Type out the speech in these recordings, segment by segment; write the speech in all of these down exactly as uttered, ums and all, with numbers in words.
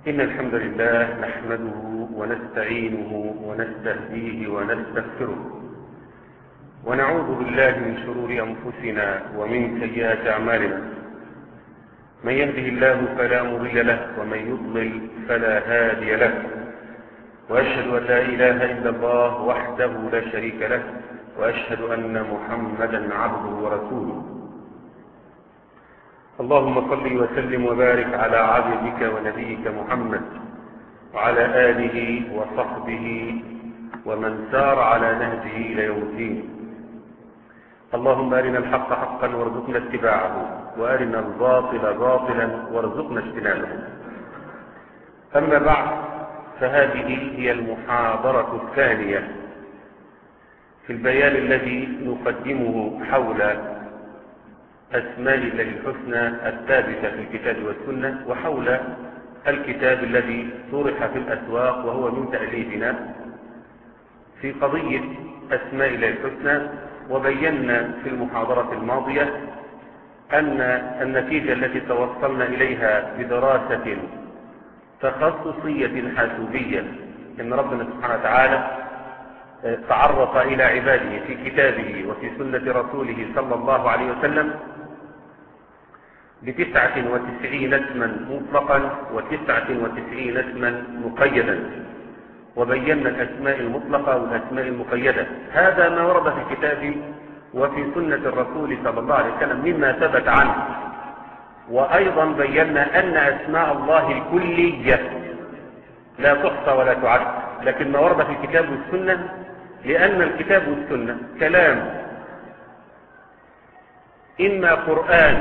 إن الحمد لله نحمده ونستعينه ونستهديه ونستغفره ونعوذ بالله من شرور أنفسنا ومن سيئات أعمالنا. من يهده الله فلا مضل له ومن يضلل فلا هادي له، وأشهد أن لا إله إلا الله وحده لا شريك له، وأشهد أن محمدا عبده ورسوله. اللهم صل وسلم وبارك على عبدك ونبيك محمد وعلى آله وصحبه ومن سار على نهجه إلى يوم الدين. اللهم أرنا الحق حقا وارزقنا اتباعه، وأرنا الباطل باطلا وارزقنا اجتنابه. أما بعد، فهذه هي المحاضرة الثانية في البيان الذي نقدمه حول أسماء الله الحسنى الثابتة في الكتاب والسنة، وحول الكتاب الذي طرح في الأسواق وهو من تأليفنا في قضية أسماء الله الحسنى. وبينا في المحاضرة الماضية أن النتيجة التي توصلنا إليها بدراسة تخصصية حاسوبية إن ربنا سبحانه وتعالى تعرف إلى عباده في كتابه وفي سنة رسوله صلى الله عليه وسلم بتسعة وتسعين اسما مطلقا وتسعة وتسعين اسما مقيدا، وبينا الأسماء المطلقة والأسماء المقيدة. هذا ما ورد في الكتاب وفي سنة الرسول صلى الله عليه وسلم مما ثبت عنه. وأيضا بينا أن أسماء الله الكلية لا تحصى ولا تعد، لكن ما ورد في الكتاب والسنة، لأن الكتاب والسنة كلام إما قرآن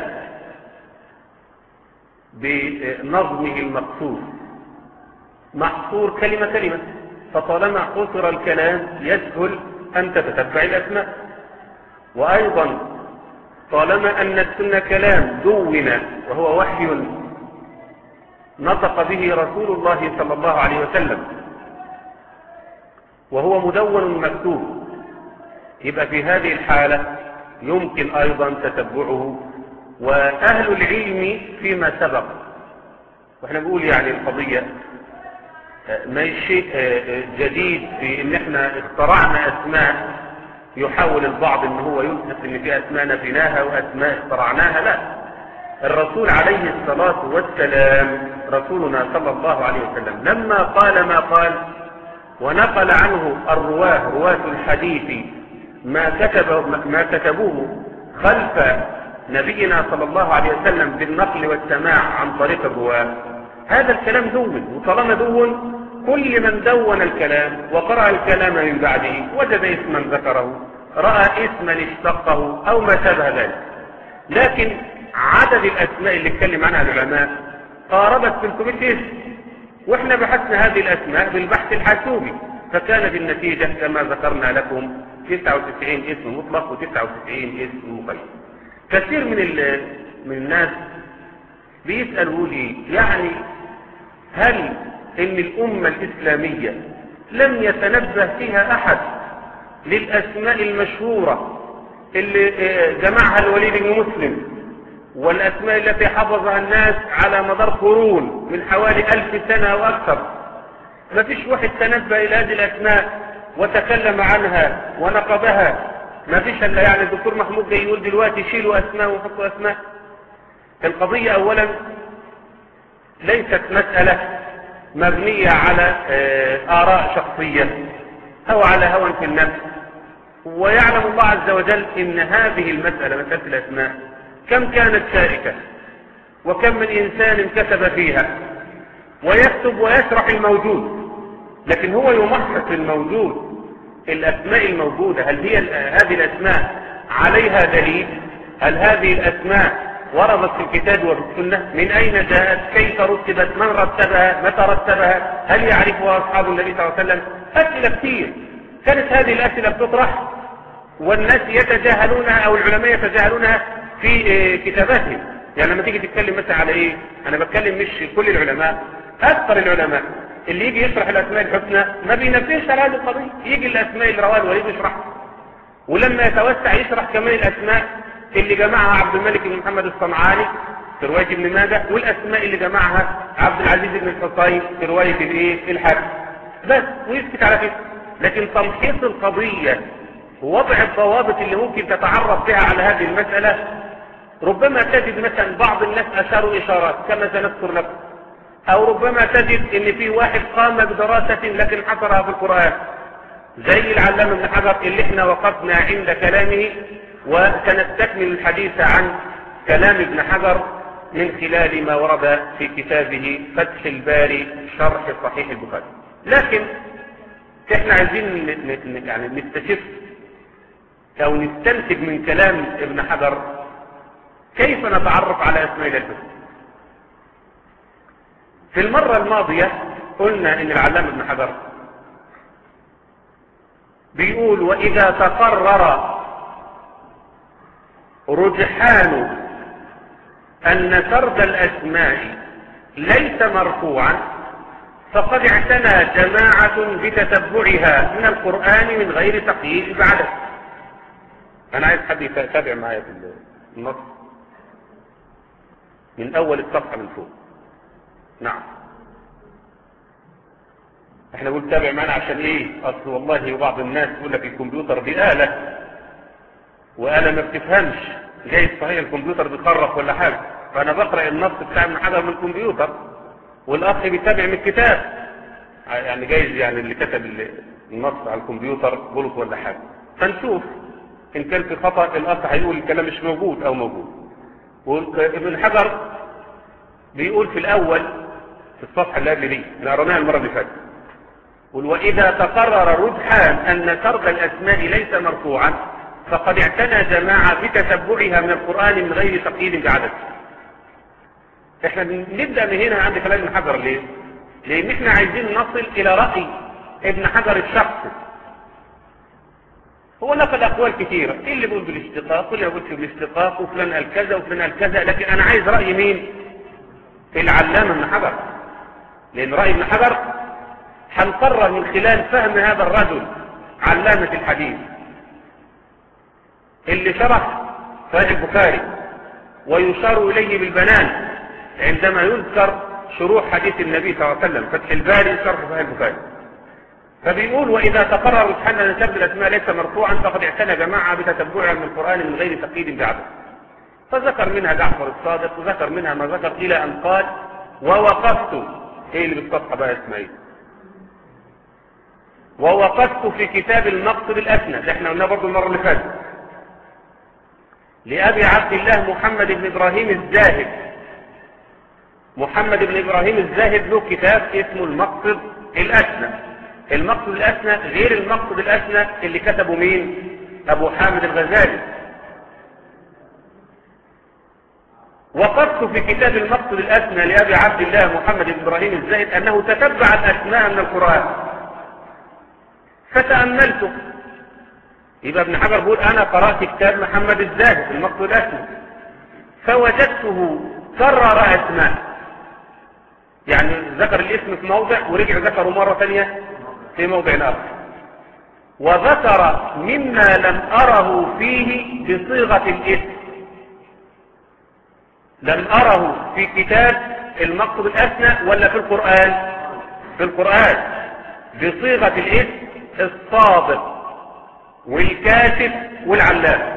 بنظمه المقصود محصور كلمة كلمة، فطالما حصر الكلام يسهل أن تتتبع الأسماء. وأيضا طالما أن السنة كلام دون وهو وحي نطق به رسول الله صلى الله عليه وسلم وهو مدون مكتوب، يبقى في هذه الحالة يمكن أيضا تتبعه. وأهل العلم فيما سبق، وإحنا نقول يعني القضية ما شيء جديد في إن إحنا اخترعنا أسماء يحاول البعض إن هو يثبت إن في أسماء نفيناها وأسماء اخترعناها. لا، الرسول عليه الصلاة والسلام رسولنا صلى الله عليه وسلم لما قال ما قال ونقل عنه الرواه رواة الحديث ما كتبه ما كتبوه خلف نبينا صلى الله عليه وسلم بالنقل والسماع عن طريق الرواه، هذا الكلام دون. وطالما دون، كل من دون الكلام وقرأ الكلام من بعده وجد اسما ذكره، رأى اسما اشتقه أو ما شابه ذلك. لكن عدد الأسماء اللي اتكلم عنها العلماء قاربت ثلاثمائة اسم، واحنا بحثنا هذه الأسماء بالبحث الحاسوبي، فكانت النتيجة كما ذكرنا لكم تسعة وتسعين اسم مطلق وتسعة وتسعين اسم مقيد. كثير من من الناس بيسألوا لي يعني هل ان الأمة الإسلامية لم يتنبه فيها أحد للأسماء المشهورة اللي جمعها الوليد بن مسلم، والأسماء التي حفظها الناس على مدار قرون من حوالي ألف سنة أو أكثر؟ ما فيش واحد تنبه إلى هذه الأسماء وتكلم عنها ونقبها. ما فيش الا يعني الدكتور محمود جاي يقول دلوقتي شيلوا أسماء وحطوا أسماء. القضية أولا ليست مسألة مبنية على آراء شخصية أو على هوى في النفس، ويعلم الله عز وجل إن هذه المسألة مسألة الأسماء كم كانت شاركة، وكم من إنسان كتب فيها ويكتب ويشرح الموجود، لكن هو يمحص الموجود. الأسماء الموجودة هل هي هذه الأسماء عليها دليل؟ هل هذه الأسماء وردت في الكتاب وفي السنة؟ من أين جاءت؟ كيف رتبت؟ من رتبها؟ متى رتبها؟ هل يعرفها أصحاب النبي صلى الله عليه وسلم؟ أسئلة كثير كانت هذه الأسئلة بتطرح والناس يتجاهلونها أو العلماء يتجاهلونها في كتاباتهم. يعني لما تيجي تتكلم مثلا على إيه؟ أنا بتكلم مش كل العلماء، أكثر العلماء اللي يجي يشرح الأسماء الحسنى ما بينفذش على هذه القضية. يجي الأسماء اللي رواه الوليد يشرحها، ولما يتوسع يشرح كمان الأسماء اللي جمعها عبد الملك بن محمد الصنعاني في رواية ابن ماجه، والأسماء اللي جمعها عبد العزيز بن الحصين في رواية الايه الحاكم، بس ويسكت على كده. لكن تمحيص القضية ووضع الضوابط اللي ممكن تتعرف بها على هذه المسألة، ربما تجد مثلا بعض الناس أشاروا إشارات كما سنذكر لكم، أو ربما تجد إن في واحد قام بدراسة لكن حصرها في القرآن، زي العلامة ابن حجر اللي احنا وقفنا عند كلامه، وسنستكمل الحديث عن كلام ابن حجر من خلال ما ورد في كتابه فتح الباري شرح صحيح البخاري. لكن احنا عايزين يعني نستشف او نستنتج من كلام ابن حجر كيف نتعرف على اسماء الله الحسنى. في المرة الماضية قلنا ان العلامة ابن حجر بيقول واذا تقرر رجحان ان سرد الاسماء ليس مرفوعا فقد اعتنى جماعة بتتبعها من القرآن من غير تقييد بعده. انا عايز حد يتابع معايا في النص من اول الصفحة من فوق. نعم احنا قلت تابع معنا عشان ايه؟ اصل والله بعض الناس يقول لك الكمبيوتر دي آلة وآلة ما بتفهمش، جاي صحيح الكمبيوتر بيخرف ولا حاجة، فانا بقرأ النص بتاع ابن حجر من الكمبيوتر والاخ بيتابع من الكتاب، يعني جايز يعني اللي كتب النص على الكمبيوتر غلط ولا حاجة، فنشوف ان كان في خطأ الاخ هيقول الكلام مش موجود او موجود. وابن حجر بيقول في الاول في الصفحة اللي قبل دي اللي قرأناها المرة اللي فاتت، واذا تقرر رجحان ان سرد الاسماء ليس مرفوعا فقد اعتنى جماعة بتتبعها من القرآن من غير تقييد بعدد. احنا نبدأ من هنا عند كلام ابن حجر ليه؟ لان احنا عايزين نصل الى رأي ابن حجر الشخصي. هو نقل اقوال كثيرة، ايه اللي بيقول بالاشتقاق واللي بيقول بالاشتقاق وفلان قال كذا وفلان قال كذا، لكن انا عايز رأي مين؟ العلامة ابن حجر، لان رأي ابن حجر هنقرر من خلال فهم هذا الرجل علامة الحديث اللي شرح صحيح البخاري ويشار اليه بالبنان عندما يذكر شروح حديث النبي صلى الله عليه وسلم فتح الباري شرح صحيح البخاري. فبيقول واذا تقرر رجحان ان سرد الاسماء ليس مرفوعا فقد اعتنى جماعه بتتبعها من القران من غير تقييد بعده. فذكر منها جعفر الصادق وذكر منها ما ذكر الى ان قال ووقفت، ايه اللي بالصفحه بقى اسماعيل؟ ووقفت في كتاب المقصد الاسنى، ده احنا قلناه برضه المره اللي فاتت، لأبي عبد الله محمد بن إبراهيم الزاهد. محمد بن إبراهيم الزاهد له كتاب اسمه المقصد الأسنى. المقصد الأسنى غير المقصد الأسنى اللي كتبه مين؟ أبو حامد الغزالي. وقفت في كتاب المقصد الأسنى لأبي عبد الله محمد بن إبراهيم الزاهد أنه تتبع الأسماء من القرآن فتأملته. يبقى ابن حجر بيقول انا قرأت كتاب محمد الزاهد المقصد الاسمى فوجدته كرر اسماء، يعني ذكر الاسم في موضع ورجع ذكره مرة ثانية في موضع اخر، وذكر مما لم اره فيه بصيغة الاسم. لم اره في كتاب المقصد الاسمى ولا في القرآن؟ في القرآن بصيغة الاسم الصادق والكاتب والعلام.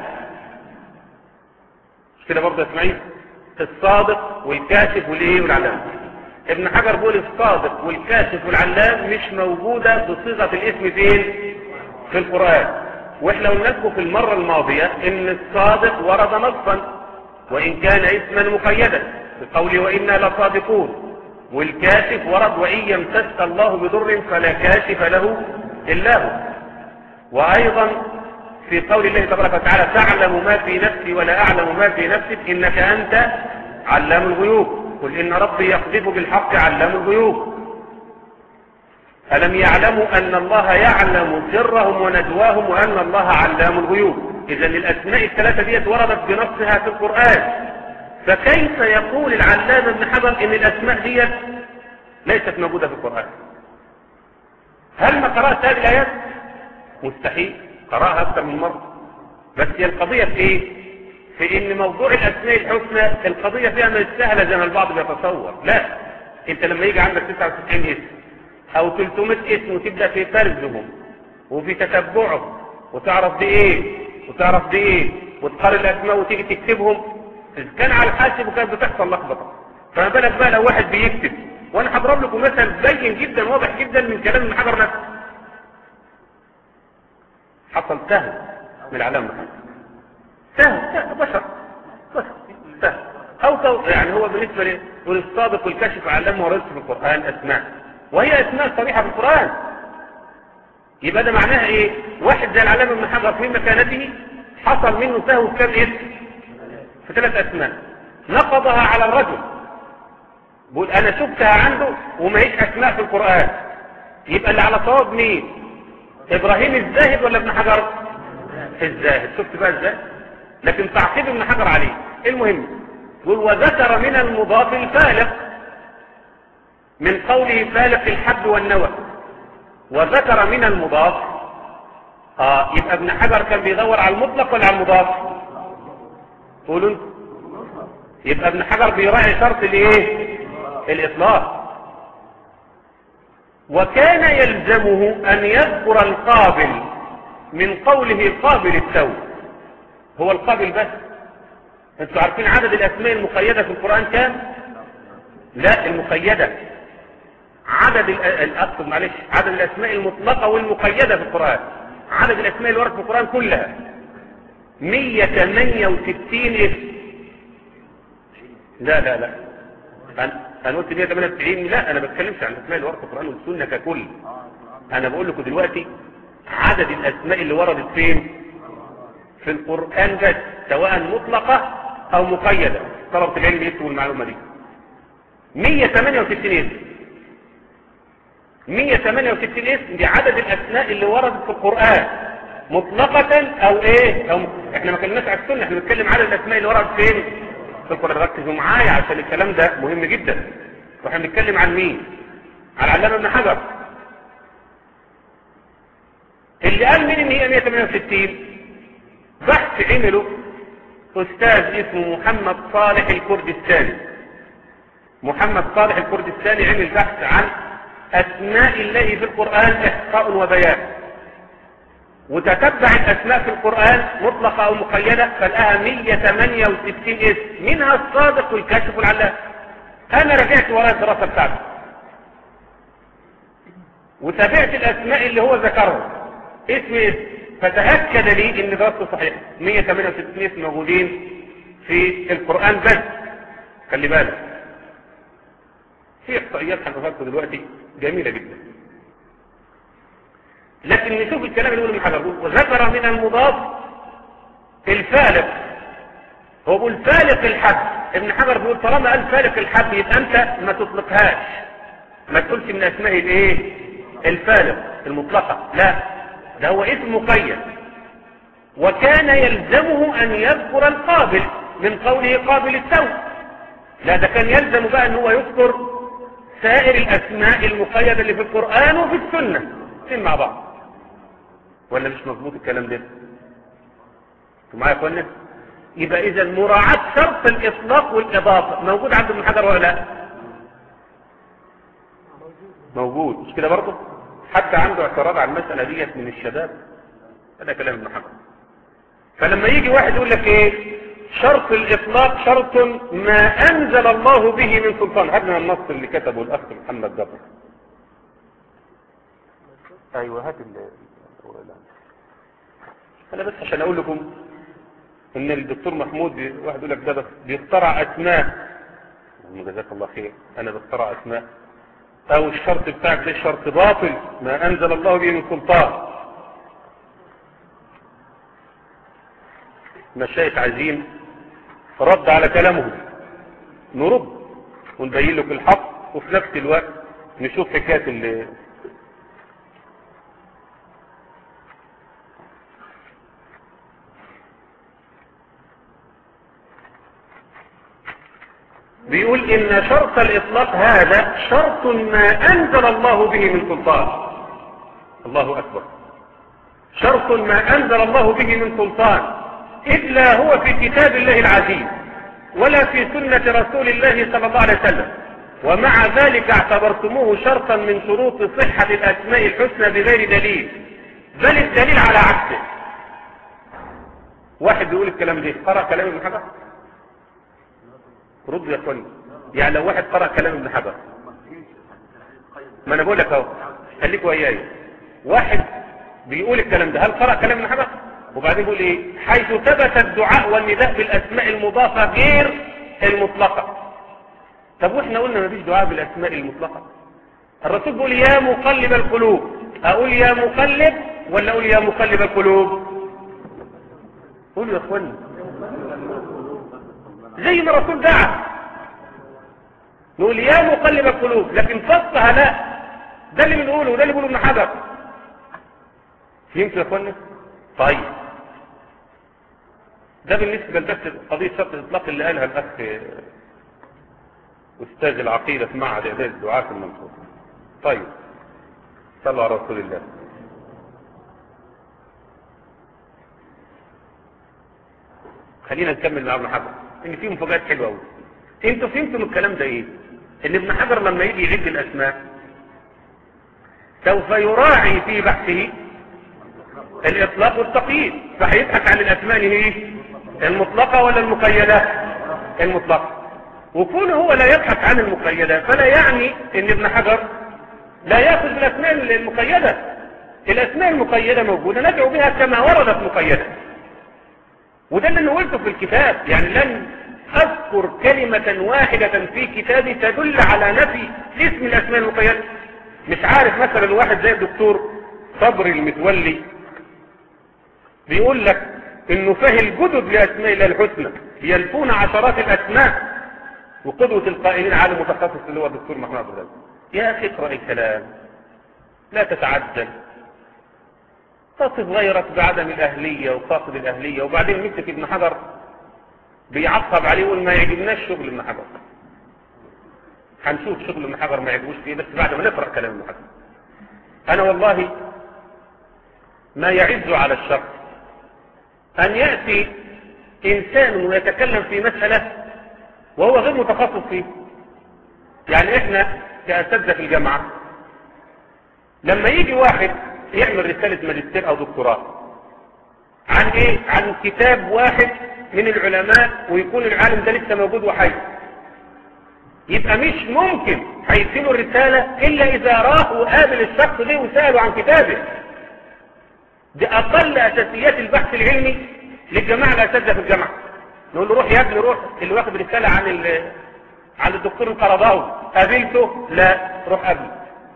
مش كده برضه يا اسماعيل؟ الصادق والكاتب والايه والعلام. ابن حجر بيقول الصادق والكاتب والعلام مش موجوده بصيغه الاسم فين؟ في القران. واحنا قلنا لكم في المره الماضيه ان الصادق ورد نصا وان كان اسما مقيدا بقوله وانا لصادقون، والكاتب ورد وان يمسسك الله بضر فلا كاشف له الا هو. وأيضا في قول الله تبارك وتعالى تعلم ما في نفسي ولا أعلم ما في نفسك إنك أنت علام الغيوب، قل إن ربي يقذف بالحق علام الغيوب. ألم يعلموا أن الله يعلم سرهم ونجواهم وأن الله علام الغيوب؟ إذن الأسماء الثلاثة دي وردت بنصها في القرآن، فكيف يقول العلامة ابن حجر إن الأسماء دي ليست موجودة في القرآن؟ هل ما قرأت هذه الآيات؟ مستحيل، قرأها أكثر من مرة. بس هي القضية في إيه؟ في ان موضوع الاسماء الحسنى القضية فيها مش سهلة زي ما البعض بيتصور. لا، انت لما يجي عندك تسعة وتسعين اسم او ثلاثمائة اسم وتبدأ في فرزهم وفي تتبعهم وتعرف دي ايه وتعرف دي ايه وتقارن الاسماء وتيجي تكتبهم، اذا كان على الحاسب وكانت بتحصل لخبطة، فما بالك بقى لو واحد بيكتب. وانا هضرب لكم مثل بين جدا واضح جدا من كلام ابن حجر نفسه. حصل سهو من العلامة سهو سهو بشر بشر سهو او تو يعني هو بالنسبة له والصادق والكشف علمه ورزق في القرآن اسماء، وهي اسماء صريحة في القرآن. يبقى ده معناها ايه؟ واحد زي العلامة ابن حجر في مكانته حصل منه سهو في كم اسم؟ في ثلاث اسماء نقضها على الرجل. بقول انا شفتها عنده وما هيش اسماء في القرآن. يبقى اللي على صواب مين؟ ابراهيم الزاهد ولا ابن حجر؟ الزاهد. شفت بقى ازاي؟ لكن تعقيب ابن حجر عليه. المهم يقول وذكر من المضاف الفالق من قوله فالق الحب والنوى، وذكر من المضاف. اه يبقى ابن حجر كان بيدور على المطلق ولا على المضاف؟ قولوا انتوا. يبقى ابن حجر بيراعي شرط الايه؟ الاطلاق. وكان يلزمه ان يذكر القابل من قوله قابل التوب. هو القابل بس. انتوا عارفين عدد الاسماء المقيدة في القرآن كام؟ لا المقيدة. عدد الاقصد معلش عدد الاسماء المطلقة والمقيدة في القرآن، عدد الاسماء اللي ورد في القرآن كلها مية وثمانية وستين اسم. لا لا لا انا قلت مية وثمانية وتسعين. لا انا ما بتكلمش عن الاسماء اللي وردت في القرآن والسنة ككل. انا بقول لكم دلوقتي عدد الاسماء اللي وردت فين في القرآن بس، سواء مطلقة او مقيدة. طلبة العلم يكتبوا المعلومة دي. مية وثمانية وستين اسم. مية وثمانية وستين اسم دي عدد الاسماء اللي وردت في القرآن مطلقة او ايه أو م... احنا ما كلمناش على السنة، احنا بنتكلم على الاسماء اللي وردت فين في القرآن. ركزوا معايا عشان الكلام ده مهم جدا. واحنا بنتكلم عن مين؟ على العلامة ابن حجر اللي قال مين ان هي مية وثمانية وستين. بحث عمله استاذ اسمه محمد صالح الكردستاني. محمد صالح الكردستاني عمل بحث عن اسماء الله في القرآن احصاء وبيان، وتتبع الاسماء في القرآن مطلقة او مقيدة فلقاها مية وثمانية وستين اسم، منها الصادق والكاشف والعلام. انا رجعت وراء الدراسة بتاعته وتابعت الاسماء اللي هو ذكرها اسم اسم، فتأكد لي ان دراسته صحيحة. مية وثمانية وستين اسم موجودين في القرآن بس. خلي بالك في احصائيات هنقولها دلوقتي جميلة جدا. لكن نشوف الكلام اللي يقول ابن حجر. وذكر من المضاف الفالق. هو بيقول فالق الحب. ابن حجر بيقول طالما قال فالق الحب يبقى انت ما تطلقهاش، ما تقولش من اسماء الايه الفالق المطلقة. لا ده هو اسم مقيد. وكان يلزمه ان يذكر القابل من قوله قابل التوب. لا ده كان يلزم بقى ان هو يذكر سائر الاسماء المقيدة اللي في القرآن وفي السنة فين مع بعض. ولا مش مظبوط الكلام ده؟ انتوا معايا يا اخوانا؟ يبقى اذا مراعاة شرط الاطلاق والاضافة موجود عند ابن حجر ولا لا؟ موجود مش كده برضه؟ حتى عنده اعتراض على المسألة ديت من الشباب. هذا كلام ابن حجر. فلما يجي واحد يقول لك ايه شرط الاطلاق شرط ما انزل الله به من سلطان. هذا النص اللي كتبه الاخ محمد جبر. ايوه هات ال انا بس عشان اقول لكم ان الدكتور محمود واحد يقول لك ده بس بيخترع اسماء. جزاك الله خير. انا بخترع اسماء او الشرط بتاعك ده شرط باطل ما انزل الله به من سلطان. مشايخ عايزين رد على كلامهم نرد ونبين لك الحق وفي نفس الوقت نشوف حكايه اللي بيقول ان شرط الاطلاق هذا شرط ما انزل الله به من سلطان. الله اكبر. شرط ما انزل الله به من سلطان. إذ لا هو في كتاب الله العزيز ولا في سنة رسول الله صلى الله عليه وسلم، ومع ذلك اعتبرتموه شرطا من شروط صحة الأسماء الحسنى بغير دليل، بل الدليل على عكسه. واحد بيقول الكلام ده قرأ كلام ابن حجر؟ رد يا اخواني. يعني لو واحد قرأ كلام ابن حجر، ما انا بقول لك اهو خليك وياي، واحد بيقول الكلام ده هل قرأ كلام ابن حجر؟ وبعدين بيقول ايه؟ حيث ثبت الدعاء والنداء بالاسماء المضافة غير المطلقة. طب واحنا قلنا ما فيش دعاء بالاسماء المطلقة. الرسول بيقول يا مقلب القلوب، اقول يا مقلب ولا اقول يا مقلب القلوب؟ قولوا يا اخواني زي ما الرسول دعا نقول يا مقلب القلوب، لكن فصها لا. ده اللي بنقوله وده اللي بيقوله ابن حجر. فهمتوا يا اخواني؟ طيب ده بالنسبه لبس قضيه شرط الاطلاق اللي قالها الاخ استاذ العقيده في معهد اعداد الدعاة في المنصورة. طيب صلوا على رسول الله. خلينا نكمل مع ابن حجر ان في مفاجآت حلوه قوي. انتوا فهمتوا من الكلام ده ايه؟ ان ابن حجر لما يجي يعد الاسماء سوف يراعي في بحثه الاطلاق والتقييد، فهيبحث عن الاسماء ايه؟ المطلقه ولا المقيده؟ المطلقه. وكونه هو لا يبحث عن المقيده فلا يعني ان ابن حجر لا ياخذ بالاسماء المقيده. الاسماء المقيده موجوده ندعو بها كما وردت مقيده، وده اللي قلته في الكتاب. يعني لن اذكر كلمة واحدة في كتابي تدل على نفي اسم الاسماء المقيدة. مش عارف مثلا واحد زي الدكتور صبري المتولي بيقول لك انه فهي الجدد لاسماء الله الحسنى يلفون عشرات الاسماء، وقدوة القائلين على المتخصص اللي هو الدكتور محمد عبد الرازق. يا اخي اقرأ الكلام، لا تتعجل، تصف غيرك بعدم الاهلية وفاقد الاهلية. وبعدين مسك ابن حجر بيعقب عليه يقول ما يعجبناش شغل ابن حجر. هنشوف شغل ابن حجر ما يعجبوش فيه بس بعد ما نقرأ كلام ابن حجر. انا والله ما يعز على الشخص ان يأتي انسان ويتكلم في مسألة وهو غير متخصص فيه. يعني احنا كأساتذة في الجامعة لما يجي واحد يعمل رسالة ماجستير او دكتوراه عن ايه؟ عن كتاب واحد من العلماء ويكون العالم ده لسه موجود وحي، يبقى مش ممكن هيسيله الرسالة الا اذا راح وقابل الشخص ده وسأله عن كتابه. دي اقل اساسيات البحث العلمي للجماعة الاساتذة في الجامعة. نقول له روح يا ابني روح، اللي واخد رسالة عن عن الدكتور القرضاوي قابلته؟ لا، روح قابله.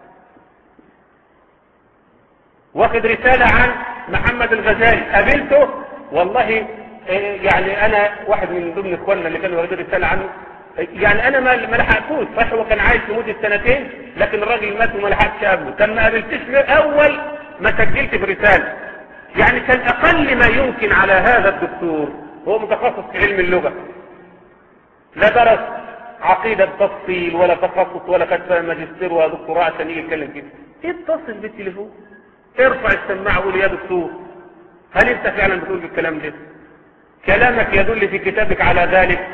واخد رسالة عن محمد الغزالي قابلته؟ والله يعني انا واحد من ضمن اخواننا اللي كانوا واخدين رسالة عنه، يعني انا ما لحقتوش. صح هو كان عايش لمدة سنتين لكن الراجل مات وما لحقتش قبله. كان ما قابلتش اول ما سجلت برسالة. يعني كان اقل ما يمكن على هذا الدكتور هو متخصص في علم اللغة، لا درس عقيدة تفصيل ولا تخصص ولا كتب ماجستير ولا دكتوراه عشان يجي يتكلم كده. اتصل بالتليفون، ارفع السماعة وقول يا دكتور هل انت فعلا بتقول بالكلام ده؟ كلامك يدل في كتابك على ذلك؟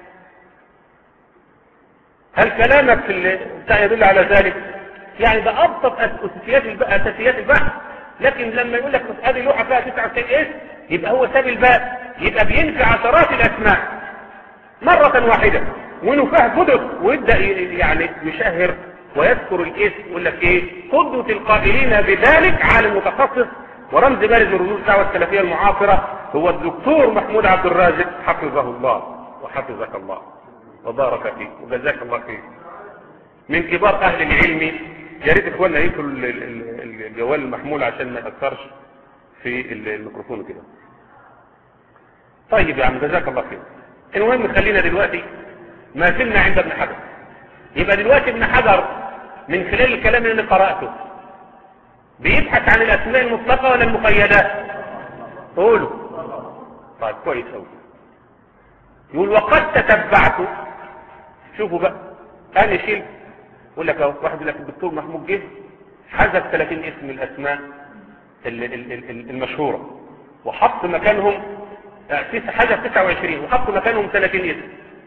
هل كلامك في يدل على ذلك؟ يعني ده ابسط اساسيات اساسيات البحث. لكن لما يقول لك هذه لوحه فيها تسعة وتسعين اسم يبقى هو ساب الباب، يبقى بينفي عشرات الاسماء مرة واحدة ونفاه جدد ويبدأ يعني يشهر ويذكر الاسم يقول لك ايه؟ قدوة القائلين بذلك عالم متخصص ورمز بارز من رموز الدعوة السلفية المعاصرة هو الدكتور محمود عبد الرازق حفظه الله وحفظك الله وبارك فيك وجزاك الله خير. من كبار اهل العلم. يا ريت اخواننا يقفلوا الجوال المحمول عشان ما يأثرش في الميكروفون كده. طيب يا عم جزاك الله خير. المهم خلينا دلوقتي ما زلنا عند ابن حجر. يبقى دلوقتي ابن حجر من خلال الكلام اللي قرأته بيبحث عن الاسماء المطلقة ولا المقيدات؟ قولوا. طيب كويس قوي. يقول وقد تتبعت. شوفوا بقى انا شيل يقول لك اهو واحد يقول لك الدكتور محمود جه حذف ثلاثين اسم من الاسماء المشهورة وحط مكانهم حاجة تسعة وعشرين وحطوا مكانهم ثلاثين اسم.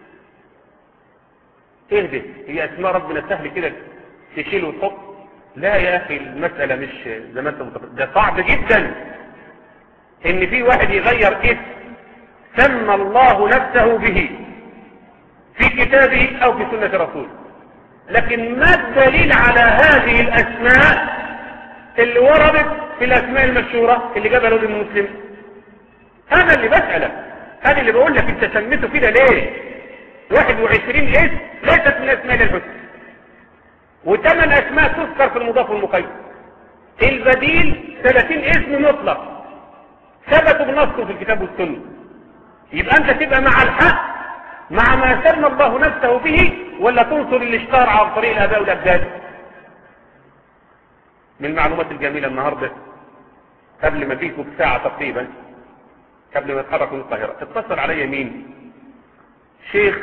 ايه ده؟ هي اسماء ربنا سهل كده تشيل وتحط؟ لا يا اخي، المسألة مش زي ما انت متفق، ده صعب جدا ان في واحد يغير اسم سمى الله نفسه به في كتابه او في سنة رسوله. لكن ما الدليل على هذه الاسماء اللي وردت في الاسماء المشهورة اللي جابها له المسلم؟ هذا اللي بسألك، هذا اللي بقول لك انت سميته كده ليه؟ واحد وعشرين اسم ليست من اسماء الحسنى، وثمان اسماء تذكر في المضاف والمقيد. البديل ثلاثين اسم مطلق ثبتوا بنصه في الكتاب والسنة. يبقى انت تبقى مع الحق مع ما سمى الله نفسه به، ولا تنصر الاشتهار عن طريق الاباء والاجداد؟ من المعلومات الجميلة النهاردة قبل ما تيجوا بساعة تقريبا، قبل ما يتحرك من القاهرة، اتصل علي مين؟ شيخ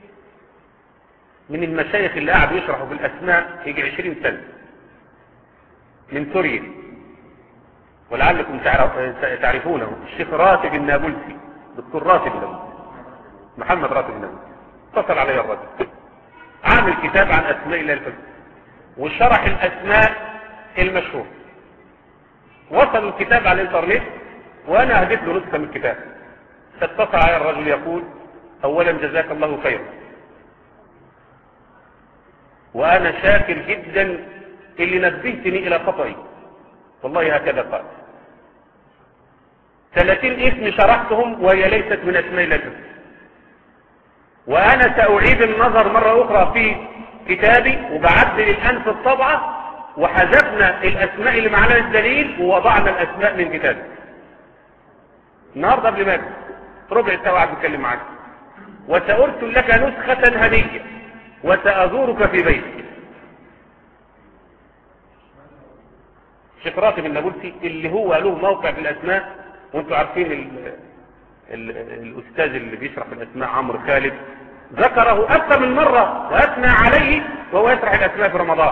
من المشايخ اللي قاعد يشرحوا في الاسماء يجي عشرين سنة من سوريا، ولعلكم تعرفونه، الشيخ راتب النابلسي، دكتور راتب النابلسي، محمد راتب النابلسي. اتصل علي الرجل عامل كتاب عن اسماء الله الحسنى وشرح الاسماء المشهور. وصل الكتاب على الانترنت وانا هديت له نسخة من الكتاب. اتصل علي الرجل يقول: اولا جزاك الله خيرا، وانا شاكر جدا اللي نبهتني الى خطئي، والله هكذا قال. ثلاثين اسم شرحتهم وهي ليست من اسماء الله الحسنى، وانا ساعيد النظر مرة اخرى في كتابي وبعدل الان في الطبعة، وحذفنا الاسماء اللي معنا الدليل ووضعنا الاسماء من كتابي. النهارده قبل ما اجي ربع ساعة قاعد بتكلم معاك، وسأرسل لك نسخة هدية وسأزورك في بيتك. شيخ راتب النابلسي اللي هو له موقع في الاسماء، وانتم عارفين ال ال الاستاذ اللي بيشرح في الاسماء عمرو خالد ذكره اكثر من مرة واثنى عليه وهو يشرح الاسماء في رمضان،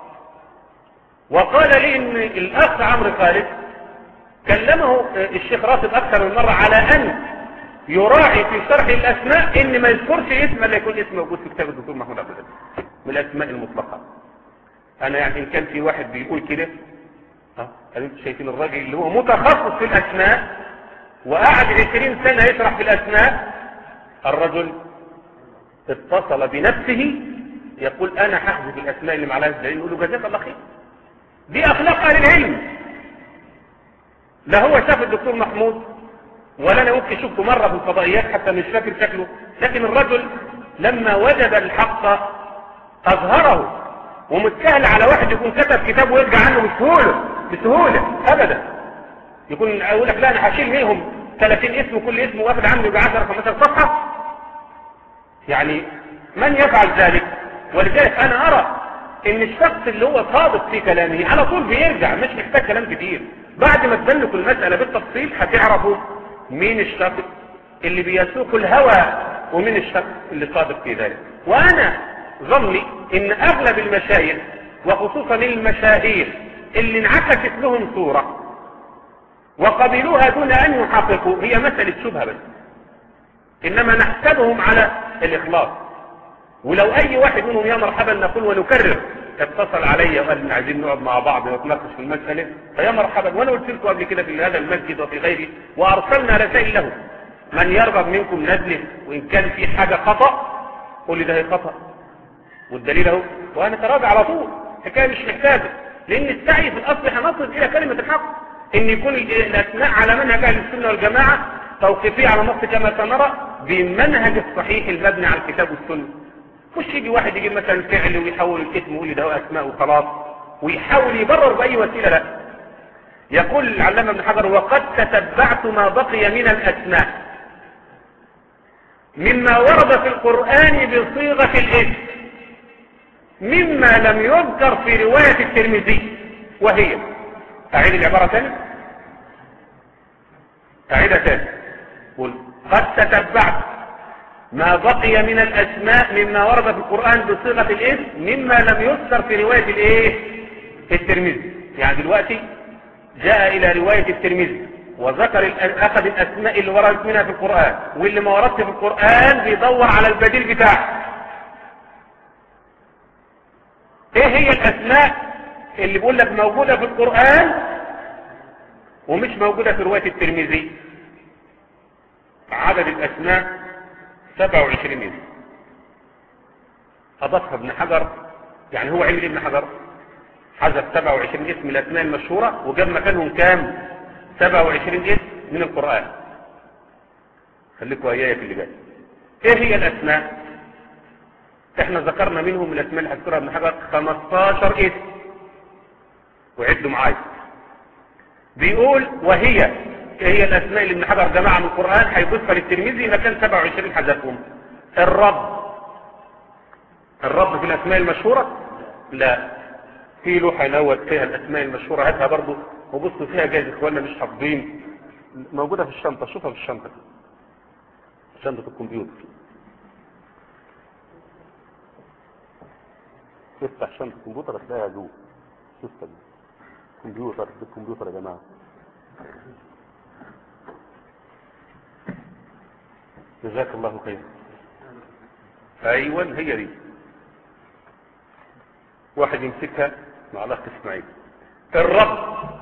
وقال لي ان الاخ عمرو خالد كلمه الشيخ راتب اكثر من مرة على ان يراعي في شرح الاسماء ان ما يذكرش اسم الا يكون اسم موجود في كتاب الدكتور محمود عبد العزيز من الاسماء المطلقه. انا يعني ان كان في واحد بيقول كده، ها انتوا شايفين الراجل اللي هو متخصص في الاسماء وقعد عشرين سنة يشرح في الاسماء، الرجل اتصل بنفسه يقول انا ححذف الاسماء اللي معلهاش دليل. يقول له جزاك الله خير، دي اخلاق اهل العلم. لا هو شاف الدكتور محمود ولا انا ممكن شفته مرة في الفضائيات حتى مش فاكر شكله، لكن الرجل لما وجد الحق اظهره. ومتسهل على واحد يكون كتب كتاب ويرجع عنه بسهولة بسهولة ابدا، يكون اقول لك لا انا هشيل منهم ثلاثين اسم وكل اسم واخد عنه يبقى عشرة خمستاشر صفحة. يعني من يفعل ذلك؟ ولذلك انا ارى ان الشخص اللي هو صادق في كلامه على طول بيرجع، مش محتاج كلام كتير. بعد ما تبلغوا المسألة بالتفصيل هتعرفوا مين الشخص اللي بيسوق الهوى ومين الشخص اللي صادق في ذلك. وانا ظني ان اغلب المشايخ وخصوصا المشاهير اللي انعكست لهم صورة وقبلوها دون ان يحققوا هي مسألة شبهة بس، انما نحسبهم على الاخلاص. ولو اي واحد منهم يا مرحبا نقول ونكرر اتصل علي وقال ان عايزين نقعد مع بعض ونتناقش في المسألة، فيا مرحبا. وانا قلت لكم قبل كده في هذا المسجد وفي غيره، وارسلنا رسائل له: من يرغب منكم نزله، وان كان في حاجة خطأ قول لي ده هي خطأ والدليل اهو، وانا تراجع على طول. حكاية مش محتاجة، لان السعي في الاصل هنصل الى كلمة الحق، ان يكون الاسماء على منهج اهل السنة والجماعة توقيفية على النص كما سنرى بمنهج الصحيح المبني على الكتاب والسنة. مش يجي واحد يجيب مثلا فعل ويحول الاسم ويقول ده هو اسماء وخلاص ويحاول يبرر باي وسيله. لا، يقول العلامه ابن حجر: وقد تتبعت ما بقي من الاسماء مما ورد في القران بصيغه الاسم مما لم يذكر في روايه الترمذي، وهي، اعيد العباره ثاني اعيدها ثاني قل: قد تتبعت ما بقي من الاسماء مما ورد في القرآن بصيغة الاسم مما لم يذكر في رواية الايه الترمذي. يعني دلوقتي جاء الى رواية الترمذي وذكر اخذ الاسماء اللي وردت منها في القرآن، واللي ما وردش في القرآن بيدور على البديل بتاعه. ايه هي الاسماء اللي بيقول لك موجودة في القرآن ومش موجودة في رواية الترمذي؟ عدد الاسماء سبعة وعشرين اسم اضافها ابن حجر. يعني هو عمل ابن حجر حذف سبعة وعشرين اسم من الاسماء المشهورة وجاب مكانهم كام؟ سبعة وعشرين اسم من القرآن. خليكوا ايايا في اللي جاي. ايه هي الاسماء؟ احنا ذكرنا منهم الاسماء اللي هذكرها ابن حجر خمستاشر اسم، وعدوا معايا. بيقول وهي ايه هي الاسماء اللي ابن حجر جمعها من القرآن هيضيفها للترمذي مكان سبعة وعشرين حذفهم؟ الرب. الرب في الاسماء المشهورة؟ لا، في لوحة نوت فيها الاسماء المشهورة، هاتها برضو وبصوا فيها جايز اخواننا مش حافظين، موجودة في الشنطة، شوفها في الشنطة، شنطة الكمبيوتر. تفتح شنطة الكمبيوتر هتلاقيها جوه. شوفها دي كمبيوتر، ده الكمبيوتر يا جماعة. جزاك الله خير. ايوه هي دي، واحد يمسكها مع الاخ اسماعيل. الرب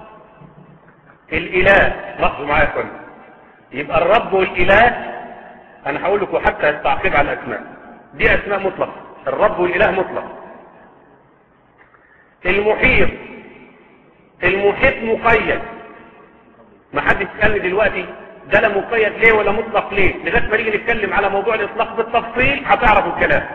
الاله، لاحظوا معايا يا اخوان، يبقى الرب والاله انا هقول لكم حتى التعقيب على الاسماء دي اسماء مطلقه، الرب والاله مطلق. المحيط، المحيط مقيد. ما حدش يسالني دلوقتي ده لا مقيد ليه ولا مطلق ليه، لغايه ما نيجي نتكلم على موضوع الاطلاق بالتفصيل هتعرفوا الكلام.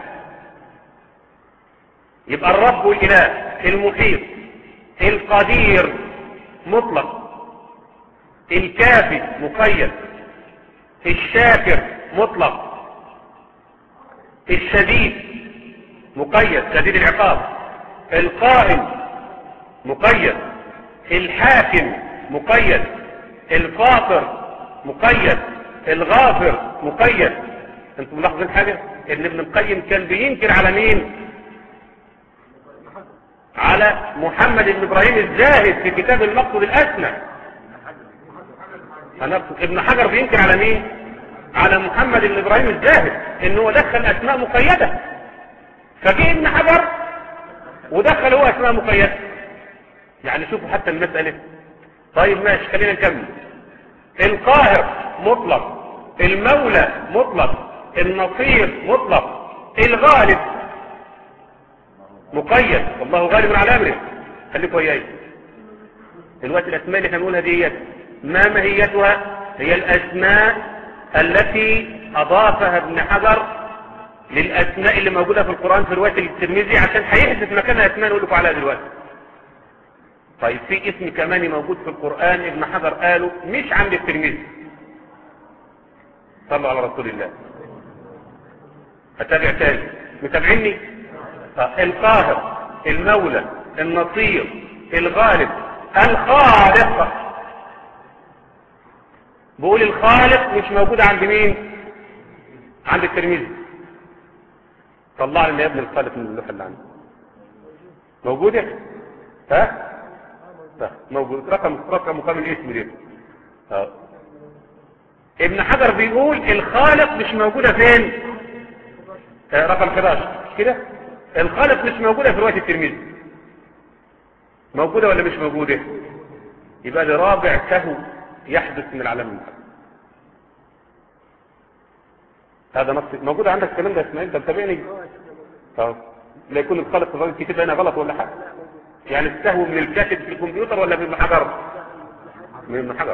يبقى الرب والاله. المحيط، القدير مطلق، الكافي مقيد، الشاكر مطلق، الشديد مقيد شديد العقاب، القائم مقيد، الحاكم مقيد، الفاطر مقيد، الغافر مقيد. انتم ملاحظين حاجة؟ ان ابن القيم كان بينكر على مين؟ على محمد بن ابراهيم الزاهد في كتاب المقصد الاسمى. ابن حجر بينكر على مين؟ على محمد بن ابراهيم الزاهد انه دخل اسماء مقيدة، فجاء ابن حجر ودخل هو اسماء مقيدة. يعني شوفوا حتى المسألة. طيب ماشي، خلينا نكمل. القاهر مطلق، المولى مطلق، النصير مطلق، الغالب مقيد، والله غالب على امره. خليكوا وياي دلوقتي. الاسماء اللي احنا بنقولها ديت ما ماهيتها؟ هي الاسماء التي اضافها ابن حجر للاسماء اللي موجوده في القران في روايه الترمذي عشان هيحدث مكانها اسماء نقول لكم عليها دلوقتي. طيب في اسم كمان موجود في القران ابن حجر قاله مش عند الترمذي. صلوا على رسول الله. اتابع تاني، متابعيني؟ القاهر، المولى، النصير، الغالب، الخالق. بقول الخالق مش موجود عند مين؟ عند الترمذي. طلع لنا يا ابن الخالق من اللوحه اللي عندي. موجوده؟ ها؟ ها موجود. رقم رقم مقام الاسم ده. اه ابن حجر بيقول الخالق مش موجوده فين؟ آه رقم حداشر كده. الخالق مش موجوده في روايه الترمذي. موجوده ولا مش موجوده؟ يبقى ده رابع سهو يحدث من العالم المحمد. هذا نص موجود عندك الكلام ده اسماعيل؟ انت متابعني؟ اه لا يكون الخالق في الراجل كده هنا غلط ولا حاجه؟ يعني السهو من الكاتب في الكمبيوتر ولا من ابن حجر؟ من ابن حجر.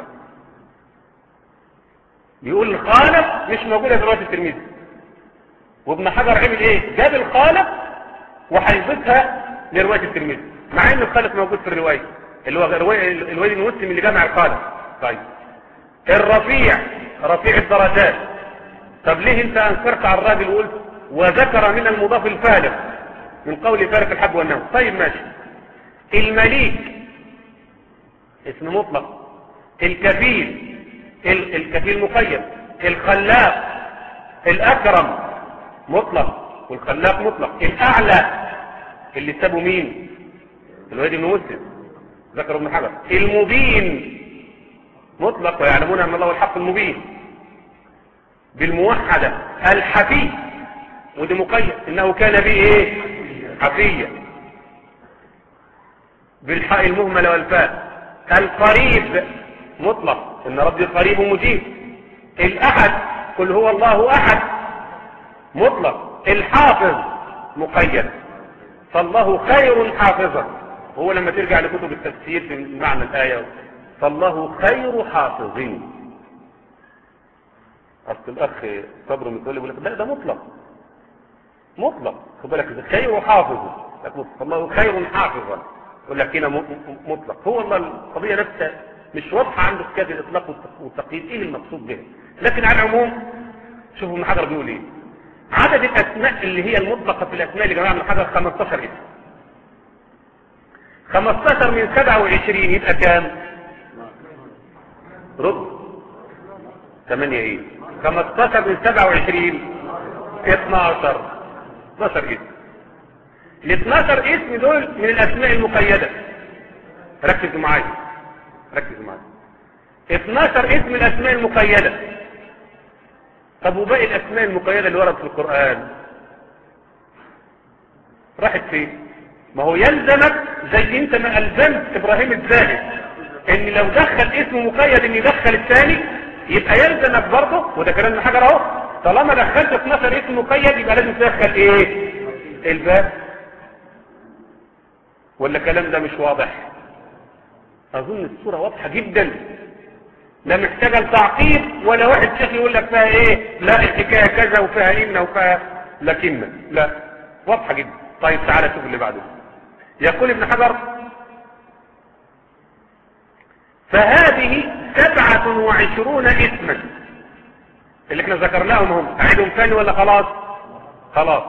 بيقول الخالق مش موجوده في روايه الترمذي، وابن حجر عمل ايه؟ جاب الخالق وهيضيفها لروايه الترمذي مع ان الخالق موجود في الروايه اللي هو روايه الوليد بن مسلم اللي جمع الخالق. طيب الرفيع، رفيع الدرجات. طب ليه انت انكرت على الراجل وقلت وذكر من المضاف الفارق من قول فارق الحب والنوم؟ طيب ماشي. المليك اسم مطلق، الكفيل الكفيل مقيد، الخلاق، الاكرم مطلق والخلاق مطلق، الاعلى اللي سابوا مين؟ الوليد بن مسلم ذكر ابن حجر. المبين مطلق ويعلمون أن الله هو الحق المبين. بالموحدة الحفي، ودي مقيد إنه كان به إيه؟ حفية. بالحاء المهملة والفاء القريب مطلق إن ربي قريب مجيب. الأحد قل هو الله أحد مطلق. الحافظ مقيد فالله خير حافظا. هو لما ترجع لكتب التفسير في معنى الآية فالله خير حافظين. أصل الأخ صبر من يقول لك لا ده مطلق مطلق خد بالك خير حافظ فالله خير حافظا يقول لك هنا مطلق. هو الله القضية نفسها مش واضحة عنده في كاد الإطلاق والتقييد إيه المقصود به. لكن على العموم شوفوا ابن حجر بيقول إيه. عدد الأسماء اللي هي المطلقة في الأسماء اللي جماعة ابن حجر خمستاشر اسم. خمستاشر من سبعة وعشرين يبقى كام؟ رد ثمانية ايه؟ خمستاشر من سبعة وعشرين اتناشر اتناشر اسم. ال اتناشر اسم دول من الأسماء المقيدة. ركزوا معايا ركزوا معايا. اتناشر اسم الأسماء المقيدة. طب وباقي الأسماء المقيدة اللي وردت في القرآن راحت فين؟ ما هو يلزمك زي انت ما ألزمت إبراهيم الزاهد ان لو دخل اسم مقيد ان يدخل الثاني يبقى يلزمك برضه. وده كلام ابن حجر اهو طالما دخلت اتناشر اسم مقيد يبقى لازم تدخل ايه؟ الباب. ولا الكلام ده مش واضح؟ اظن الصورة واضحة جدا لا محتاجة لتعقيد ولا واحد شيخ يقول لك فيها ايه لا الحكاية كذا وفيها إن وفيها لكن لا واضحة جدا. طيب تعالى شوف اللي بعده. يقول ابن حجر فهذه سبعة وعشرون اسما اللي احنا ذكرناهم هم اعيدهم ثاني ولا خلاص؟ خلاص.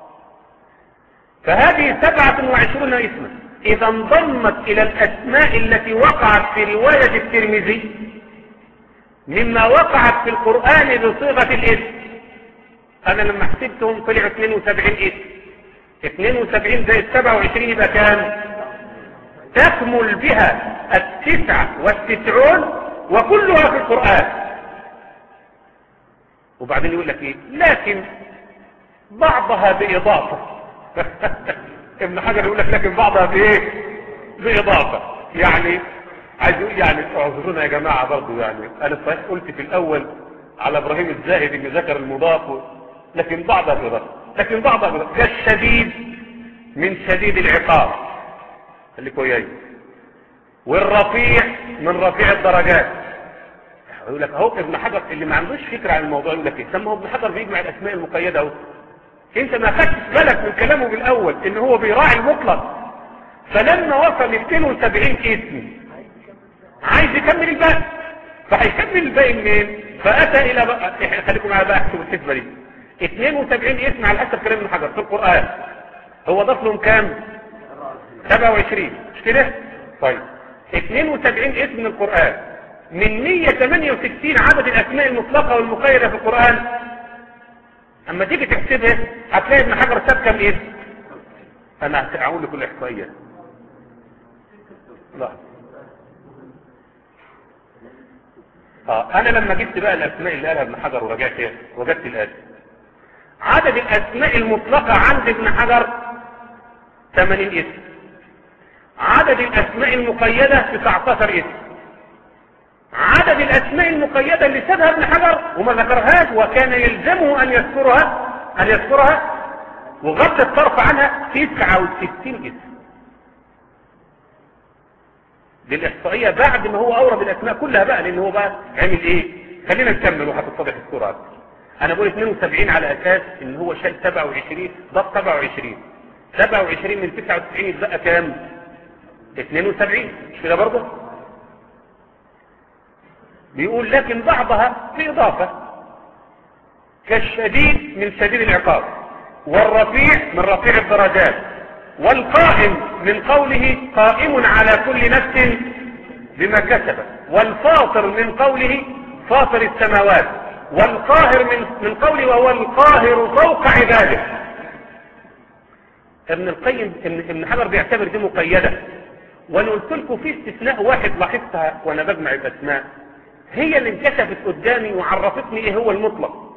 فهذه سبعة وعشرون اسما اذا انضمت الى الاسماء التي وقعت في رواية الترمذي مما وقعت في القرآن بصيغة الاسم. انا لما حسبتهم طلعوا اثنين وسبعين اسم. اثنين وسبعين زائد سبعة وعشرين يبقى كام؟ تكمل بها التسعة والتسعون وكلها في القرآن. وبعدين يقول لك ايه لكن بعضها بإضافة. ابن حجر يقول لك لكن بعضها بايه؟ بإضافة. يعني عايز يقول يعني اعذرونا يا جماعة برضو يعني انا صحيح قلت في الاول على ابراهيم الزاهد اللي ذكر المضاف لكن بعضها بإضافة. لكن بعضها بإضافة كالشديد من شديد العقاب اللي كويس والرفيع من رفيع الدرجات. يقول لك اهو ابن حجر اللي ما عندوش فكرة عن الموضوع يقول لك ايه ثم ابن حجر بيجمع الاسماء المقيدة اهو. انت ما خدتش بالك من كلامه بالاول ان هو بيراعي المطلق. فلما وصل ل اثنين وسبعين اسم عايز يكمل الباقي فهيكمل الباقي منين؟ فاتى الى بقى خليكم معايا بقى احسبوا الحسبه دي. اثنين وسبعين اسم على حسب كلام ابن حجر في القران هو ضاف لهم كام؟ سبعة وعشرين مش كده؟ طيب اثنين وسبعين اسم من القران من مية وثمانية وستين عدد الاسماء المطلقه والمقيده في القران. اما تيجي تحسبها هتلاقي ابن حجر ساب كام اسم؟ انا هقول لكم الاحصائيه. لا اه انا لما جبت بقى الاسماء اللي قالها ابن حجر ورجعت ايه وجدت الاتي. عدد الاسماء المطلقه عند ابن حجر ثمانين اسم. عدد الاسماء المقيده تسعتاشر اسم. عدد الاسماء المقيده اللي سابها ابن حجر وما ذكرهاش وكان يلزمه ان يذكرها ان يذكرها وغض الطرف عنها تسعة وستين اسم. دي الاحصائيه بعد ما هو اورد الاسماء كلها بقى لان هو بقى عمل ايه. خلينا نكمل وهتتضح الصوره اكتر. انا بقول اثنين وسبعين على اساس ان هو شال سبعة وعشرين ضاف سبعة وعشرين. سبعة وعشرين من تسعة وتسعين يتبقى كام؟ اثنين وسبعين مش كده برضه؟ بيقول لكن بعضها في اضافه كالشديد من شديد العقاب والرفيع من رفيع الدرجات والقائم من قوله قائم على كل نفس بما كسبت والفاطر من قوله فاطر السماوات والقاهر من من قوله وهو القاهر فوق عباده. ابن القيم ابن حجر بيعتبر دي مقيده. وانا قلت لكم في استثناء واحد لاحظتها وانا بجمع الاسماء هي اللي انكشفت قدامي وعرفتني ايه هو المطلق.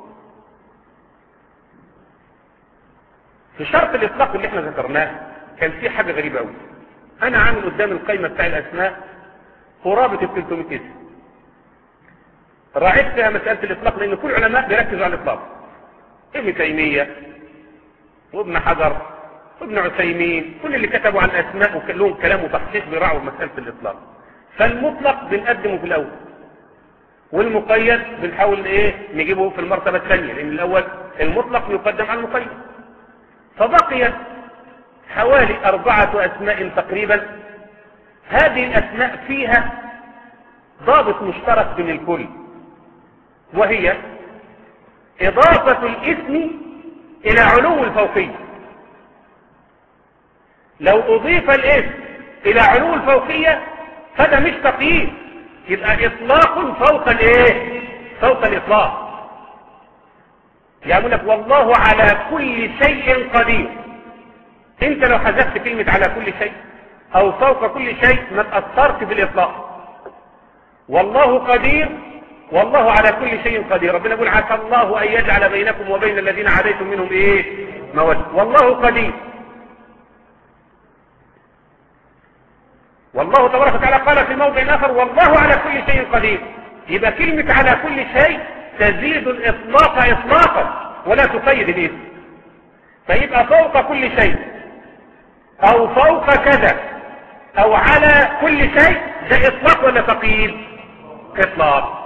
في شرط الاطلاق اللي احنا ذكرناه كان في حاجة غريبة قوي. انا عامل قدام القائمة بتاع الاسماء قرابة ال ثلاثمائة اسم، راعيت فيها مسألة الاطلاق لان كل علماء بيركزوا على الاطلاق، ابن تيمية وابن حجر وابن عثيمين، كل اللي كتبوا عن الاسماء وكلهم كلام وتحقيق بيراعوا مسألة الاطلاق. فالمطلق بنقدمه في الاول، والمقيد بنحاول ايه نجيبه في المرتبة الثانية، لان الاول المطلق يقدم على المقيد. فبقي حوالي اربعة اسماء تقريبا، هذه الاسماء فيها ضابط مشترك بين الكل، وهي اضافة الاسم الى علو الفوقية. لو اضيف الاسم الى علو الفوقية فده مش تقييد، يبقى اطلاق فوق الايه فوق الاطلاق. يقول لك والله على كل شيء قدير، انت لو حذفت كلمة على كل شيء او فوق كل شيء ما تأثرت بالاطلاق. والله قدير، والله على كل شيء قدير. ربنا يقول عسى الله ان يجعل بينكم وبين الذين عاديتم منهم ايه مودة. والله قدير. والله تبارك وتعالى قال في موضع اخر والله على كل شيء قدير. يبقى كلمة على كل شيء تزيد الاطلاق اطلاقا ولا تقيد الاسم. فيبقى فوق كل شيء او فوق كذا او على كل شيء، ده اطلاق ولا تقييد؟ اطلاق.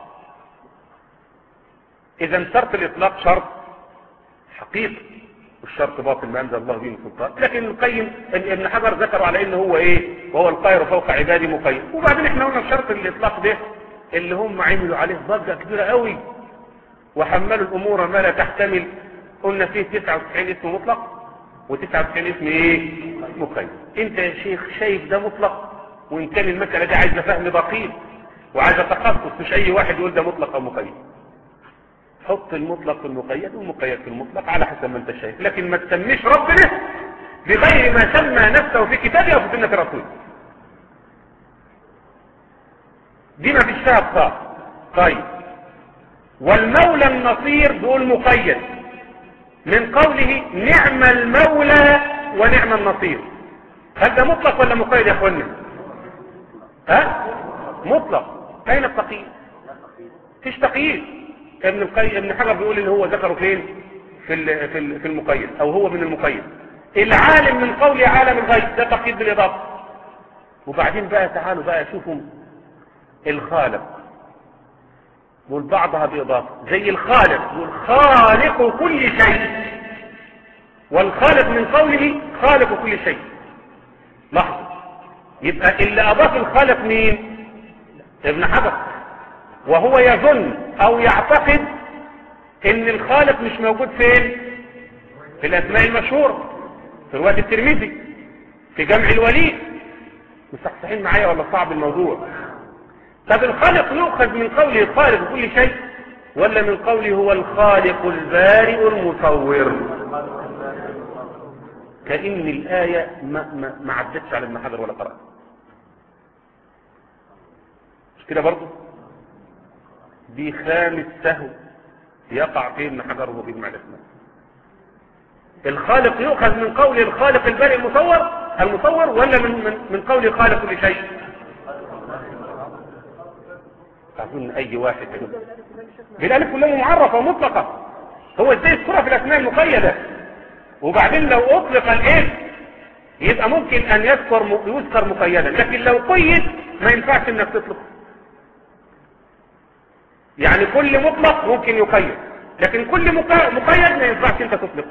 اذا شرط الاطلاق شرط حقيقي، والشرط باطل ما انزل الله به من سلطان. لكن القيم ابن حجر ذكروا على انه هو ايه وهو القاهر فوق عباده مقيد. وبعدين احنا قلنا شرط الاطلاق ده اللي هم عملوا عليه ضجه كبيره قوي وحملوا الامور ما لا تحتمل. قلنا فيه تسعة وتسعين اسم مطلق وتسعة وتسعين اسم ايه مقيد. انت يا شيخ شايف ده مطلق، وان كان المسألة دي عايزة فهم دقيق وعايزة تخصص، مش اي واحد يقول ده مطلق او مقيد. حط المطلق في المقيد والمقيد في المطلق على حسب ما انت شايف، لكن ما تسميش ربنا بغير ما سمى نفسه في كتابه او في سنة رسوله. دي ما فيش فيها اخطاء. طيب والمولى النصير دول مقيد من قوله نعم المولى ونعم النصير. هل ده مطلق ولا مقيد يا اخوانا؟ ها مطلق. اين التقييد؟ فيش تقييد. ابن القيم ابن حجر بيقول ان هو ذكره فين في في في المقيد، او هو من المقيد. العالم من قول عالم الغيب ده تقييد بالاضافه. وبعدين بقى تعالوا بقى شوفوا الخالق، والبعضها بإضافة زي الخالق، والخالق كل شيء، والخالق من قوله خالق كل شيء. لحظة، يبقى اللي أضاف الخالق مين؟ ابن حجر، وهو يظن أو يعتقد إن الخالق مش موجود فين؟ في الأسماء المشهورة، في رواية الترمذي، في جمع الوليد. مصحصحين معايا ولا صعب الموضوع؟ طب الخالق يؤخذ من قوله خالق كل شيء ولا من قوله هو الخالق البارئ المصور؟ كأن الآية ما, ما, ما عدتش على ابن حجر ولا قرأت. مش كده برضه؟ دي خامس سهو يقع فيه ابن حجر وهو بيجمع الاسماء. الخالق يؤخذ من قول الخالق البارئ المصور المصور ولا من من, من قول خالق كل شيء؟ أظن أي واحد يقول بالألف كلها معرفة ومطلقة. هو ازاي يذكرها في الأسماء المقيدة؟ وبعدين لو أطلق الاسم يبقى ممكن أن يذكر يذكر مقيدا، لكن لو قيد ما ينفعش إنك تطلق. يعني كل مطلق ممكن يقيد، لكن كل مقيد ما ينفعش أنت تطلق.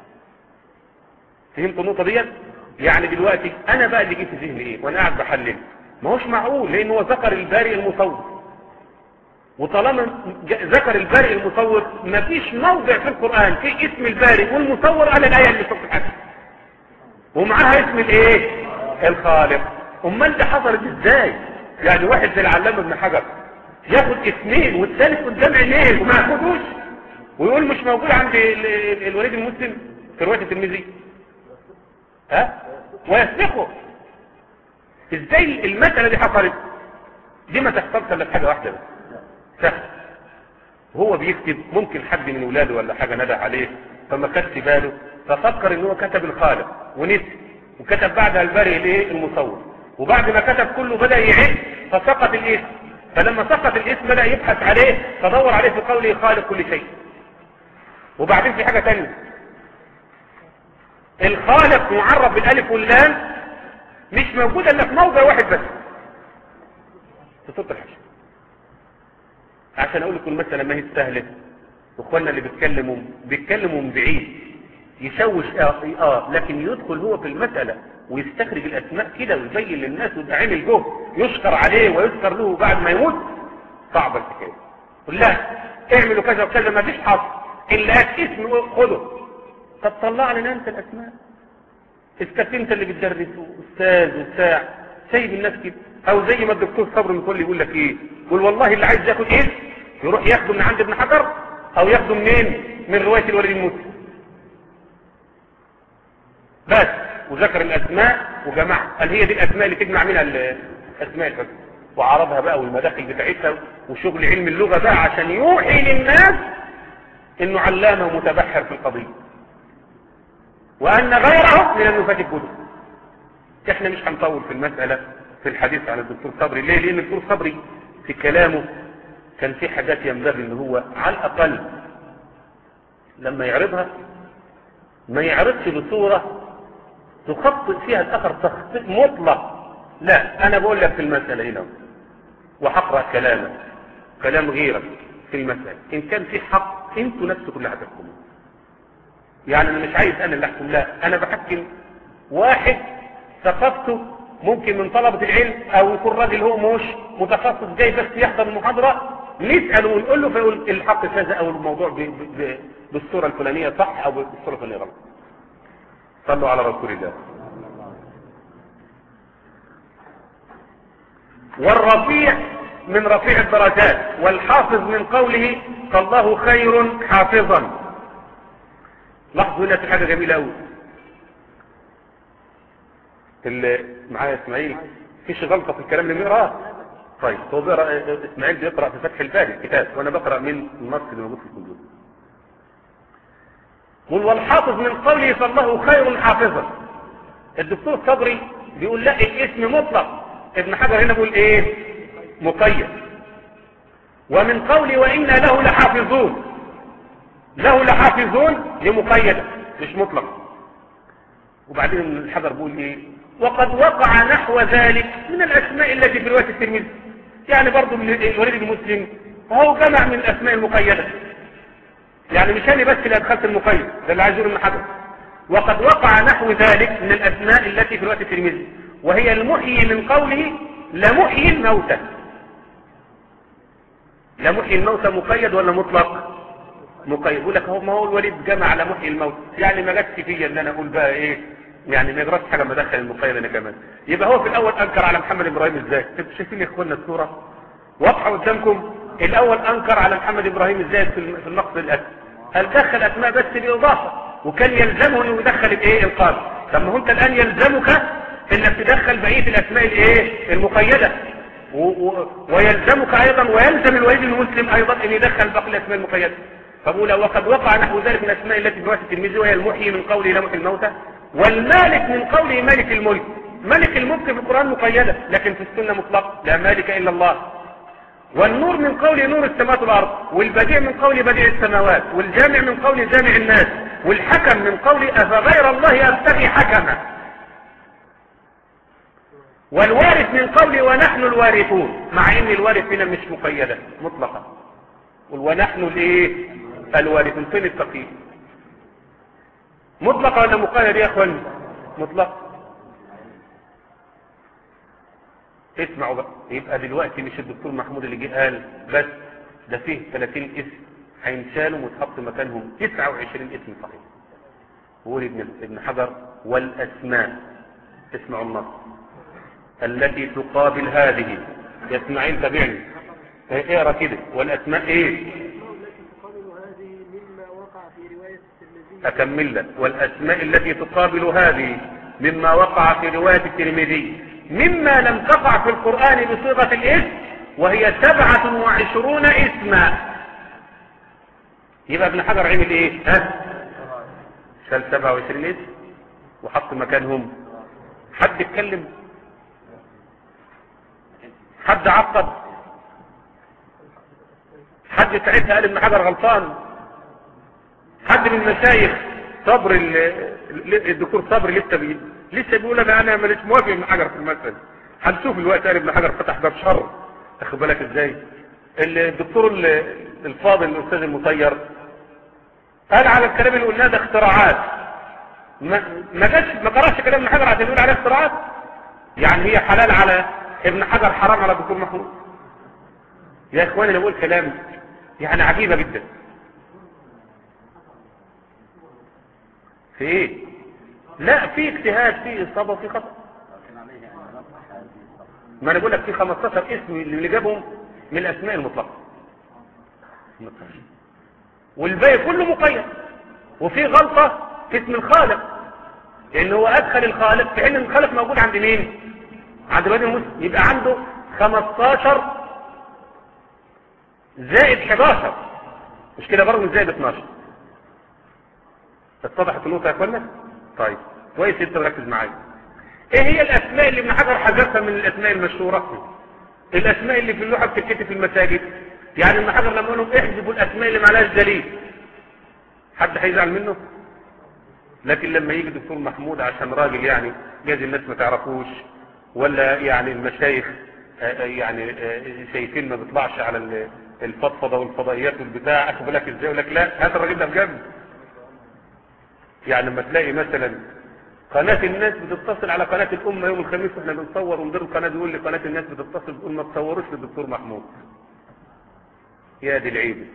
فهمت النقطة ديت؟ يعني دلوقتي أنا بقى اللي جيت في ذهني إيه وأنا قاعد بحلل؟ ما هوش معقول، لأن هو ذكر البارئ المصور، وطالما ذكر البارئ المصور ما فيش موضع في القرآن في اسم البارئ والمصور على الآية اللي فوق الحدث، ومعها اسم الايه الخالق. امال ده حصلت ازاي؟ يعني واحد زي العلامة ابن حجر ياخد اسمين والثالث قدام عينيه وما ياخدوش ويقول مش موجود عند الوليد المسلم في رواية الترمذي، ها ويسبقه. ازاي المسألة دي حصلت؟ دي ما تحصلش الا في حاجة واحدة بس، سهل. هو بيكتب ممكن حد من ولاده ولا حاجة ندى عليه فما خدش باله ففكر ان هو كتب الخالق ونسي وكتب بعدها البارئ الايه المصور، وبعد ما كتب كله بدأ يعد فسقط الاسم، فلما سقط الاسم بدأ يبحث عليه فدور عليه في قوله خالق كل شيء. وبعدين في حاجة تانية، الخالق معرف بالالف واللام مش موجود الا في موضع واحد بس في سورة الحشر. عشان اقول لكم المسألة ما هي سهلة، اخواننا اللي بيتكلموا بيتكلموا من بعيد يشوش اه, آه لكن يدخل هو في المسألة ويستخرج الاسماء كده ويبين للناس ويبقى عامل جهد يشكر عليه ويذكر له بعد ما يموت. صعبة الحكاية. قل لا اعملوا كذا وكذا ما فيش حظ الا اسم خده. طب طلع لنا انت الاسماء، اسكت انت اللي بتدرس استاذ وبتاع سايب الناس كده. او زي ما الدكتور صبري متولي يقول لك ايه، يقول والله اللي عايز ياخد اسم يروح ياخده من عند ابن حجر او ياخده منين من رواية الوليد المسلم بس، وذكر الاسماء وجمعها قال هي دي الاسماء اللي تجمع منها الاسماء الحسنى وعرضها بقى والمداخل بتاعتها وشغل علم اللغة بقى عشان يوحي للناس انه علامه ومتبحر في القضية وان غيره من النفاة الجدد. احنا مش هنطول في المسألة في الحديث عن الدكتور صبري. ليه؟ لان الدكتور صبري في كلامه كان في حاجات ينبغي ان هو على الاقل لما يعرضها ما يعرضش بصورة تخطئ فيها الاخر تخطئ مطلق. لا، انا بقول لك في المسألة هنا وحقرأ كلامك كلام غيرك في المسألة، ان كان في حق انتوا نفسكم اللي هتحكموا. يعني انا مش عايز انا اللي احكم، لا انا بحكم واحد ثقافته ممكن من طلبة العلم او يكون راجل هو مش متخصص جاي بس يحضر المحاضرة، نسأله ونقول له فيقول الحق كذا او الموضوع ب ب ب بالصورة الفلانية صح او بالصورة الفلانية غلط. صلوا على رسول الله. والرفيع من رفيع الدرجات، والحافظ من قوله فالله خير حافظا. لاحظوا هنا في حاجة جميلة قوي اللي معايا اسماعيل فيش غلطة في الكلام اللي بنقراه. طيب هو بيقرأ اسماعيل بيقرأ في فتح الباري الكتاب وانا بقرأ من النص اللي موجود في الكتب. قل والحافظ من قوله فالله خير حافظا. الدكتور صبري بيقول لا الاسم مطلق، ابن حجر هنا بيقول ايه مقيد. ومن قوله وإنا له لحافظون، له لحافظون لمقيدة مش مطلق. وبعدين الحجر بيقول ايه وقد وقع نحو ذلك من الاسماء التي في رواية الترمذي. يعني برضو الوليد المسلم هو جمع من الاسماء المقيدة، يعني مش انا بس اللي ادخلت المقيد، ده اللي عايز يقول ابن حجر. وقد وقع نحو ذلك من الاسماء التي في رواية الترمذي وهي المحيي من قوله لمحيي الموتى. لمحيي الموتى مقيد ولا مطلق؟ مقيد. يقول لك هو ما هو الوليد جمع على محيي الموتى، يعني ما جاتش فيا ان انا اقول بقى ايه يعني ما يجراش حاجه ما ادخل المقيد انا كمان. يبقى هو في الاول انكر على محمد ابراهيم ازاي؟ انتوا شايفين يا اخوانا الصوره واضحه قدامكم. الاول انكر على محمد ابراهيم ازاي في النقد الاسم، قال دخل اسماء بس باضافه وكان يلزمه انه يدخل الايه القاضي. طب ما هو انت الان يلزمك انك تدخل بقيه الاسماء الايه المقيده و... و... ويلزمك ايضا ويلزم الوليد المسلم ايضا ان يدخل باقي الاسماء المقيده. فبقول وقد وقع نحو ذلك من الاسماء التي في روايه الترمذي وهي المحيي من قوله لمحيي الموتى، والمالك من قوله مالك الملك. ملك الملك في القران مقيده لكن في السنه مطلق لا مالك الا الله. والنور من قوله نور السماوات والارض، والبديع من قوله بديع السماوات، والجامع من قوله جامع الناس، والحكم من قوله افغير الله ابتغي حكما، والوارث من قوله ونحن الوارثون، مع ان الوارث هنا مش مقيده مطلقا. ونحن الايه الوارثون. فين التقييد؟ مطلقا ولا مقيد يا اخوان؟ مطلق. اسمعوا بقى، يبقى دلوقتي مش الدكتور محمود اللي جه قال بس ده فيه ثلاثين اسم هينشالوا وتحط مكانهم تسعة وعشرين اسم صحيح. هو ابن ابن حجر والاسماء. اسمعوا النص التي تقابل هذه. يا اسماعيل تابعني اقرا كده. والاسماء ايه؟ اكمل لك. والاسماء التي تقابل هذه مما وقع في رواية الترمذي مما لم تقع في القرآن بصيغة الاسم وهي سبعة وعشرون اسما. يبقى ابن حجر عمل ايه؟ ها؟ شال سبعة وعشرين اسم وحط مكانهم. حد اتكلم؟ حد عقب؟ حد ساعتها قال ابن حجر غلطان؟ حد من المشايخ صبر الدكتور صبر لسه بي لسه بيقول انا انا ماليش موافق ابن حجر في المسألة. هنشوف الوقت قال ابن حجر فتح باب شر. تاخد بالك ازاي؟ الدكتور الفاضل الاستاذ المطير قال على الكلام اللي قلناه ده اختراعات. ما ما جاش ما قراش كلام ابن حجر عشان يقول عليه اختراعات. يعني هي حلال على ابن حجر حرام على الدكتور محمود. يا اخواني انا بقول كلام يعني عجيبه جدا. في ايه؟ لا في اجتهاد، في اصابه، في خطا. ما انا بقول لك في خمستاشر اسم اللي جابهم من الاسماء المطلقه، والباقي كله مقيد. وفي غلطه في اسم الخالق، لان هو ادخل الخالق في حين الخالق موجود عند مين؟ عند بني المسلم. يبقى عنده خمستاشر زائد حداشر، مش كده برضه؟ زائد اتناشر. اتضحت النقطه يا اخوانا؟ طيب كويس انت مركز معايا. ايه هي الاسماء اللي ابن حجر حذفها من الاسماء المشهوره؟ الاسماء اللي في اللوحه بتتكتب في المساجد. يعني ابن حجر لما يقولوا احذفوا الاسماء اللي معلهاش دليل، حد هيزعل منه؟ لكن لما يجي دكتور محمود عشان راجل يعني جاز الناس ما تعرفوش، ولا يعني المشايخ يعني شايفين ما بيطلعش على الفضفضه والفضائيات والبتاع، اخد بالك ازاي؟ يقول لك لا هات الراجل ده بجد. يعني لما تلاقي مثلا قناه الناس بتتصل على قناه الامه يوم الخميس واحنا بنصور، ومدير القناه بيقول لي قناه الناس بتتصل بتقول ما تصوروش للدكتور محمود. يا دي العيب.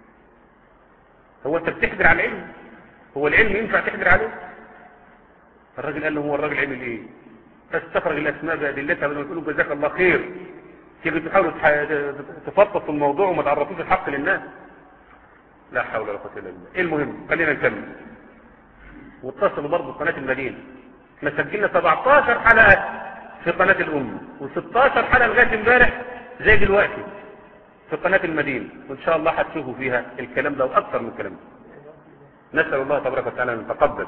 هو انت بتحجر على العلم؟ هو العلم ينفع تحجر عليه؟ الراجل قال له هو الراجل عمل ايه؟ تستخرج الاسماء بادلتها بدل ما تقولوا جزاك الله خير، تيجي تحاولوا تفطسوا الموضوع وما تعرفوش الحق للناس. لا حول ولا قوه الا بالله. ايه المهم خلينا نكمل. واتصلوا برضه قناه المدينه، احنا سجلنا سبعتاشر حلقه في قناه الام وستاشر حلقه لغايه امبارح زي دلوقتي في قناه المدينه، وان شاء الله هتشوفوا فيها الكلام ده واكثر من الكلام ده. نسال الله تبارك وتعالى ان يتقبل.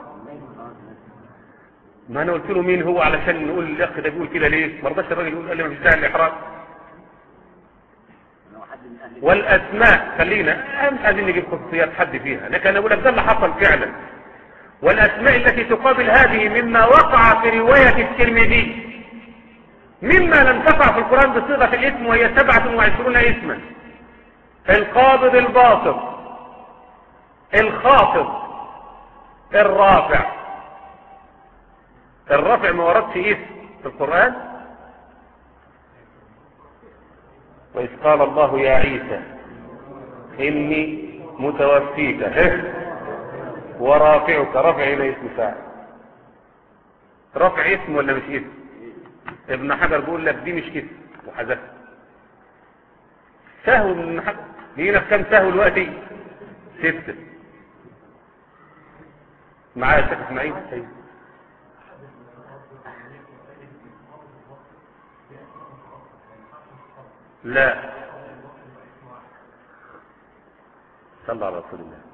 ما انا قلت له مين هو علشان نقول الاخ ده بيقول كده ليه؟ ما رضاش الراجل يقول، قال لي مش داعي الاحراج. والاسماء خلينا مش عايزين نجيب خصوصيات حد فيها، لكن انا بقول لك ده اللي حصل فعلا. والاسماء التي تقابل هذه مما وقع في روايه الترمذي مما لم تقع في القران بصيغه الاسم، وهي سبعة وعشرون اسما: القابض الباسط، الخافض، الرافع. الرافع ما وردش اسم في القرآن. وإذ قال الله يا عيسى إني متوفيك ورافعك. رفع هنا اسم فاعل. رفع اسم ولا مش اسم؟ ابن حجر بيقول لك دي مش اسم وحذفها. سهو من ابن حجر. لينا في كام سهو دلوقتي؟ ستة. معايا يا شيخ اسماعيل؟ لا صلى على رسول الله.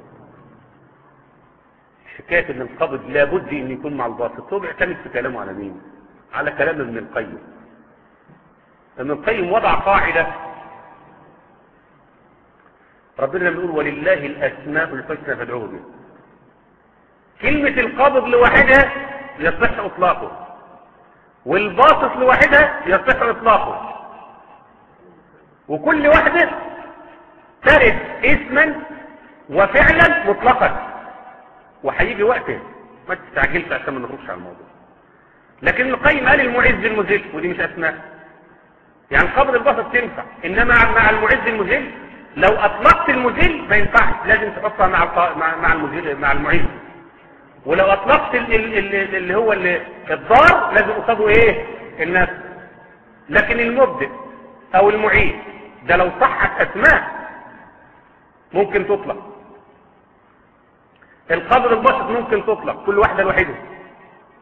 حكايه ان القبض لابد ان يكون مع الباسط، هو بيعتمد في كلامه على مين؟ على كلام ابن القيم. ابن القيم وضع قاعده، ربنا بيقول ولله الاسماء الحسنى فادعوه بها. كلمه القبض لوحدها يصح اطلاقه، والباسط لوحدها يصح اطلاقه، وكل واحدة ترد اسما وفعلا مطلقا. وهيجي وقته ما تستعجلش عشان ما نخرجش على الموضوع. لكن القيم قال المعز المذل، ودي مش اسماء. يعني قبض البسط تنفع، انما مع المعز المذل لو اطلقت المذل ما ينفعش، لازم تحطها مع مع مع المذل مع المعز. ولو اطلقت اللي هو الضار لازم قصاده ايه؟ النفس. لكن المبدئ او المعيد ده لو صحت اسماء ممكن تطلق. القبض البسط ممكن تطلق كل واحده لوحدها،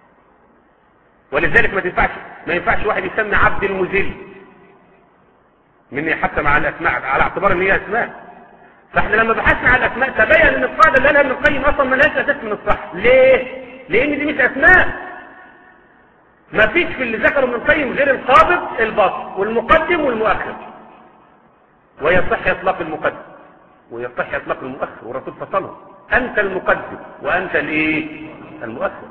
ولذلك ما تنفعش ما ينفعش واحد يسمي عبد المذل من حتى مع الاسماء على اعتبار ان هي اسماء. فاحنا لما بحثنا على الاسماء تبين ان القاعده اللي قالها ابن القيم اصلا ما لهاش اساس من الصح. ليه؟ لان دي مش اسماء. ما فيش في اللي ذكره ابن القيم غير القابض الباسط والمقدم والمؤخر، ويصح اطلاق المقدم ويصح اطلاق المؤخر، والرسول فصله انت المقدم وانت الايه المؤخر.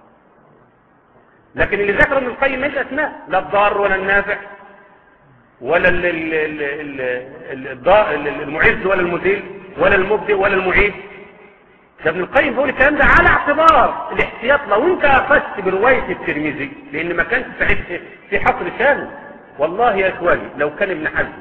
لكن اللي ذكره ابن القيم مش اسماء، لا الضار ولا النافع ولا ال ال ال ال المعز ولا المذل ولا المبدئ ولا المعيد. ده ابن القيم بيقول الكلام ده على اعتبار الاحتياط. لو انت اخذت بروايه الترمذي، لان ما كانش ساعتها في حصر شامل، والله يا اخواني لو كان ابن حزم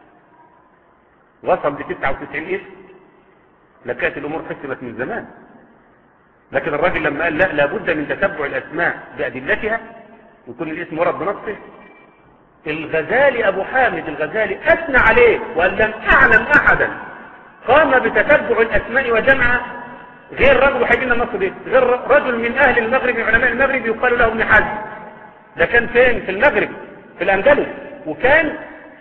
وصل ب تسعة وتسعين اسم لكانت الامور حسبت من زمان. لكن الراجل لما قال لا لابد من تتبع الاسماء بادلتها ويكون الاسم ورد بنصه، الغزالي ابو حامد الغزالي اثنى عليه وقال لم اعلم احدا قام بتتبع الاسماء وجمعها غير رجل، وهيجي لنا النص ده، غير رجل من اهل المغرب من علماء المغرب يقال له ابن حزم. ده كان فين؟ في المغرب في الاندلس، وكان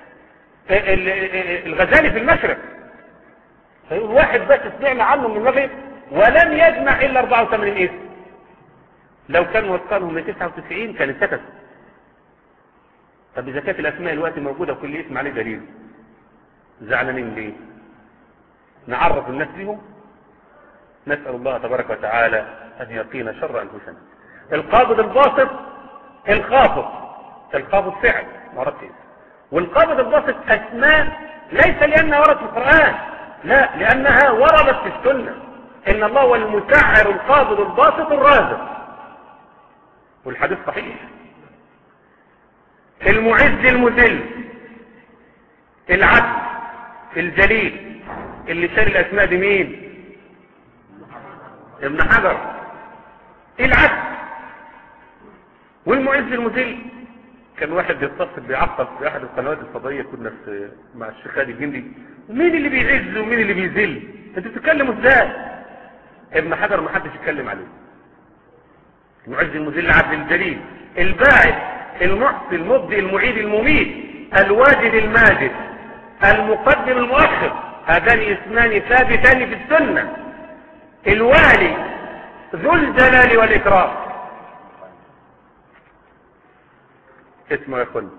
الغزالي في المشرق. فيقول واحد بس سمعنا عنه من المغرب ولم يجمع الا أربعة وثمانين اسم. لو كان وصلهم من تسعة وتسعين كان سكت. طب اذا كانت الاسماء الوقت موجوده وكل اسم عليه دليل، زعلانين ليه؟ نعرف الناس بهم. نسال الله تبارك وتعالى ان يقينا شر انفسنا. القابض الباسط الخافض، الخافض فعل مرتب، والقابض الباسط اسماء ليس لانها وردت في القران، لا لانها وردت في السنه. ان الله هو المسعر القابض الباسط الرازق، والحديث صحيح. المعز المذل العدل الجليل، اللي شال الاسماء دي مين؟ ابن حجر. العدل والمعز المذل. كان واحد بيتصل بيعقب في احد القنوات الفضائيه، كنا في مع الشيخ خالد الجندي، مين اللي بيعز ومين اللي بيذل؟ انتوا بتتكلموا ازاي؟ ابن حجر ما حدش يتكلم عليه. المعز المذل العدل الجليل الباعث المحصي المبدئ المعيد المميت الواجد الماجد المقدم المؤخر، هذان اسمان ثابتان في السنه. الوالي ذو الجلال والاكرام اسمه يا اخوان.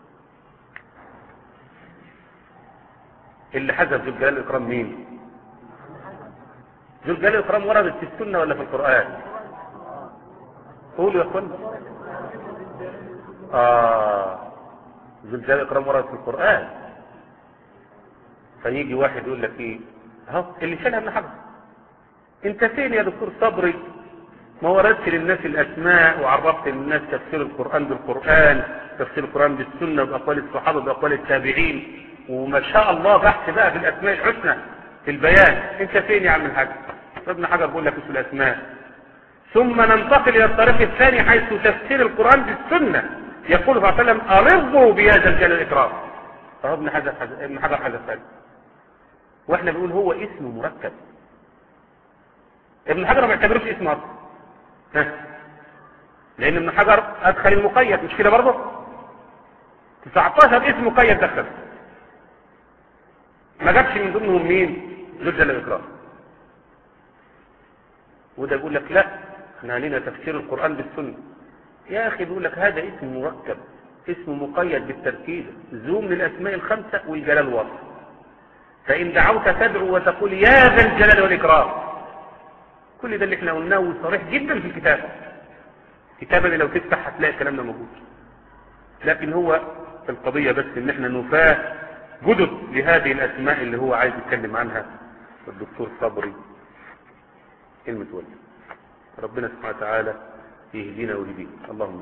اللي حذف ذو الجلال والاكرام مين؟ ذو الجلال والاكرام وردت في السنه ولا في القران؟ قولوا يا اخوان. اه ذو الجلال والاكرام وردت في القران. فيجي واحد يقول لك ايه؟ اهو اللي شالها ابن حجر. انت فين يا دكتور صبري؟ ما وردتش للناس الاسماء وعرفت للناس تفسير القران بالقران، تفسير القران بالسنه باقوال الصحابه باقوال التابعين، وما شاء الله بحث بقى في الاسماء الحسنى في البيان. انت فين يا عم الحاج؟ ابن حجر بيقول لك في الاسماء. ثم ننتقل الى الطريق الثاني حيث تفسير القران بالسنه. يقول صلى الله عليه وسلم ارضوا بهذا الجلال الاكرام. فهو ابن حجر ابن حجر حذف هذا، واحنا بنقول هو اسم مركب. ابن حجر ما يعتبروش اسم اصلا، ها، لان ابن حجر ادخل المقيد، مش كده برضه؟ تسعتاشر اسم مقيد دخل، ما جابش من ضمنهم مين؟ ذو الجلال والاكرام. وده يقول لك لا احنا علينا تفسير القران بالسنه. يا اخي بيقول لك هذا اسم مركب، اسم مقيد بالتركيز، ذو من الاسماء الخمسه والجلال وصف. فان دعوت تدعو وتقول يا ذا الجلال والاكرام. كل ده اللي احنا قلناه صريح جدا في الكتاب. كتابنا لو تفتح هتلاقي الكلام ده موجود. لكن هو القضيه بس ان احنا نفاه جدد لهذه الاسماء اللي هو عايز يتكلم عنها الدكتور صبري المتولي. ربنا سبحانه وتعالى يهدينا ويهدينا اللهم.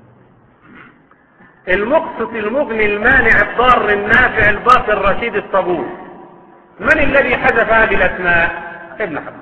المقسط المغني المانع الضار النافع الباقي الرشيد الصبور. من الذي حذف هذه الاسماء؟ ابن حجر.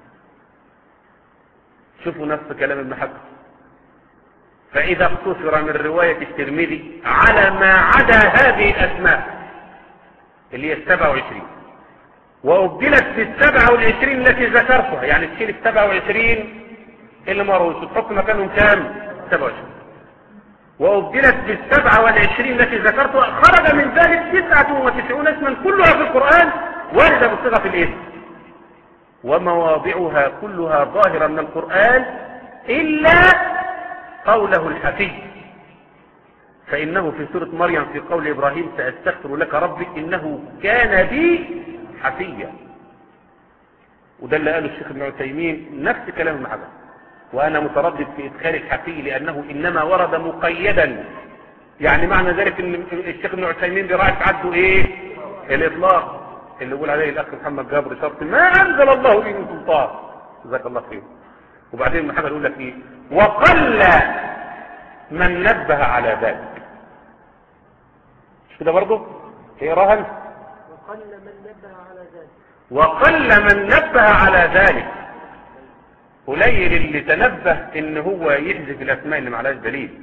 شوفوا نفس كلام ابن حجر. فاذا اقتصر من روايه الترمذي على ما عدا هذه الاسماء اللي هي السبع وعشرين وابدلت بالسبع والعشرين التي ذكرتها، يعني تشيل السبع وعشرين اللي مروش وتحط مكانهم كام؟ سبع وعشرين. وأبدلت بالسبعة والعشرين التي ذكرتها، خرج من ذلك تسعة وتسعون اسما كلها في القرآن واردة بصيغة الاسم، ومواضعها كلها ظاهرة من القرآن إلا قوله الحفي، فإنه في سورة مريم في قول إبراهيم سأستغفر لك ربي إنه كان بي حفيا. وده اللي قاله الشيخ ابن عثيمين نفس كلام ابن حجر، وأنا متردد في إدخال الحفي لأنه إنما ورد مقيدا، يعني معنى ذلك إن الشيخ ابن عثيمين براعي عده إيه؟ الإطلاق اللي يقول عليه الأخ محمد جابر شرط ما أنزل الله به من سلطان، جزاك الله خير. وبعدين ابن حجر يقول لك إيه؟ وقل من نبه على ذلك، مش كده برضه؟ اقراها. وقل من نبه على ذلك وقل من نبه على ذلك، قليل اللي تنبه ان هو يحذف الاسماء اللي معلاش دليل.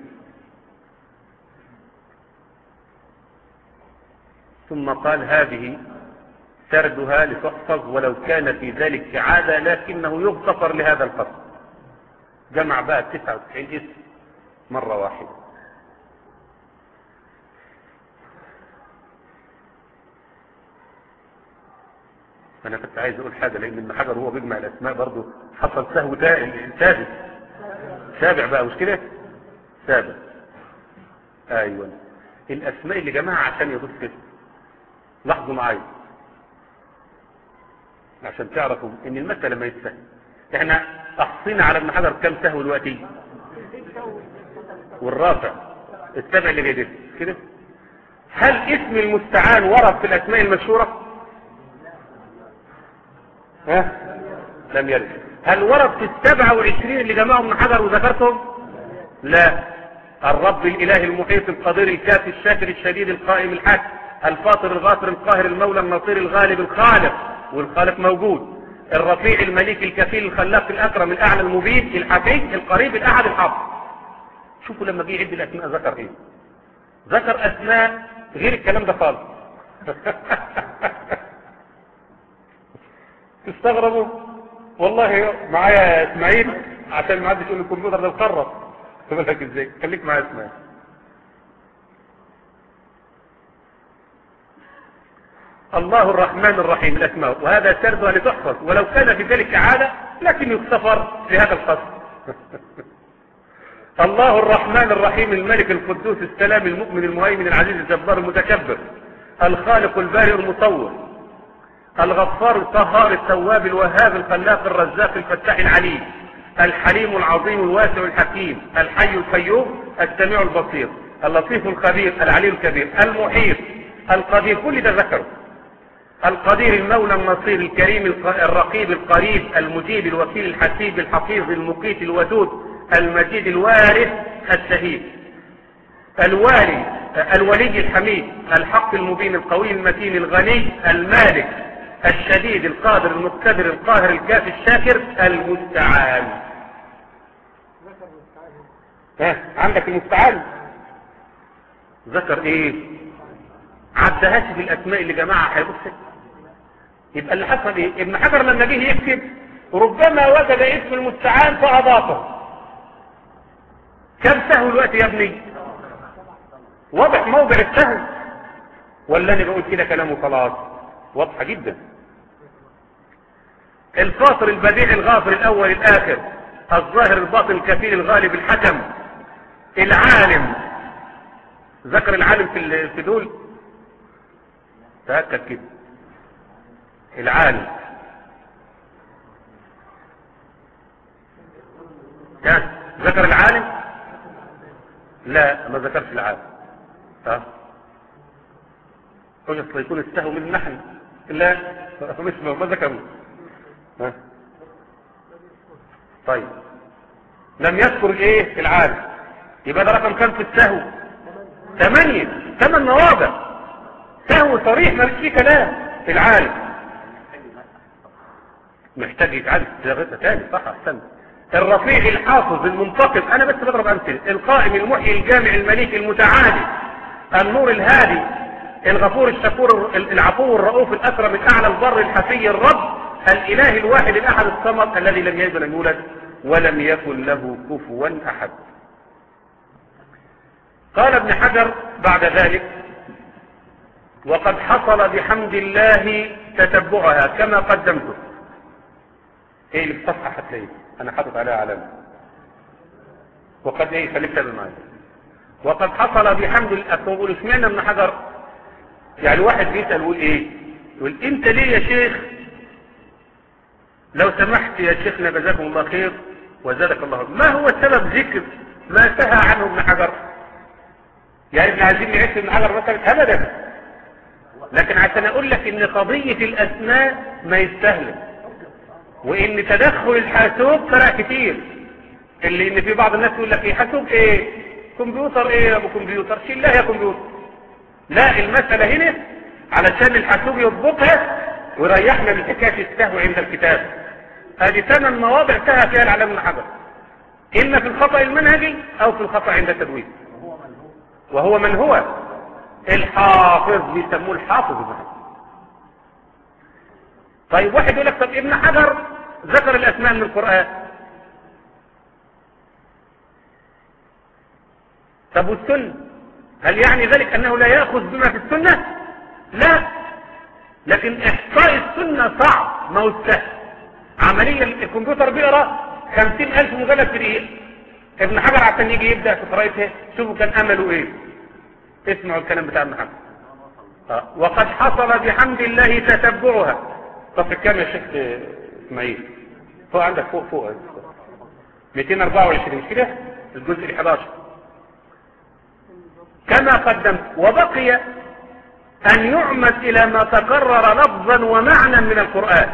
ثم قال هذه سردها لتحفظ ولو كان في ذلك عادة لكنه يغتفر لهذا القصد. جمع بقى تسعة وتسعين اسم مرة واحدة. انا كنت عايز اقول حاجة لان ابن حجر هو بيجمع الاسماء برضه حصل سهو سابع سابع بقى مش كده؟ سابع. ايوه الاسماء اللي جمعها عشان يضيف كده. لاحظوا معايا عشان تعرفوا ان المسألة ما يتسهل. احنا احصينا على ابن حجر كم سهو دلوقتي؟ والرافع السبع اللي جاي كده. هل اسم المستعان ورد في الاسماء المشهورة؟ ها؟ لم يرد. هل ورد في السبعة وعشرين اللي جمعهم ابن حجر وذكرتهم؟ لا. الرب الاله المحيط القدير الكافي الشاكر الشديد القائم الحاكم الفاطر الغافر القاهر المولى النصير الغالب الخالق، والخالق موجود. الرفيع المليك الكفيل الخلاق الاكرم الاعلى المبين الحفي القريب الاحد الحافظ. شوفوا لما جه يعد الاسماء ذكر ايه؟ ذكر اسماء غير الكلام ده خالص. تستغربوا والله. معايا اسماعيل عشان ما حدش يقول الكمبيوتر ده مخرب. تقول لك ازاي؟ خليك معايا اسماعيل. الله الرحمن الرحيم الاسماء، وهذا سردها لتحفظ ولو كان في ذلك عادة لكن يغتفر في هذا القصد. الله الرحمن الرحيم الملك القدوس السلام المؤمن المهيمن العزيز الجبار المتكبر الخالق البارئ المصور الغفار القهار التواب الوهاب الخلاق الرزاق الفتاح العليم الحليم العظيم الواسع الحكيم الحي القيوم السميع البصير اللطيف الخبير العلي الكبير المحيط القدير، كل ده ذكره. القدير المولى النصير الكريم الرقيب القريب المجيب الوكيل الحسيب الحفيظ المقيت الودود المجيد الوارث الشهيد الوالي الولي الحميد الحق المبين القوي المتين الغني المالك الشديد القادر المقتدر القاهر الكافي الشاكر المستعان. ها عندك المستعان ذكر ايه؟ عدهاش في الاسماء اللي جماعة هيبص. يبقى اللي حصل ايه؟ ابن حجر لما جه يكتب ربما وجد اسم المستعان فاضافه. كم سهو الوقت يا ابني؟ واضح موضع السهو ولا انا بقول كده كلامه خلاص؟ واضحه جدا. الفاطر البديع الغافر الاول الاخر الظاهر الباطن الكفيل الغالب الحكم العالم. ذكر العالم في في دول تاكد كده. العالم كان ذكر العالم؟ لا ما ذكرش العالم. ها وجد يكون السهو من نحن؟ لا مش ما ذكروا. ها طيب لم يذكر الايه؟ العالم. يبقى ده رقم كم في السهو؟ ثمانية. ثمان مواضع سهو صريح ما فيه كلام. في العالم محتاج يتعاد صياغتها ثاني. صح احسن. الرفيع الحافظ المنتقم، انا بس بضرب امثله. القائم المحيي الجامع المليك المتعالي النور الهادي الغفور الشكور العفو الرؤوف الاكرم الاعلى البر الحفي الرب الاله الواحد الاحد الصمد الذي لم يلد ولم يولد ولم يكن له كفوا احد. قال ابن حجر بعد ذلك: وقد حصل بحمد الله تتبعها كما قدمته. ايه اللي في الصفحه هتلاقيه انا حاطط عليها علامه. وقد ايه خليك تابع معايا. وقد حصل بحمد الله. اقول اشمعنى ابن حجر؟ يعني واحد بيسال يقول ايه؟ يقول انت ليه يا شيخ لو سمحت يا شيخنا جزاكم الله خير وزادك الله. ما هو سبب ذكر ما سهى عنه ابن حجر؟ يعني ابن عايزين نعيش ابن حجر مثلا؟ ابدا. لكن عشان اقول لك ان قضيه الاسماء ما يستهلك، وان تدخل الحاسوب فرق كتير. اللي ان في بعض الناس يقول لك ايه حاسوب ايه كمبيوتر ايه يا ابو كمبيوتر شيل لها يا كمبيوتر. لا، المساله هنا علشان الحاسوب يضبطها ويريحنا من حكايه السهو عند الكتاب. هذه ثمان مواضع سهى فيها العلامه ابن حجر، اما في الخطا المنهجي او في الخطا عند التدوين. وهو من هو الحافظ، بيسموه الحافظ ابن حجر. طيب واحد يقول لك طب ابن حجر ذكر الاسماء من القرآن، طب والسنة هل يعني ذلك انه لا يأخذ بما في السنة؟ لا، لكن احصاء السنة صعب، ما هو سهل. عملية الكمبيوتر بيقرأ خمسين الف مجلد في دقيقة. ابن حجر عشان يجي يبدأ في قراءتها شوفوا كان امله ايه. اسمعوا الكلام بتاع ابن حجر. آه. وقد حصل بحمد الله تتبعها. طب كام يا شيخ اسماعيل؟ فوق عندك فوق فوق مئتين واربعة وعشرين مش كده؟ الجزء ال حداشر كما قدمت. وبقي ان يعمد الى ما تكرر لفظا ومعنى من القرآن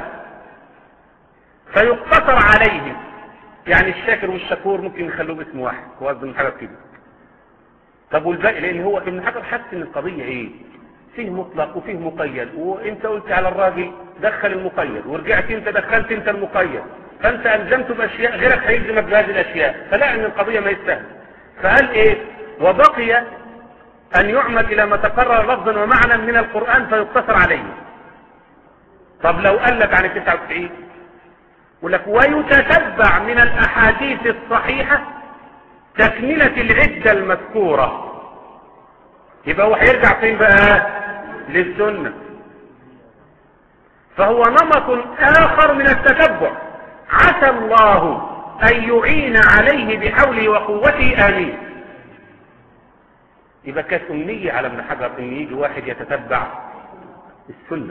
فيقتصر عليه. يعني الشاكر والشكور ممكن يخلوه باسم واحد، هو ابن حجر كده. طب والباقي لان هو ابن حجر حس ان القضيه ايه؟ فيه مطلق وفيه مقيد، وانت قلت على الراجل دخل المقيد ورجعت انت دخلت انت المقيد، فانت الزمته باشياء غيرك هيلزمك بهذه الاشياء، فلا ان القضيه ما يستاهل. فقال ايه؟ وبقي ان يعمد الى ما تقرر لفظا ومعنى من القرآن فيقتصر عليه. طب لو قال لك عن التسعة وتسعين يقول لك ويتتبع من الاحاديث الصحيحة تكملة العدة المذكورة. يبقى هو هيرجع فين بقى؟ للسنة. فهو نمط اخر من التتبع، عسى الله ان يعين عليه بحوله وقوته. امين. يبقى كانت امنية على ابن حجر ان يجي واحد يتتبع السنة.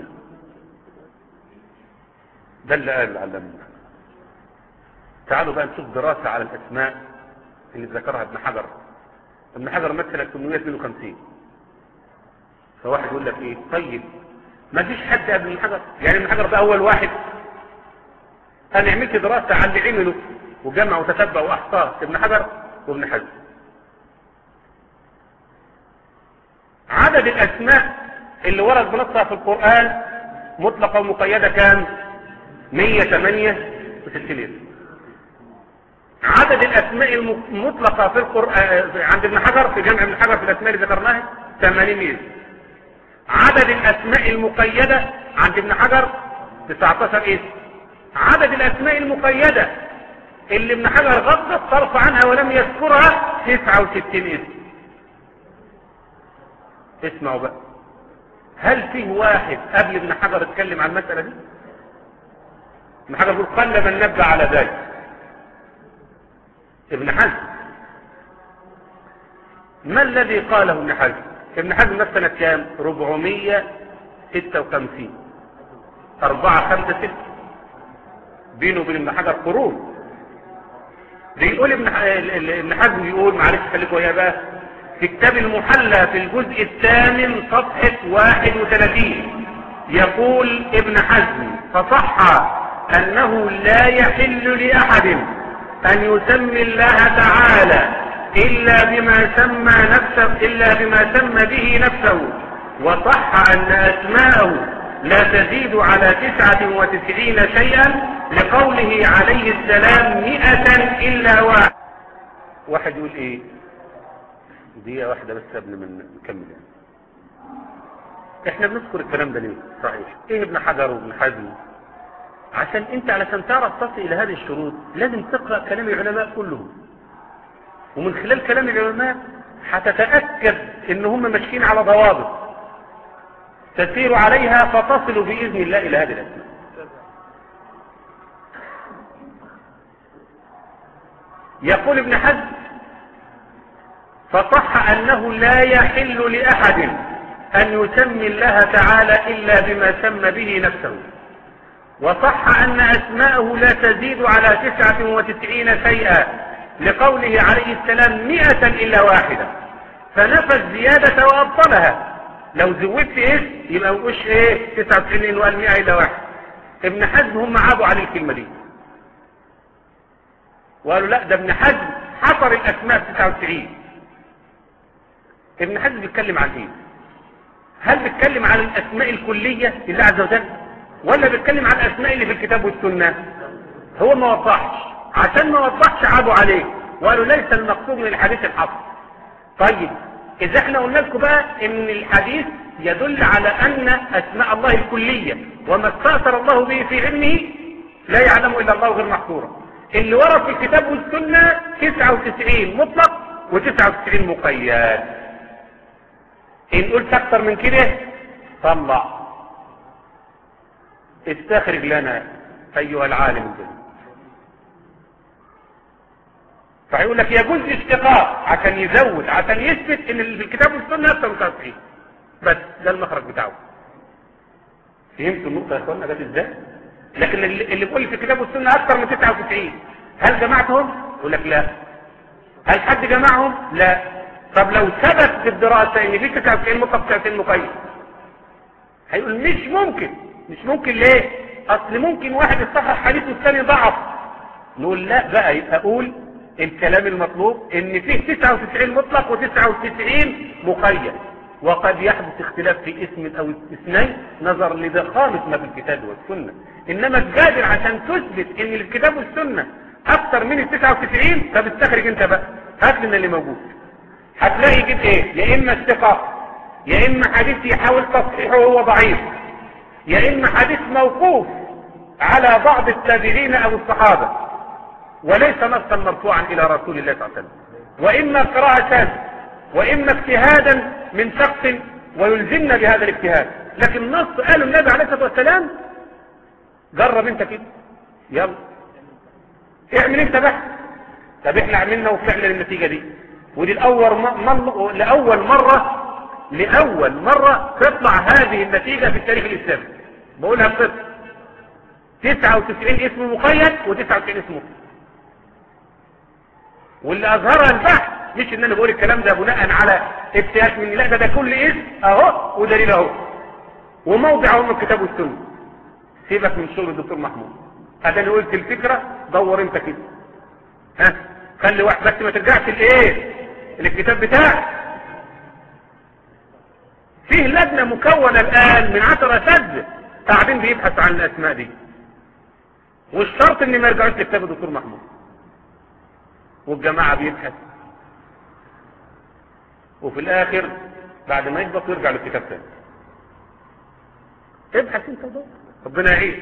ده اللي قال على ابن حجر. تعالوا بقى نشوف دراسة على الاسماء اللي ذكرها ابن حجر. ابن حجر مثلا ثمانمائة واثنين وخمسين. فواحد يقول لك ايه؟ طيب ما فيش حد قبل ابن حجر؟ يعني ابن حجر ده اول واحد؟ انا عملت دراسة على اللي عمله وجمع وتتبع واحصاه ابن حجر وابن حجر. عدد الاسماء اللي ورد بنصها في القرآن مطلقة ومقيدة كام؟ مئة وثمانية وستين. عدد الاسماء المطلقة في القرآن عند ابن حجر في جمع ابن حجر في الاسماء اللي ذكرناها ثمانمائة. عدد الاسماء المقيدة عند ابن حجر تسعة عشر اسم. عدد الاسماء المقيدة اللي ابن حجر غض الطرف عنها ولم يذكرها تسعة وستين اسم. اسمعوا بقى، هل فيه واحد قبل ابن حجر اتكلم عن المسألة دي؟ ابن حجر يقول قل من نبه على ذلك. ابن حزم ما الذي قاله ابن حزم؟ ابن حزم مات سنة كام؟ أربعمائة وستة وخمسين. أربعة خمسة ستة بينه وبين ابن حجر قرون. بيقول ابن ابن حزم بيقول معلش خليكوا يا بقى في كتاب المحلى في الجزء الثامن صفحة واحد وثلاثين يقول ابن حزم فصح أنه لا يحل لأحد أن يسمي الله تعالى إلا بما سمى نفسه إلا بما سمى به نفسه، وصح أن أسماءه لا تزيد على تسعة وتسعين شيئا لقوله عليه السلام مئة إلا واحد. واحد يقول إيه؟ دقيقة واحدة بس قبل ما نكمل. إحنا بنذكر الكلام ده ليه؟ صحيح إيه ابن حجر وابن حزم؟ عشان انت علشان تعرف تصل الى هذه الشروط لازم تقرأ كلام العلماء كلهم، ومن خلال كلام العلماء هتتأكد ان هم ماشيين على ضوابط تسير عليها فتصل بإذن الله إلى هذه الأسماء. يقول ابن حزم فصح أنه لا يحل لأحد أن يسمي الله تعالى إلا بما سمى به نفسه، وصح أن أسماءه لا تزيد على تسعة وتسعين شيئا لقوله عليه السلام مئة إلا واحدة، فنفى الزيادة وأبطلها. لو زودت إيه يبقى مقوش إيه تسعة وتسعين وقال مئة إلا واحد. ابن حزم هم عابوا عليه الكلمة دي وقالوا لا ده ابن حزم حصر الأسماء تسعة وتسعين. ابن حزم بيتكلم عن إيه؟ هل بيتكلم عن الأسماء الكلية لله عز وجل ولا بيتكلم عن الأسماء اللي في الكتاب والسنة؟ هو ما وضحش، عشان ما وضحش عابوا عليه وقالوا ليس المقصود من الحديث الحصر. طيب إذا احنا قلنا لكم بقى ان الحديث يدل على ان أسماء الله الكلية وما استأثر الله به في علمه لا يعلم إلا الله غير محصورة، اللي ورد في الكتاب والسنة تسعة وتسعين مطلق وتسعة وتسعين مقيد. إن قلت أكتر من كده طلع استخرج لنا أيها العالم الجليل. فيقول لك يجوز اشتقاق عشان يزود عشان يثبت ان اللي في الكتاب والسنه اكثر من تسعة وتسعين، بس ده المخرج بتاعه. فهمتوا النقطه يا اخوانا جت ازاي؟ لكن اللي بيقول في الكتاب والسنه اكثر من تسعة وتسعين هل جمعتهم؟ يقول لك لا. هل حد جمعهم؟ لا. طب لو ثبت بالدراسه ان في تسعة وتسعين مطلق تسعة وتسعين مقيد هيقول مش ممكن. مش ممكن ليه؟ اصل ممكن واحد يصحح حديث والثاني ضعف. نقول لا بقى، يبقى اقول الكلام المطلوب ان فيه تسعة وتسعين مطلق وتسعة وتسعين مقيد، وقد يحدث اختلاف في اسم او اثنين نظر لضخامة ما في الكتاب والسنة. انما الجادر عشان تثبت ان الكتاب والسنة اكثر من ال تسعة وتسعين فبتستخرج انت بقى، هات لنا اللي موجود. هتلاقي يجيب ايه؟ يا اما الثقة، يا اما حديث يحاول تصحيحه وهو ضعيف، يا اما حديث موقوف على بعض التابعين او الصحابة وليس نصا مرفوعا الى رسول الله صلى الله عليه وسلم، واما قراءة شاذة، واما اجتهادا من شخص ويلزمنا بهذا الاجتهاد. لكن نص قاله النبي عليه الصلاة والسلام جرب انت كده، يلا اعمل انت بحث. طب احنا عملنا وفعلا النتيجة دي، ودي الاول مرة لاول مرة لاول مرة تطلع هذه النتيجة في التاريخ الاسلامي. بقولها بصدق، تسعة وتسعين اسم مقيد وتسعة وتسعين اسم مقيد. واللي اظهرها البحث مش ان انا بقول الكلام ده بناء على اجتهاد مني، لا ده ده كل اسم اهو ودليل اهو وموضع اهو من الكتاب والسنه. سيبك من شغل الدكتور محمود، هذا انا قلت الفكره دور انت كده، ها خلي واحد بس ما ترجعش لايه الكتاب بتاعك. فيه لجنه مكونه الان من عشرة اساتذه قاعدين بيبحثوا عن الاسماء دي، والشرط ان ما يرجعوش لكتاب الدكتور محمود، والجماعة بيبحث وفي الاخر بعد ما يضبط يرجع للكتاب تاني. ابحث انت ده ربنا يعيش.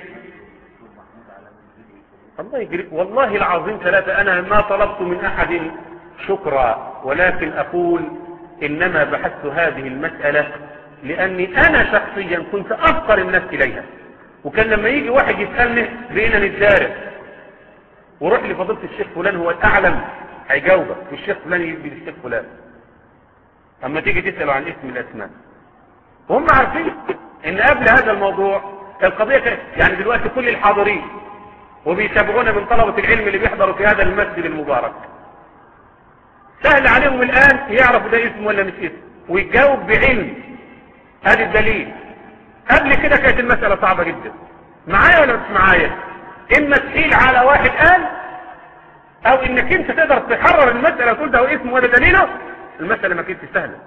الله يجريك والله العظيم ثلاثة. انا ما طلبت من احد شكرا، ولكن اقول انما بحثت هذه المسألة لاني انا شخصيا كنت افقر الناس اليها، وكان لما يجي واحد يسألني بقينا نتدارس وروح لفضيلة الشيخ فلان هو الاعلم هيجاوبك، والشيخ فلان يجي للشيخ فلان. اما تيجي تسأله عن اسم الاسماء وهم عارفين ان قبل هذا الموضوع القضية كانت يعني دلوقتي كل الحاضرين وبيتابعونا من طلبة العلم اللي بيحضروا في هذا المسجد المبارك سهل عليهم الان يعرفوا ده اسم ولا مش اسم ويجاوب بعلم. هذا الدليل. قبل كده كانت المسألة صعبة جدا. معايا ولا مش معايا؟ اما تحيل على واحد قال او انك انت تقدر تحرر المسألة وتقول ده هو اسم ولا دليله. المسألة ما كانتش سهلة.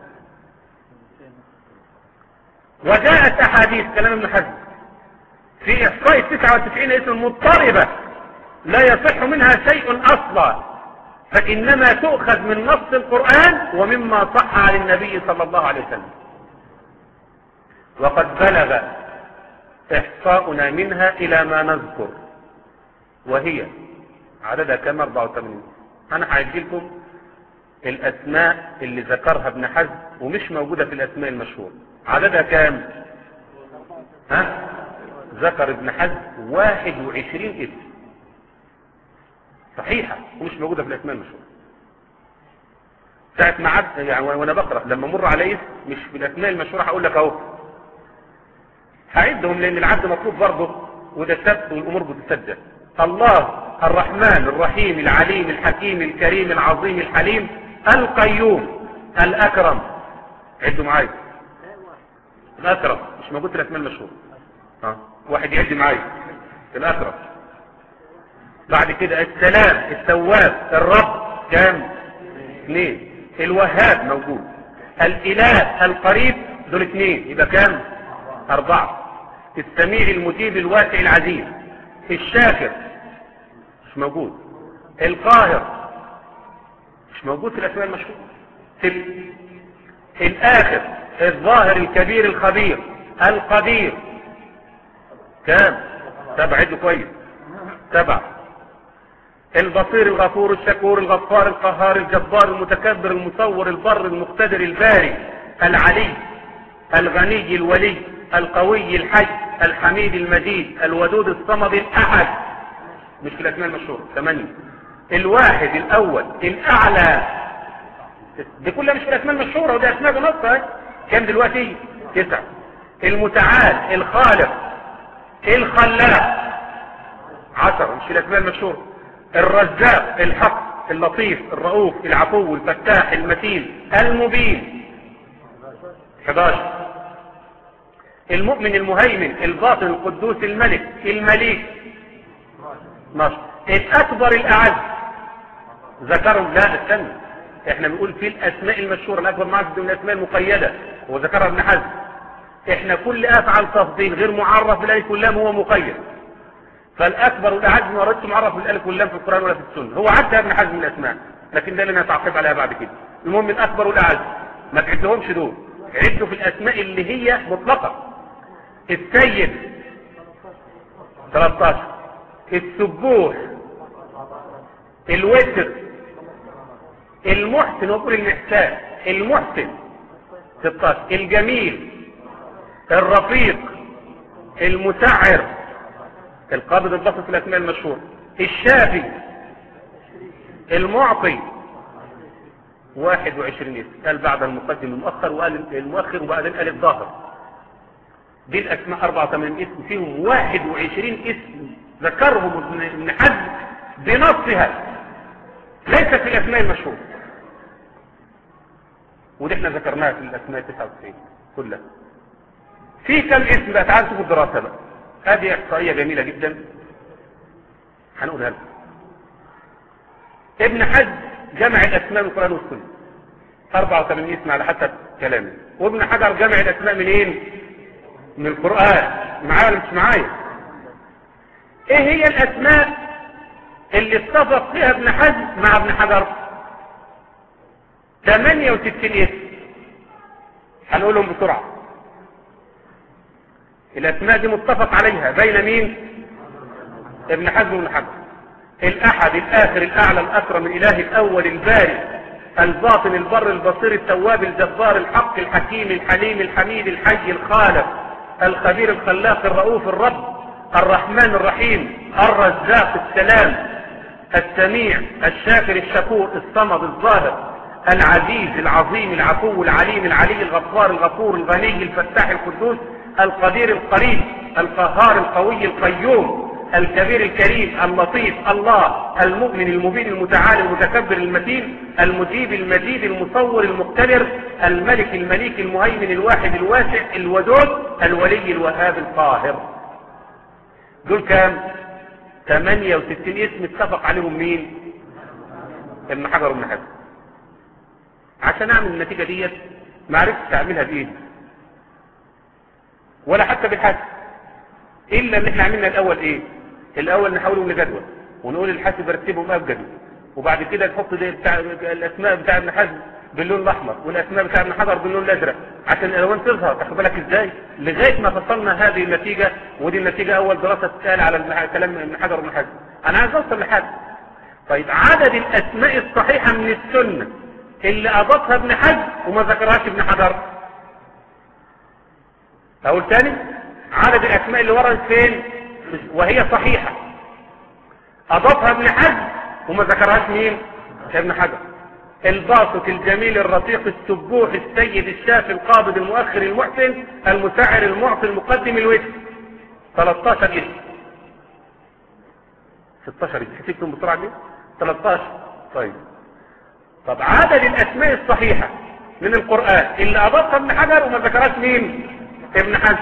وجاءت احاديث كلام ابن حزم في احصاء تسعة وتسعين اسم مضطربة لا يصح منها شيء اصلا، فانما تؤخذ من نص القرآن ومما صح عن النبي صلى الله عليه وسلم. وقد بلغ احصاؤنا منها الى ما نذكر، وهي عددها كم أربعة وثمانين. انا هعد لكم الاسماء اللي ذكرها ابن حزم ومش موجودة في الاسماء المشهورة. عددها كام؟ ها؟ ذكر ابن حزم واحد وعشرين اسم صحيحة ومش موجودة في الاسماء المشهورة. ساعة ما عد يعني وانا بقرأ لما مر على اسم مش في الاسماء المشهورة هقول لك اهو هعدهم لان العد مطلوب برضه وده سبت والامور بتسجل. الله الرحمن الرحيم العليم الحكيم الكريم العظيم الحليم القيوم الاكرم. عدوا معايا الاكرم مش موجود في الاسماء المشهورة. ها واحد يعد معايا الاكرم. بعد كده السلام التواب الرب كام؟ اثنين. الوهاب موجود. الاله القريب دول اثنين يبقى كام؟ اربعة. السميع المجيب الواسع العزيز. الشاكر مش موجود. القاهر مش موجود في الاسماء المشهورة. ست. الاخر الظاهر الكبير الخبير القدير كام؟ سبع. عدوا كويس. سبع. البصير الغفور الشكور الغفار القهار الجبار المتكبر المصور البر المقتدر الباري العلي الغني الولي القوي الحي الحميد المجيد الودود الصمد الأحد مش في الأسماء المشهورة. ثمانية. الواحد الأول الأعلى دي كلها مش في الأسماء المشهورة ودي أسماء بنصها. كم دلوقتي؟ تسعة. المتعال الخالق الخلاق عشرة مش في الأسماء المشهورة. الرزاق الحق اللطيف الرؤوف العفو الفتاح المتين المبين احد عشر. المؤمن المهيمن الباطن القدوس الملك المليك اثنا عشر. الأكبر الأعز ذكرهم لا استنى احنا بنقول في الأسماء المشهورة الأكبر معز من الأسماء المقيدة وذكرها ابن حزم. احنا كل أفعل تفضيل غير معرف بالألف واللام هو مقيد. فالأكبر والأعز ما وردش معرف بالألف واللام في القرآن ولا في السنة. هو عدى ابن حزم من الأسماء لكن ده اللي نتعقب عليها بعد كده. المهم الأكبر والأعز ما تعدهمش دول. عدوا في الأسماء اللي هي مطلقة. السيد ثلاثة عشر. السبوح الوتر المحسن وقول الإحسان المحسن ستة عشر. الجميل الرفيق المسعر القابض البسط في الأسماء المشهورة. الشافي المعطي واحد وعشرين اسم. قال بعد المقدم المؤخر وقال المؤخر وبعدين قال الظاهر. دي الأسماء أربعة وثمانين اسم فيهم واحد وعشرين اسم ذكرهم ابن حزم بنصها ليس في الأسماء المشهورة ودي احنا ذكرناها في الأسماء تسعة وتسعين كلها. في كم اسم بقى تعالوا شوفوا الدراسة بقى. هذه إحصائية جميلة جدا هنقولها لكم. ابن حزم جمع الأسماء من القرآن والسنة أربعة وثمانين اسم على حسب كلامه. وابن حجر جمع الأسماء منين؟ من القرآن. معايا ولا مش معايا؟ ايه هي الأسماء اللي اتفق فيها ابن حزم مع ابن حجر؟ ثمانية وستين اسم هنقولهم بسرعة. الأسماء دي متفق عليها بين مين؟ ابن حزم وابن حجر. الأحد الآخر الأعلى الأكرم الإله الأول الباري الباطن البر البصير التواب الجبار الحق الحكيم الحليم الحميد الحي الخالق الخبير الخلاق الرؤوف الرب الرحمن الرحيم الرزاق السلام السميع الشاكر الشكور الصمد الظاهر العزيز العظيم العفو العليم العلي الغفار الغفور الغني الفتاح القدوس القدير القريب القهار القوي القيوم الكبير الكريم اللطيف الله المؤمن المبين المتعالي المتكبر المتين المجيب المجيد المصور المقتدر الملك المليك المهيمن الواحد الواسع الودود الولي الوهاب القاهر. دول كام؟ ثمانية وستين اسم اتفق عليهم مين؟ ابن حجر وابن حزم. عشان اعمل النتيجة ديت ما عرفتش اعملها بايدي ولا حتى بالحسب الا ان احنا عملنا الاول ايه؟ الاول نحولهم لجدول ونقول الحاسب رتبهم بقى بجدول وبعد كده نحط دي بتاع الاسماء بتاع ابن حزم باللون الاحمر والاسماء بتاع ابن حجر باللون الازرق عشان الالوان تظهر. تاخد بالك ازاي؟ لغايه ما فصلنا هذه النتيجه ودي النتيجه اول دراسه تتقال على كلام ابن حجر وابن حزم. انا عايز اوصل لحاجه. طيب عدد الاسماء الصحيحه من السنه اللي اضافها ابن حزم وما ذكرهاش ابن حجر. اقول تاني، عدد الاسماء اللي وردت فين وهي صحيحة اضافها ابن حزم وما ذكرهاش مين؟ ابن حجر. الباسط، الجميل، الرفيق، السبوح، السيد، الشافي، القابض، المؤخر، المحسن، المسعر، المعطي، المقدم، الوتر. ثلاثة عشر اسم. ستاشر اسم. حسبتم بسرعة دي؟ ثلاثة عشر. طيب طب عدد الاسماء الصحيحة من القرآن اللي اضافها ابن حجر وما ذكرهاش مين؟ ابن حزم.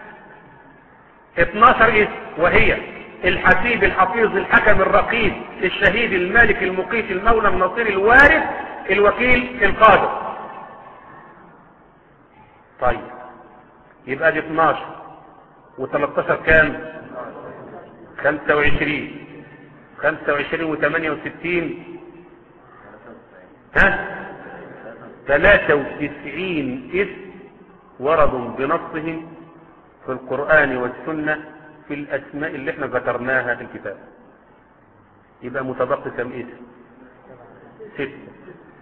اثناشر اسم، وهي الحسيب، الحفيظ، الحكم، الرقيب، الشهيد، المالك، المقيت، المولى، النصير، الوارث، الوكيل، القادر. طيب يبقى دي اثناشر و13 كام؟ خمسة وعشرين. خمسة وعشرين وثمانية وستين ها ثلاثة وتسعين اسم وردوا بنصهم في القرآن والسنة في الأسماء اللي احنا ذكرناها في الكتاب. يبقى متبقي كم اسم؟ ستة.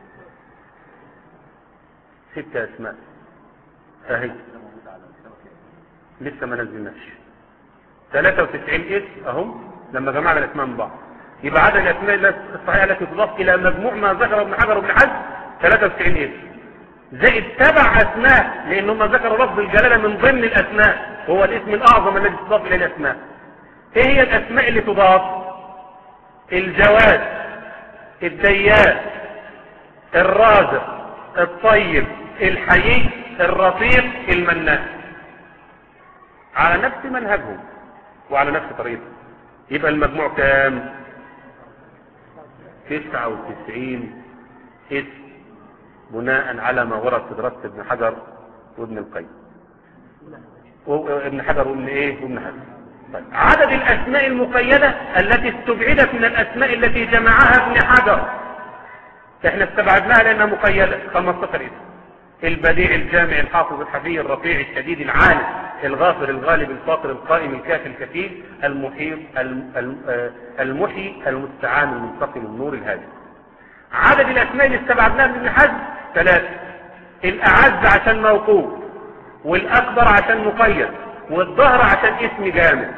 ستة أسماء اهي لسه ما نزلناش. ثلاثة وتسعين اسم اهم لما جمعنا الاسماء من بعض. يبقى عدد الاسماء الصحيحة التي تضاف الى مجموع ما ذكر ابن حجر وابن حزم ثلاثة وتسعين اسم، زائد سبع اسماء لانهم ذكروا لفظ الجلالة من ضمن الاسماء، هو الاسم الاعظم الذي تضاف الى الاسماء. ايه هي الاسماء اللي تضاف؟ الجواد، الديان، الرازق، الطيب، الحيي، الرفيق، المنان، على نفس منهجهم وعلى نفس طريقتهم. يبقى المجموع كام؟ تسعة وتسعين اسم بناء على ما ورد في دراسة ابن حجر وابن القيم وابن حجر وابن ايه وابن حجر. طيب عدد الاسماء المقيدة التي استبعدت من الاسماء التي جمعها ابن حجر، احنا استبعدناها لانها مقيدة، خمستاشر اسم. البديع، الجامع، الحافظ، الحفي، الرفيع، الشديد، العالم، الغافر، الغالب، الفاطر، القائم، الكافي، الكفيل، المحيط، المحيي، المستعان، المنتقم، النور، الهادي. عدد الاسماء اللي استبعدناها من ابن حزم ثلاثة. الاعز عشان موقوف، والاكبر عشان مقيد، والظهر عشان اسم جامد.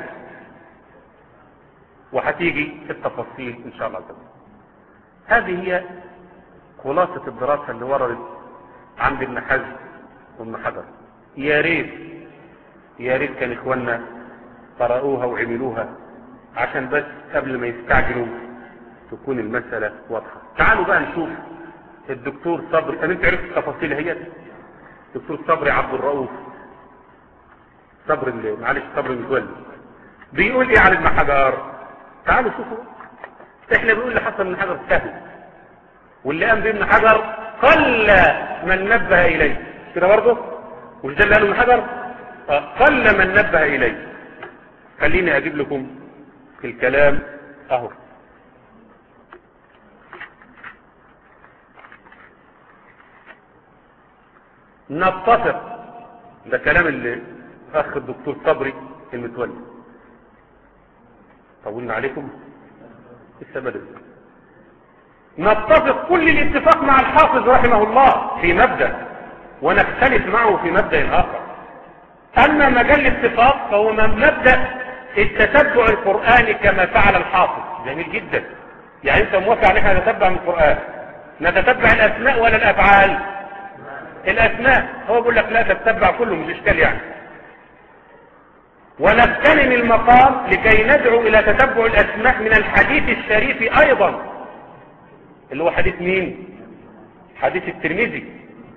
وهتيجي التفاصيل ان شاء الله تعالى. هذه هي خلاصة الدراسة اللي وردت عند ابن حزم وابن حجر. يا ريت يا ريت كان اخواننا قرأوها وعملوها عشان بس قبل ما يستعجلوا تكون المسألة واضحة. تعالوا بقى نشوف الدكتور صبري. انا انت عرفت التفاصيل هي الدكتور صبري عبد الرؤوف صبري اللي معلش صبري متولي بيقول ايه عن ابن حجر. تعالوا شوفوا. احنا بنقول اللي حصل ابن حجر سهل، واللي قام بابن حجر قل من نبه اليه كده برضه. مش ده اللي قاله ابن حجر؟ قل من نبه اليه. خليني اجيب لكم الكلام اهو. نتفق، ده كلام اللي اخ الدكتور صبري المتولي. طولنا عليكم لسه بدري. نتفق كل الاتفاق مع الحافظ رحمه الله في مبدأ، ونختلف معه في مبدأ آخر. أما مجال الاتفاق فهو من مبدأ التتبع القرآني كما فعل الحافظ. جميل جدا. يعني أنت موافق على احنا نتتبع من القرآن، نتتبع الأسماء ولا الأفعال؟ الأسماء. هو بيقول لك لا تتبع كله، مش إشكال يعني. ونغتنم المقام لكي ندعو إلى تتبع الأسماء من الحديث الشريف أيضا، اللي هو حديث مين؟ حديث الترمذي.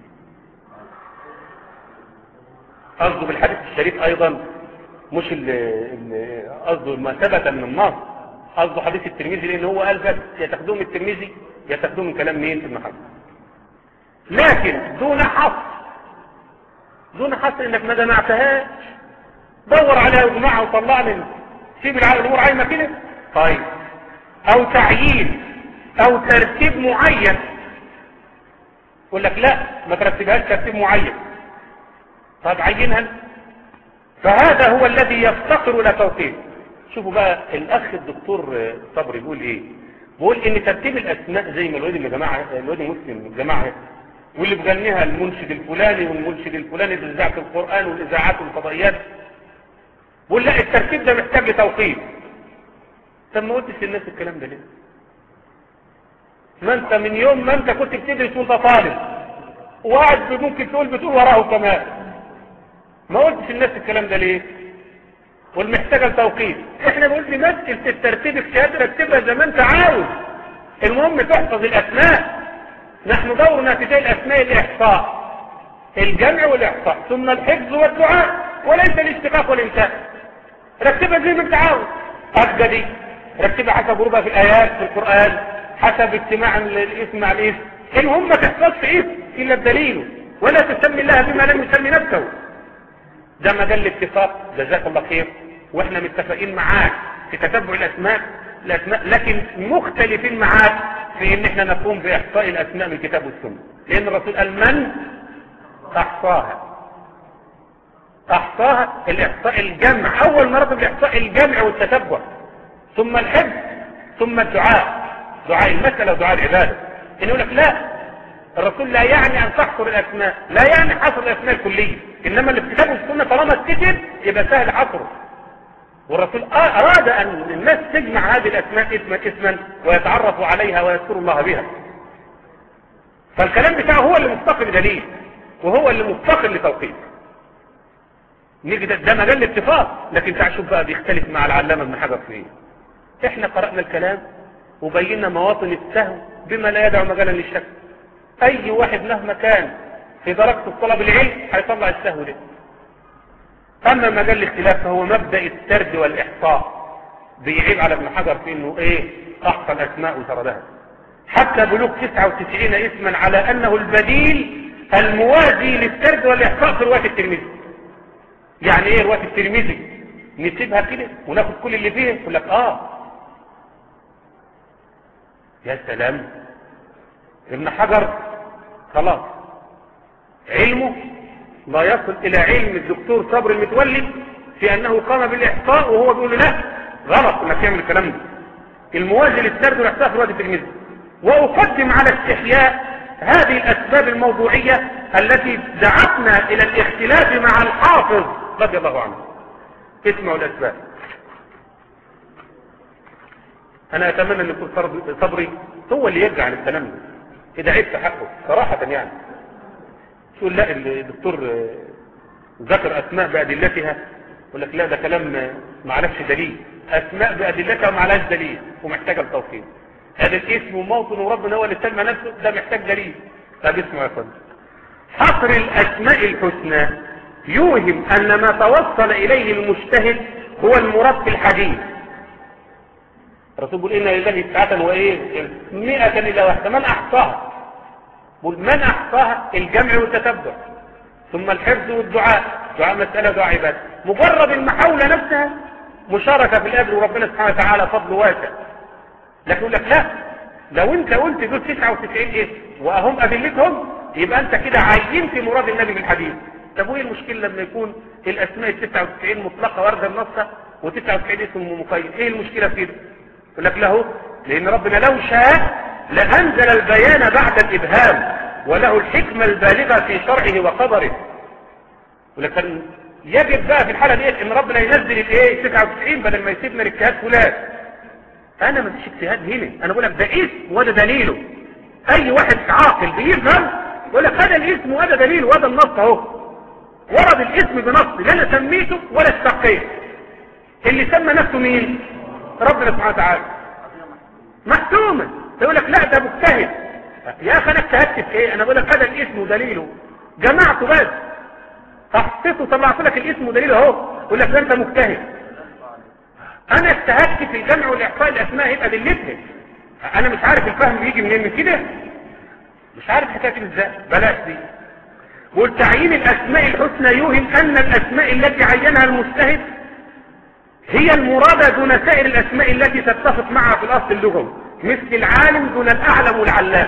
قصده بالحديث الشريف ايضا مش قصده ما ثبت من النص، قصده حديث الترمذي، لان هو قال بس يا تاخدوه من الترمذي يا تاخدوه من كلام مين؟ ابن حجر. لكن دون حصر، دون حصر انك ما جمعتهاش، دور عليها وجمعها وطلع لي، سيب الامور عايمه كده. طيب او تعيين او ترتيب معين، يقول لك لا ما ترتبهاش ترتيب معين. طب عينها. فهذا هو الذي يفتقر الى توقيف. شوفوا بقى الاخ الدكتور صبري يقول ايه. بقول ان ترتيب الاسماء زي ما الواد اللي جماعه الواد مسلم الجماعه واللي بغنيها المنشد الفلاني والمنشد الفلاني باذاعه القران والاذاعات والفضائيات، بقول لا الترتيب ده محتاج لتوقيت. طب ما قلتش للناس الكلام ده ليه؟ ما انت من يوم ما انت كنت بتدرس وانت طالب وقاعد ممكن تقول بتقول وراه كمان، ما قلتش للناس الكلام ده ليه؟ والمحتاجه لتوقيت. احنا بنقول دي مسألة الترتيب الشهادة رتبها زي ما انت عاوز، المهم تحفظ الاسماء. نحن دورنا في شيء الاسماء الاحصاء، الجمع والاحصاء، ثم الحفظ والدعاء، وليس الاشتقاق والامساك. رتبها زي ما انت عاوز. ابدا دي رتبها حسب غروبها في الايات في القران، حسب اجتماع الاسم مع الاسم. المهم ما تحفظش اسم الا بدليله، ولا تسمي الله بما لم يسمي نفسه. ده مجال الاتفاق، جزاك الله خير، واحنا متفقين معاك في تتبع الاسماء الاسماء لكن مختلفين معاك في ان احنا نقوم باحصاء الاسماء من الكتاب والسنه، لان الرسول قال من احصاها احصاها الاحصاء الجمع، اول مرتبه الاحصاء الجمع والتتبع، ثم الحفظ، ثم الدعاء، دعاء المساله ودعاء العباده. ان يقول لك لا، الرسول لا يعني ان تحصر الاسماء، لا يعني حصر الاسماء الكليه، انما اللي في الكتاب والسنه طالما اتكتب يبقى سهل حصره. والرسول اراد ان الناس تجمع هذه الاسماء اسما اسما ويتعرفوا عليها ويذكروا الله بها. فالكلام بتاعه هو اللي مفتقر دليل، وهو اللي مفتقر لتوقيت. نيجي ده, ده مجال الاتفاق، لكن تعال شوف بقى بيختلف مع العلامه ابن حجر في ايه. احنا قرانا الكلام وبينا مواطن السهو بما لا يدع مجالا للشك. اي واحد مهما كان في درجه الطلب العلم هيطلع السهو ده. اما مجال الاختلاف فهو مبدا السرد والاحصاء، بيعيب على ابن حجر في انه ايه احصى الاسماء وسردها حتى بلوغ تسعة وتسعين اسما على انه البديل الموازي للسرد والاحصاء في روايه الترمذي. يعني ايه روايه الترمذي؟ نسيبها كده وناخد كل اللي فيه؟ يقول لك اه يا سلام، ابن حجر خلاص علمه لا يصل الى علم الدكتور صبر المتولي في انه قام بالاحصاء، وهو بيقول له لا غلط انك تعمل الكلام ده، الموازي للسرد والاحصاء في روايه الترمذي. واقدم على استحياء هذه الاسباب الموضوعيه التي دعتنا الى الاختلاف مع الحافظ رضي الله عنه. اسمعوا الاسباب. انا اتمنى ان يكون صبري هو اللي يرجع للكلام ده، كده عيب في حقه صراحه يعني. تقول لا الدكتور ذكر اسماء بادلتها، يقول لك لا ده كلام ما عليهش دليل، اسماء بادلتها ما عليهاش دليل ومحتاجه التوقيت. هذا الاسم وموطن وربنا هو اللي سمى نفسه، ده محتاج دليل. طب اسمعوا يا فندم، حصر الاسماء الحسنى يوهم ان ما توصل اليه المجتهد هو المراد في الحديث. الرسول بيقول ان لله تسعة وايه مئة الا واحده، من احصاها؟ بيقول من احصاها الجمع والتتبع، ثم الحفظ والدعاء، دعاء مساله دعاء عباده. مجرد المحاوله نفسها مشاركه في الاجر، وربنا سبحانه وتعالى فضل واسع. لكن يقول لك لا، لو انت قلت دول تسعة وتسعين ايه واهم ادلتهم يبقى انت كده عينت مراد النبي بالحديث. طب وايه المشكله لما يكون الاسماء ال تسعة وتسعين مطلقه وارده النص وتسعة وتسعين اسم مقيد؟ ايه المشكله في كده؟ يقول لك له لان ربنا لو شاء لانزل البيان بعد الابهام، وله الحكمه البالغه في شرعه وقدره. ولكن يجب بقى في الحاله دي ان ربنا ينزل الايه تسعة وتسعين بدل ما يسيبنا الاجتهاد فلان. انا ما فيش اجتهاد هنا، انا بقول لك ده اسم وده دليله. اي واحد عاقل بيفهم يقول لك هذا الاسم وهذا دليله وهذا النص اهو. ورد الاسم بنص لا انا سميته ولا استحقيته. اللي سمى نفسه مين؟ ربنا سبحانه وتعالى. محتومه. يقول لك لا ده مجتهد. يا اخي انا اجتهدت في ايه؟ انا بقول لك هذا الاسم ودليله، جمعته بس حطيته طلعت لك الاسم ودليله اهو، يقول لك ده انت مجتهد. انا اجتهدت في الجمع والاحصاء الاسماء يبقى دلتها. انا مش عارف الفهم بيجي منين من كده، مش عارف حكايه ازاي. بلاش دي. والتعيين الاسماء الحسنى يوهم ان الاسماء التي عينها المجتهد هي المرادة دون سائر الاسماء التي تتفق معها في الاصل اللغوي، مثل العالم دون الاعلم والعلام.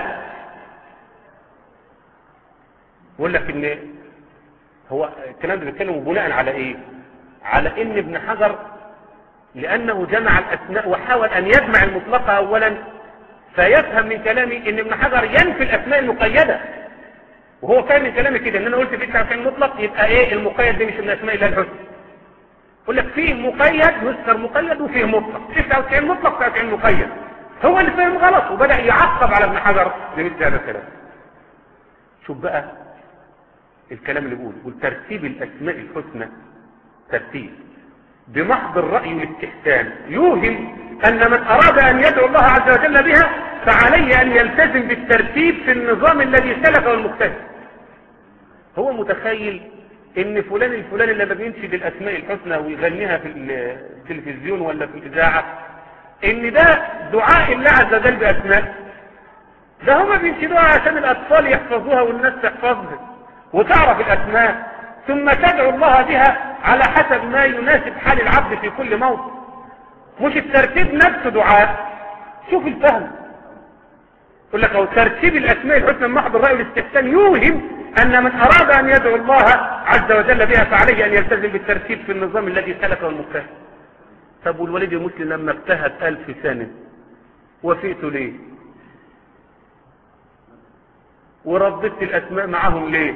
بقول لك ان هو الكلام ده بيتكلم بناء على ايه؟ على ان ابن حجر لانه جمع الاسماء وحاول ان يجمع المطلقة اولا فيفهم من كلامي ان ابن حجر ينفي الاسماء المقيدة، وهو فاهم من كلامي كده ان انا قلت في تسعة وتسعين مطلق، يبقى ايه المقيد دي مش من اسماء الله الحسنى. يقول لك فيه مقيد يذكر مقيد وفيه مطلق، تسعة وتسعين مطلق تسعة وتسعين مقيد. هو اللي فاهم غلط وبدأ يعقب على ابن حجر بمثل هذا الكلام. شوف بقى الكلام اللي بيقول يقول ترتيب الاسماء الحسنى ترتيب بمحض الرأي والاستحسان يوهم ان من اراد ان يدعو الله عز وجل بها فعليه ان يلتزم بالترتيب في النظام الذي سلكه المجتهد. هو متخيل ان فلان الفلاني لما بينشد الاسماء الحسنى ويغنيها في التلفزيون ولا في الاذاعه ان ده دعاء الله عز وجل باسماء، ده هما بينشدوها عشان الاطفال يحفظوها والناس تحفظها وتعرف الاسماء ثم تدعو الله بها على حسب ما يناسب حال العبد في كل موطن، مش الترتيب نفسه دعاء. شوف الفهم، يقول لك او ترتيب الاسماء الحسنى من محض الرأي والاستحسان يوهم ان من اراد ان يدعو الله عز وجل بها فعليه ان يلتزم بالترتيب في النظام الذي سلكه المجتهد. طب والوليد المسلم لما اجتهد الف سنة وفئته ليه؟ ورددت الاسماء معهم ليه؟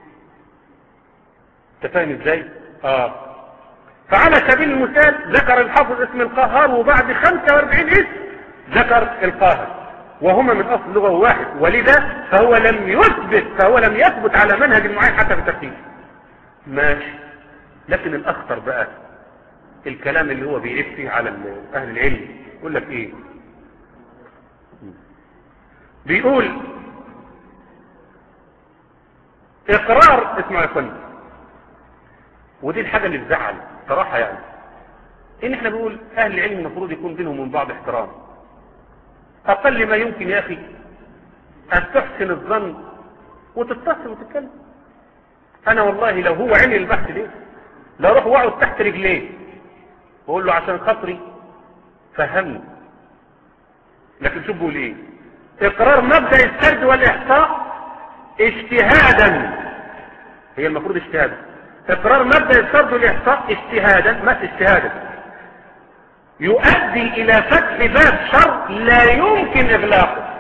انت فاهم ازاي؟ اه فعلى سبيل المثال ذكر الحافظ اسم القهار وبعد خمسة واربعين اسم ذكر القاهر وهما من اصل لغة واحد، ولذا فهو لم يثبت فهو لم يثبت على منهج معين حتى في الترتيب. ماشي، لكن الاخطر بقى الكلام اللي هو بيعيب فيه على اهل العلم. يقول لك ايه؟ بيقول اقرار، اسمع يا اخواني، ودي الحاجة اللي تزعل صراحة، يعني ان احنا بنقول اهل العلم المفروض يكون بينهم من بعض احترام. اقل ما يمكن يا اخي ان تحسن الظن وتتصل وتتكلم. انا والله لو هو عمل البحث ليه لو روح واقعد تحت رجليه واقول له عشان خاطري فهمني. لكن شوف بيقول ايه؟ اقرار مبدأ السرد والاحصاء اجتهادا، هي المفروض اجتهادا، اقرار مبدأ السرد والاحصاء اجتهادا ما اجتهادا يؤدي الى فتح باب شر لا يمكن اغلاقه.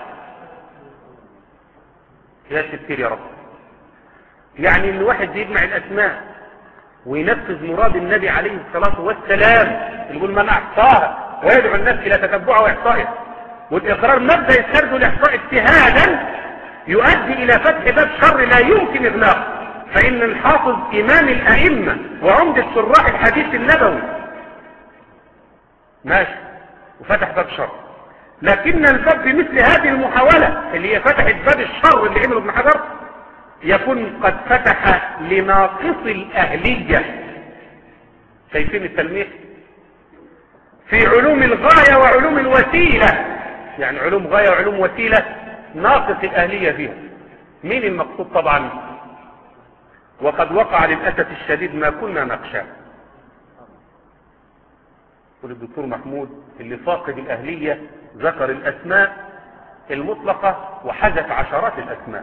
يا ستير يا رب، يعني ان واحد يجمع الاسماء وينفذ مراد النبي عليه الصلاة والسلام يقول من احصاها ويدعو الناس الى تتبعها واحصائها، والاقرار مبدأ السرد والاحصاء اجتهادا يؤدي الى فتح باب شر لا يمكن اغلاقه. فان الحافظ امام الائمة وعمدة شراح الحديث النبوي ماشي وفتح باب شر، لكن الباب بمثل هذه المحاولة اللي هي فتحت باب الشر اللي عمله ابن حجر يكون قد فتح لناقص الأهلية. شايفين التلميح في علوم الغاية وعلوم الوسيلة، يعني علوم غاية وعلوم وسيلة ناقص الأهلية فيها. مين المقصود؟ طبعا وقد وقع للأسف الشديد ما كنا نخشاه. والدكتور محمود اللي فاقد الأهلية ذكر الأسماء المطلقة وحذف عشرات الأسماء.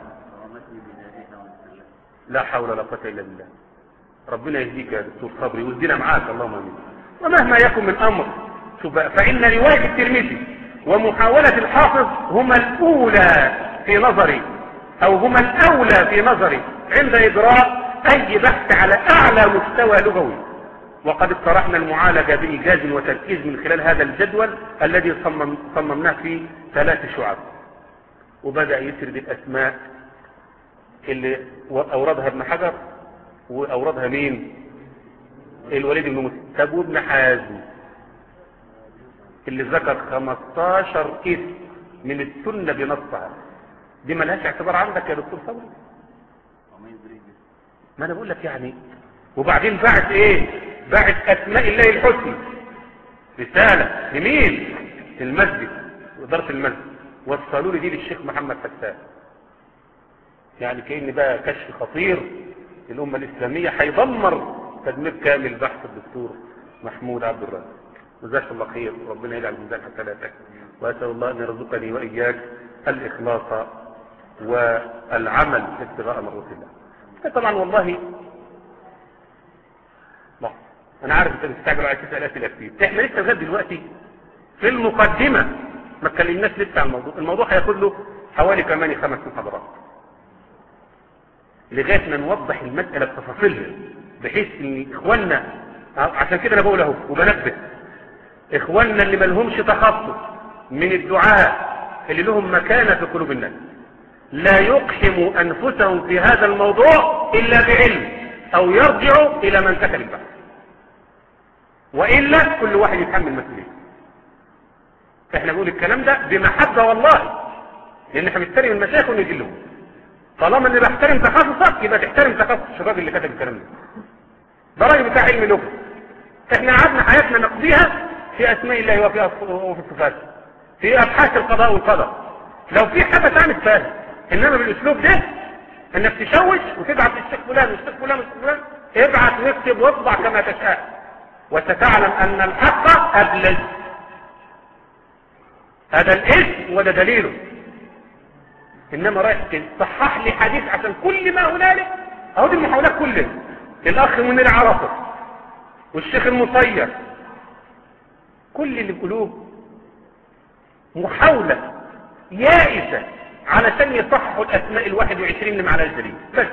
لا حول ولا قوة إلا بالله. ربنا يهديك يا دكتور صبري ويهدينا معاك اللهم امين. ومهما يكن من أمر شوف بقى، فإن رواية الترمذي ومحاولة الحافظ هما الأولى في نظري أو هما الأولى في نظري عند إجراء أي بحث على أعلى مستوى لغوي. وقد اقترحنا المعالجة بإيجاز وتركيز من خلال هذا الجدول الذي صمم صممناه في ثلاث شعب. وبدأ يسرد الأسماء اللي أوردها ابن حجر وأوردها مين؟ الوليد بن مسلم. طب وابن حازم اللي ذكر خمستاشر اسم من السنة بنصها، دي ملهاش اعتبار عندك يا دكتور صبري؟ ما انا بقول لك يعني. وبعدين بعت ايه؟ بعت اسماء الله الحسنى رسالة لمين؟ المسجد وإدارة المسجد، وصلوا لي دي للشيخ محمد حسان. يعني كأن بقى كشف خطير للأمة الإسلامية هيدمر تدمير كامل بحث الدكتور محمود عبد الرازق. جزاك الله خير، ربنا يجعل ميزان حسناتك، وأسأل الله أن يرزقني وإياك الإخلاص والعمل ابتغاء مرضات الله. طبعا والله لا انا عارف انت مستعجل على تسأل اسئله كتير. احنا لسه لغايه دلوقتي في المقدمه ما اتكلمناش لسه عن الموضوع. الموضوع هياخد له حوالي كمان خمس محاضرات لغايه ما نوضح المساله بتفاصيلها، بحيث ان اخواننا، عشان كده انا بقول اهو وبنبه اخواننا اللي ما لهمش تخصص من الدعاء اللي لهم مكانه في قلوب الناس لا يقحموا انفسهم في هذا الموضوع الا بعلم، او يرجعوا الى من كتب البحث، والا كل واحد يتحمل مسؤوليه. احنا بنقول الكلام ده بمحبه والله، لان احنا بنحترم المشايخ ونجلهم. طالما اني بحترم تخصصك يبقى تحترم تخصص الشباب اللي كتب الكلام ده. ده راجل بتاع علم لغه. احنا قعدنا حياتنا نقضيها في اسماء الله وفي وفي الصفات، في ابحاث القضاء والقدر. لو في حاجه تعمل فاهم، انما بالاسلوب ده انك تشوش وتبعت للشيخ فلان والشيخ فلان والشيخ فلان، ابعت واكتب واطبع كما تشاء، وستعلم ان الحق ابلج. هذا الاسم وده دليله. انما رايح تصحح لي حديث عشان كل ما هنالك، اهو دي المحاولات كلها. الاخ منير عرفه والشيخ المصير، كل اللي بيقولوه محاولة يائسة علشان يصححوا الاسماء الواحد وعشرين اللي معنا الجليل بس.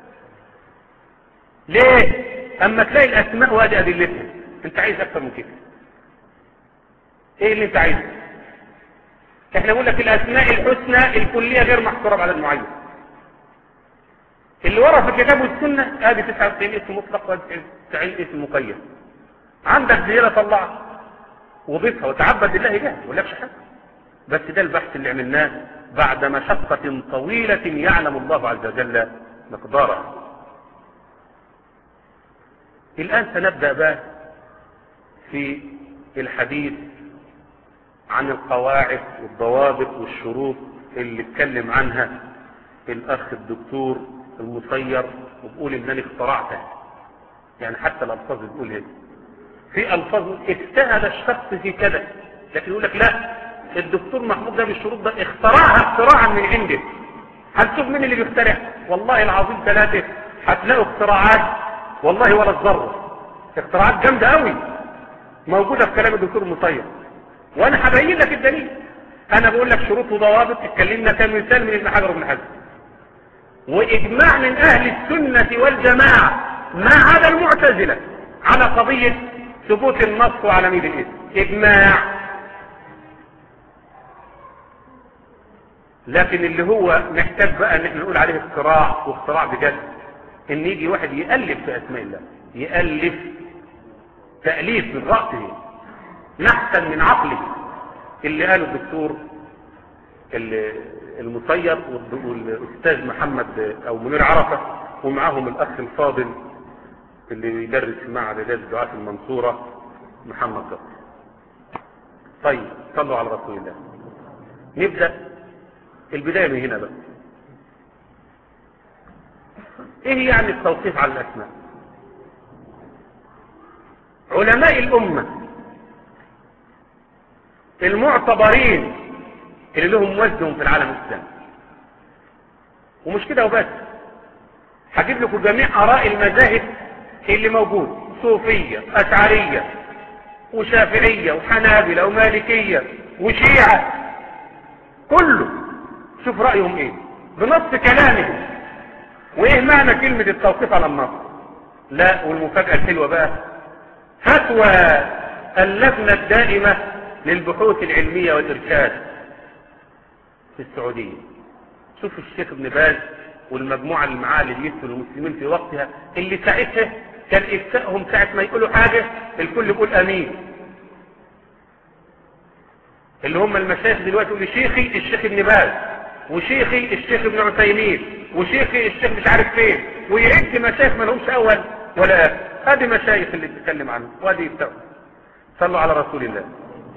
ليه؟ اما تلاقي الاسماء وادي ادلتها، انت عايز اكتر من كده؟ ايه اللي انت عايزه؟ احنا نقول لك الاسماء الحسنى الكلية غير محصورة بعدد معين. اللي ورا في الكتاب والسنة ادي تسعة وتسعين اسم مطلق وتسعين اسم مقيد. عندك زيادة طلعها وضيفها وتعبد لله جاهز، ما لكش حاجة. بس ده البحث اللي عملناه بعد مشقة طويلة يعلم الله عز وجل مقدارها. الآن سنبدأ بقى في الحديث عن القواعد والضوابط والشروط اللي اتكلم عنها الأخ الدكتور المصير، وبقول إنني اخترعتها. يعني حتى الألفاظ بتقول هيك، في ألفاظ اجتهد الشخص في كذا، لكن يقول لك لا، الدكتور محمود ده بالشروط ده اخترعها اختراعا من عنده. هتشوف مين اللي بيخترع؟ والله العظيم ثلاثة هتلاقوا اختراعات والله ولا الذرة، اختراعات جامدة قوي موجودة في كلام الدكتور المصير، وانا هبين لك الدليل. انا بقول لك شروط وضوابط اتكلمنا كمثال من ابن حجر وابن حزم، واجماع من اهل السنة والجماعة ما عدا المعتزلة على قضية ثبوت النص وعلى ميل الاسم، اجماع. لكن اللي هو محتاج بقى ان احنا نقول عليه اختراع، واختراع بجد، ان يجي واحد يألف في اسماء الله، يألف تأليف من رأسه نحسن من عقله، اللي قاله الدكتور المصير والاستاذ محمد او منير عرفة، ومعهم الاخ الفاضل اللي يدرس في معهد اعداد الدعاة في المنصورة محمد قطر. طيب صلوا على رسول الله. نبدأ البداية من هنا بقى. ايه يعني التوقيف على الاسماء؟ علماء الامة المعتبرين اللي لهم وزنهم في العالم الاسلامي، ومش كده وبس، هجيب لكم جميع اراء المذاهب اللي موجود، صوفية اشعرية وشافعية وحنابلة ومالكية وشيعة، كله شوف رأيهم ايه بنص كلامهم. وايه معنى كلمة التوقيف على النص؟ لا، والمفاجأة الحلوة بقى، فتوى اللجنة الدائمة للبحوث العلمية والإرشاد في السعودية. شوف الشيخ ابن باز والمجموعة اللي معاه اللي بيفتوا المسلمين في وقتها، اللي ساعتها كان إفتائهم ساعة ما يقولوا حاجة الكل يقول أمين، اللي هم المشايخ دلوقتي يقول شيخي الشيخ ابن باز، وشيخي الشيخ ابن عثيمين، وشيخي الشيخ مش عارف فين، ويعد مشايخ ما لهمش أول ولا آخر. هذه مشايخ اللي بتتكلم عنه، وهذه يفتوا. صلوا على رسول الله.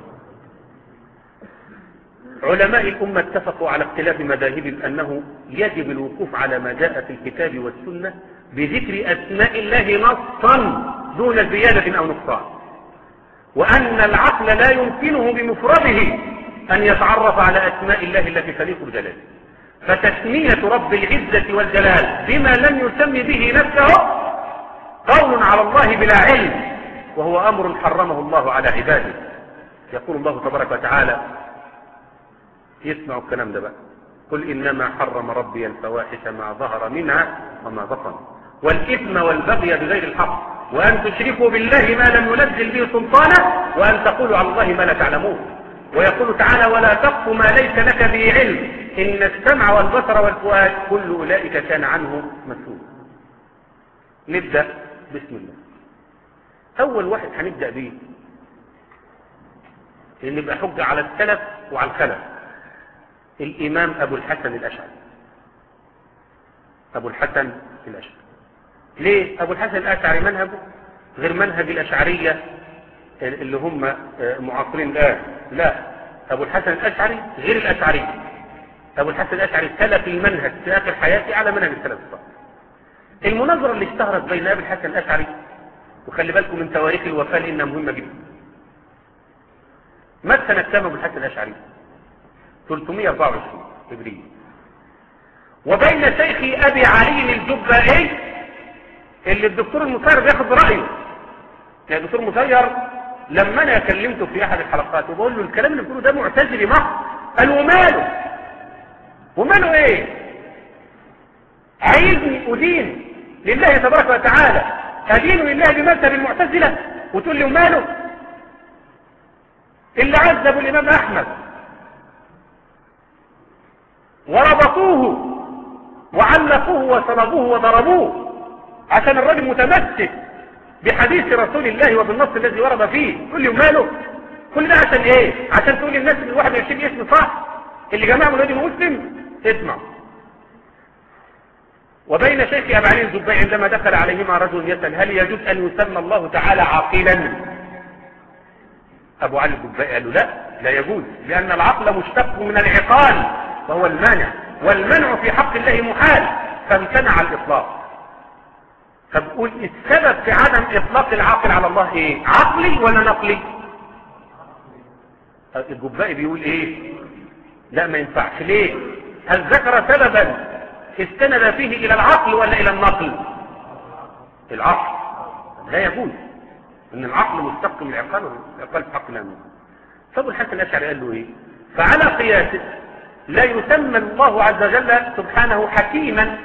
علماء الأمة اتفقوا على اختلاف مذاهب أنه يجب الوقوف على ما جاء في الكتاب والسنة بذكر أسماء الله نصا دون زيادة أو نقصان، وأن العقل لا يمكنه بمفرده أن يتعرف على أسماء الله التي تليق بجلاله، فتسمية رب العزة والجلال بما لم يسم به نفسه قول على الله بلا علم، وهو أمر حرمه الله على عباده. يقول الله تبارك وتعالى يسمعوا الكلام ده بقى. قل إنما حرم ربي الفواحش ما ظهر منها وما بطن والإثم والبغي بغير الحق وأن تشركوا بالله ما لم ينزل به سلطانا وأن تقولوا على الله ما لا تعلمون. ويقول تعالى ولا تقف ما ليس لك به علم إن السمع والبصر والفؤاد كل أولئك كان عنه مسؤول. نبدأ بسم الله. أول واحد هنبدأ به اللي يبقى حجة على السلف وعلى الخلف الإمام أبو الحسن الأشعري. أبو الحسن الأشعري ليه؟ أبو الحسن الأشعري منهجه غير منهج الأشعرية اللي هم معاصرين الآن. لا، أبو الحسن الأشعري غير الأشعري. أبو الحسن الأشعري سلف المنهج في آخر حياته على منهج السلف الصالح. المناظرة اللي اشتهرت بين أبو الحسن الأشعري، وخلي بالكم من تواريخ الوفاة لأنها مهمة جدا. مات سنة كام أبو الحسن الأشعري؟ ثلاثمائة وأربعة وعشرين هجرية. وبين شيخي أبي علي الجبائي اللي الدكتور المسير بياخد برأيه. يعني الدكتور المسير لما أنا كلمته في أحد الحلقات وبقول له الكلام اللي بتقوله ده معتزلي محض، قال وماله؟ وماله إيه؟ عايزني أدين لله تبارك وتعالى، أدين لله بمذهب المعتزلة وتقول لي وماله؟ اللي عذبوا الإمام أحمد وربطوه وعلقوه وصلبوه وضربوه عشان الرجل متمسك بحديث رسول الله وبالنص الذي ورد فيه، تقول لي وماله؟ كل ده عشان ايه؟ عشان تقول للناس ان الواحد وعشرين اسم صح اللي جماعه من مسلم. اسمع. وبين شيخ أبي علي الجبائي عندما دخل عليهما رجل يسأل هل يجوز أن يسمى الله تعالى عاقلا؟ أبو علي الجبائي قال له لا، لا يجوز، لأن العقل مشتق من العقال وهو المانع، والمنع في حق الله محال، فامتنع الإطلاق. فبقول السبب في عدم إطلاق العاقل على الله إيه؟ عقلي ولا نقلي؟ الجبائي بيقول إيه؟ لا ما ينفعش. ليه؟ هل ذكر سببا استند فيه إلى العقل ولا إلى النقل؟ العقل. لا يجوز ان العقل مشتق من العقل والعقل في حق الله. فابو الحسن الاشعري قال له ايه؟ فعلى قياسه لا يسمى الله عز وجل سبحانه حكيما،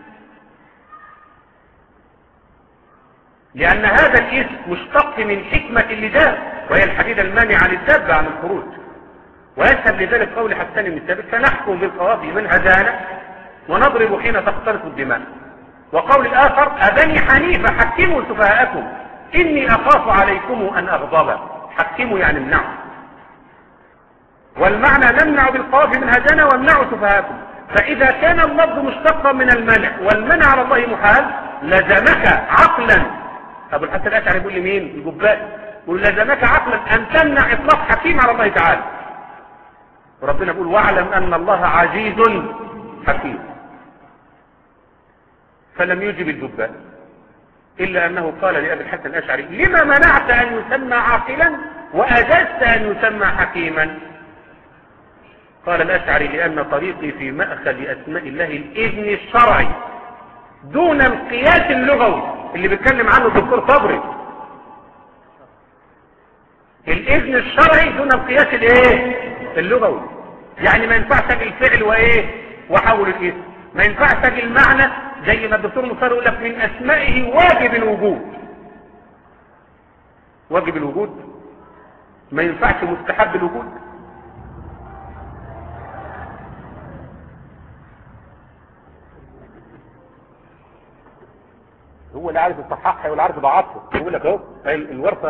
لان هذا الاسم مشتق من حكمه اللجام وهي الحديده المانعه للدابه عن الخروج. ويشهد لذلك قول حسان بن ثابت فنحكم بالقواضي من هدانا ونضرب حين تختلط الدماء. وقول الاخر ابني حنيفه حكموا سفهاءكم إني أخاف عليكم أن أغضب. حكموا يعني امنعوا، والمعنى نمنع بالقواف من هدانا وامنعوا سفهاءكم. فإذا كان اللفظ مشتقا من المنع والمنع على الله محال لزمك عقلا. أبو الحسن الأشعري يقول لمين؟ الجبائي يقول لزمك عقلا أن تمنع إطلاق حكيم على الله تعالى. وربنا يقول واعلم أن الله عزيز حكيم. فلم يجب الجبائي إلا أنه قال لأبي الحسن الأشعري لما منعت أن يسمى عاقلا وأجزت أن يسمى حكيما؟ قال الأشعري لأن طريقي في مأخذ أسماء الله الإذن الشرعي دون القياس اللغوي اللي بيتكلم عنه الدكتور صبري. الإذن الشرعي دون القياس الايه اللغوي. يعني ما ينفعش اجي الفعل وايه وحول الاسم، ما ينفعش اجي المعنى زي ما الدكتور مصطفى يقول لك من اسمائه واجب الوجود. واجب الوجود ما ينفعش مستحب الوجود. هو اللي عارف الصحاح ولا عارف ضعفه. يقول لك اهو الورثه.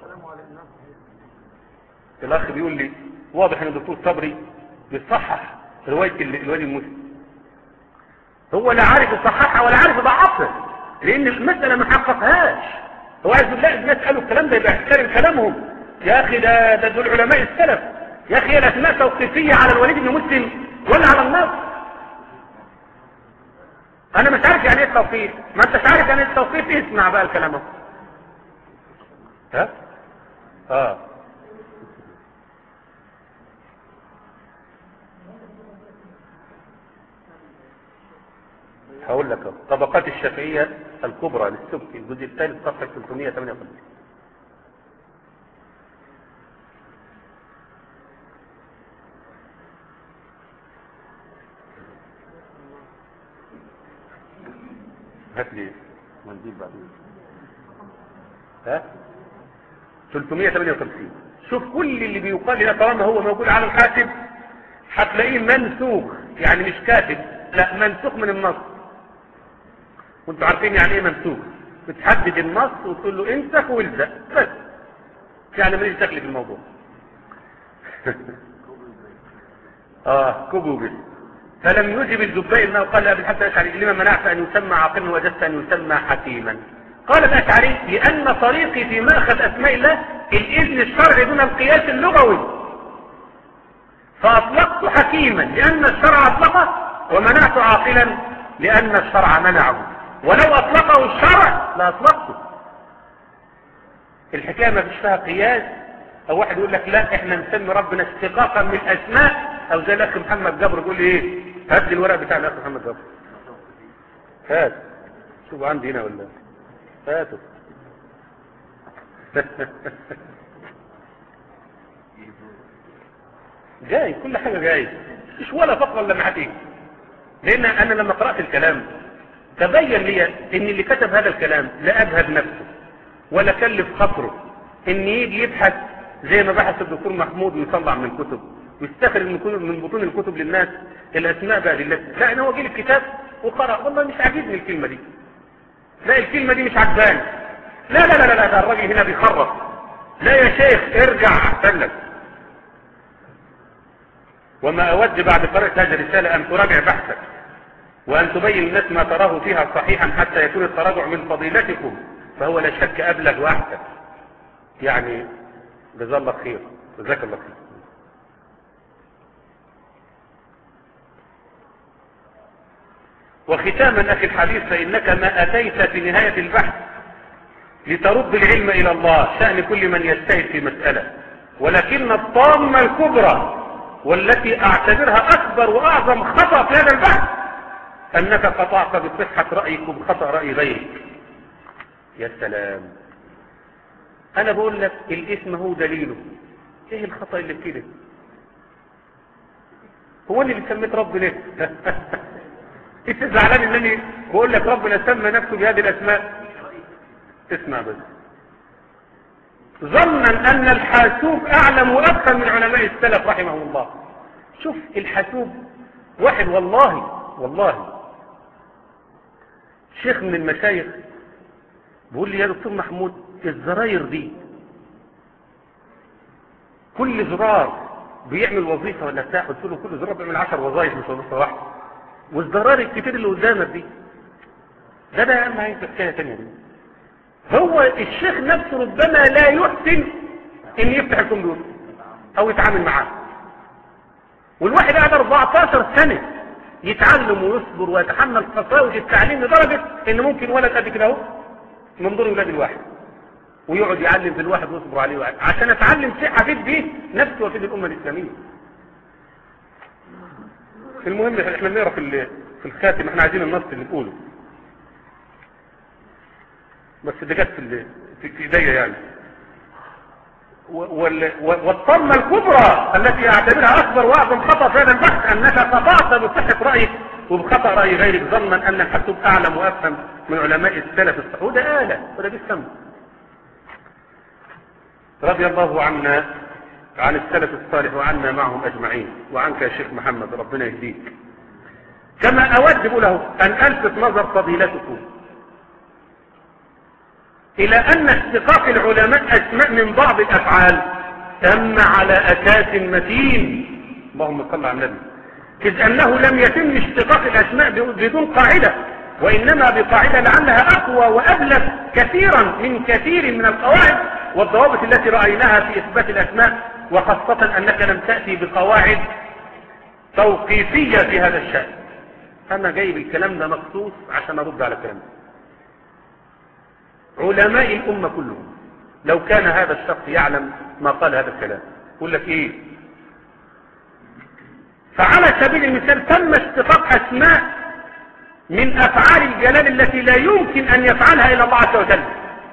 الاخ بيقول لي واضح ان الدكتور صبري بيصحح روايه الوالي المسلم. هو لا عارف يصححها ولا عارف يضعفها لان المساله ما حققهاش. هو عايز يلاقي الناس قالوا الكلام ده يبقى احترم كلامهم. يا اخي ده ده دول علماء السلف. يا اخي الاسماء توقيفيه على الوليد بن مسلم ولا على النص؟ انا مش عارف يعني ايه التوقيف. ما انتش عارف يعني ايه التوقيف. اسمع بقى الكلام. ها اه هقول لك طبقات الشافعية الكبرى للسبكي الجزء الثالث صفحة ثلاثمائة وثمانية وخمسين. هات لي منديل بعدين. ها ثلاثمائة وثمانية وخمسين. شوف كل اللي بيقال هنا طالما هو موجود على الحاسب هتلاقيه منسوخ، يعني مش كاتب، لا منسوخ من النص. وانتوا عارفين يعني ايه منسوخ؟ بتحدد النص وتقول له انسخ والزق بس، يعني ماليش دخل في الموضوع. اه كبوا بس. فلم يجب الجبائي انه قال ابي الحسن الاشعري لما منعت ان يسمى عاقلا وجدت ان يسمى حكيما؟ قال الاشعري لان طريقي في ماخذ اسماء الله الاذن الشرعي دون القياس اللغوي، فاطلقت حكيما لان الشرع اطلقه، ومنعت عاقلا لان الشرع منعه، ولو اطلقه الشرع لاطلقته. الحكايه ما فيش فيها قياس، او واحد يقول لك لا احنا نسمي ربنا اشتقاقا من الاسماء، او زي الاخ محمد جبر يقول لي ايه، هات لي الورق بتاع الاخ محمد جبر، هات شوفوا عندي هنا ولا هاتوا. جاي كل حاجه جاي، مش ولا فقره الا ما هتيجي. لان انا لما قرات الكلام تبين لي ان اللي كتب هذا الكلام لا اجهد نفسه ولا كلف خاطره ان يجي يبحث زي ما بحث الدكتور محمود ويطلع من الكتب ويستخرج من بطون الكتب للناس الاسماء بقى لله. لا ان هو جه الكتاب وقرأ، والله مش عاجبني الكلمه دي، لا الكلمه دي مش عجباني، لا لا لا لا ده الراجل هنا بيخرف، لا يا شيخ ارجع احسن لك. وما اود بعد قراءة هذه الرسالة ان تراجع بحثك وان تبين الناس ما تراه فيها صحيحا حتى يكون التراجع من فضيلتكم، فهو لا شك ابلغ واحسن. يعني جزا الله خير، جزاك الله خير. وختاما اخي الحديث، فانك ما اتيت في نهاية البحث لترد العلم الى الله شأن كل من يجتهد في مسألة، ولكن الطامة الكبرى والتي اعتبرها اكبر واعظم خطأ في هذا البحث انك قطعت بصحة رأيكم خطأ رأي غيرك. يا سلام، انا بقول لك الاسم هو دليله، ايه الخطأ اللي في كده؟ هو اللي بسميت رب ليه؟ انت زعلان انني بقول لك ربنا سمى نفسه بهذه الاسماء؟ اسمع بس. ظنا ان الحاسوب اعلم وافهم من علماء السلف رحمه الله. شوف الحاسوب واحد والله والله شيخ من المشايخ بيقول لي يا دكتور محمود الزراير دي كل زرار بيعمل وظيفة ولا بتاع؟ قلت له كل زرار بيعمل عشر وظائف مش وظيفة واحدة، والزرار الكتير اللي قدامك دي ده ده اهم حاجة حكاية تانية دي. هو الشيخ نفسه ربما لا يحسن ان يفتح الكمبيوتر او يتعامل معاه، والواحد قاعد أربعتاشر سنة يتعلم ويصبر ويتحمل قساوة التعليم لدرجة ان ممكن ولد قد كده اهو من دور ولاد الواحد ويقعد يعلم في الواحد ويصبر عليه واحد عشان اتعلم شيء افيد بيه نفسي وافيد الامه الاسلاميه. المهم احنا بنقرا في في الخاتم، احنا عايزين النص اللي نقوله بس ده جت في في ايديا يعني. والطمه الكبرى التي اعتبرها اكبر واعظم خطا في هذا البحث انك قطعت بصحه رايك وبخطا راي غيرك ظنا ان الحاسوب اعلم وافهم من علماء السلف الصحيح. وده آلة وده بالسم. رضي الله عنا عن السلف الصالح وعنا معهم اجمعين، وعنك يا شيخ محمد ربنا يهديك. كما اود له ان الفت نظر فضيلتكم الى ان اشتقاق العلماء اسماء من بعض الافعال تم على اساس متين، اللهم صل على النبي، اذ انه لم يتم اشتقاق الاسماء بدون قاعدة، وانما بقاعدة لعلها اقوى وابلغ كثيرا من كثير من القواعد والضوابط التي رأيناها في اثبات الاسماء، وخاصة انك لم تأتي بقواعد توقيفية في هذا الشأن. انا جايب الكلام ده مخصوص عشان ارد على الكلام ده. علماء الامة كلهم لو كان هذا الشخص يعلم ما قال هذا الكلام يقول لك ايه؟ فعلى سبيل المثال تم اشتقاق اسماء من افعال الجلال التي لا يمكن ان يفعلها الا الله عز وجل،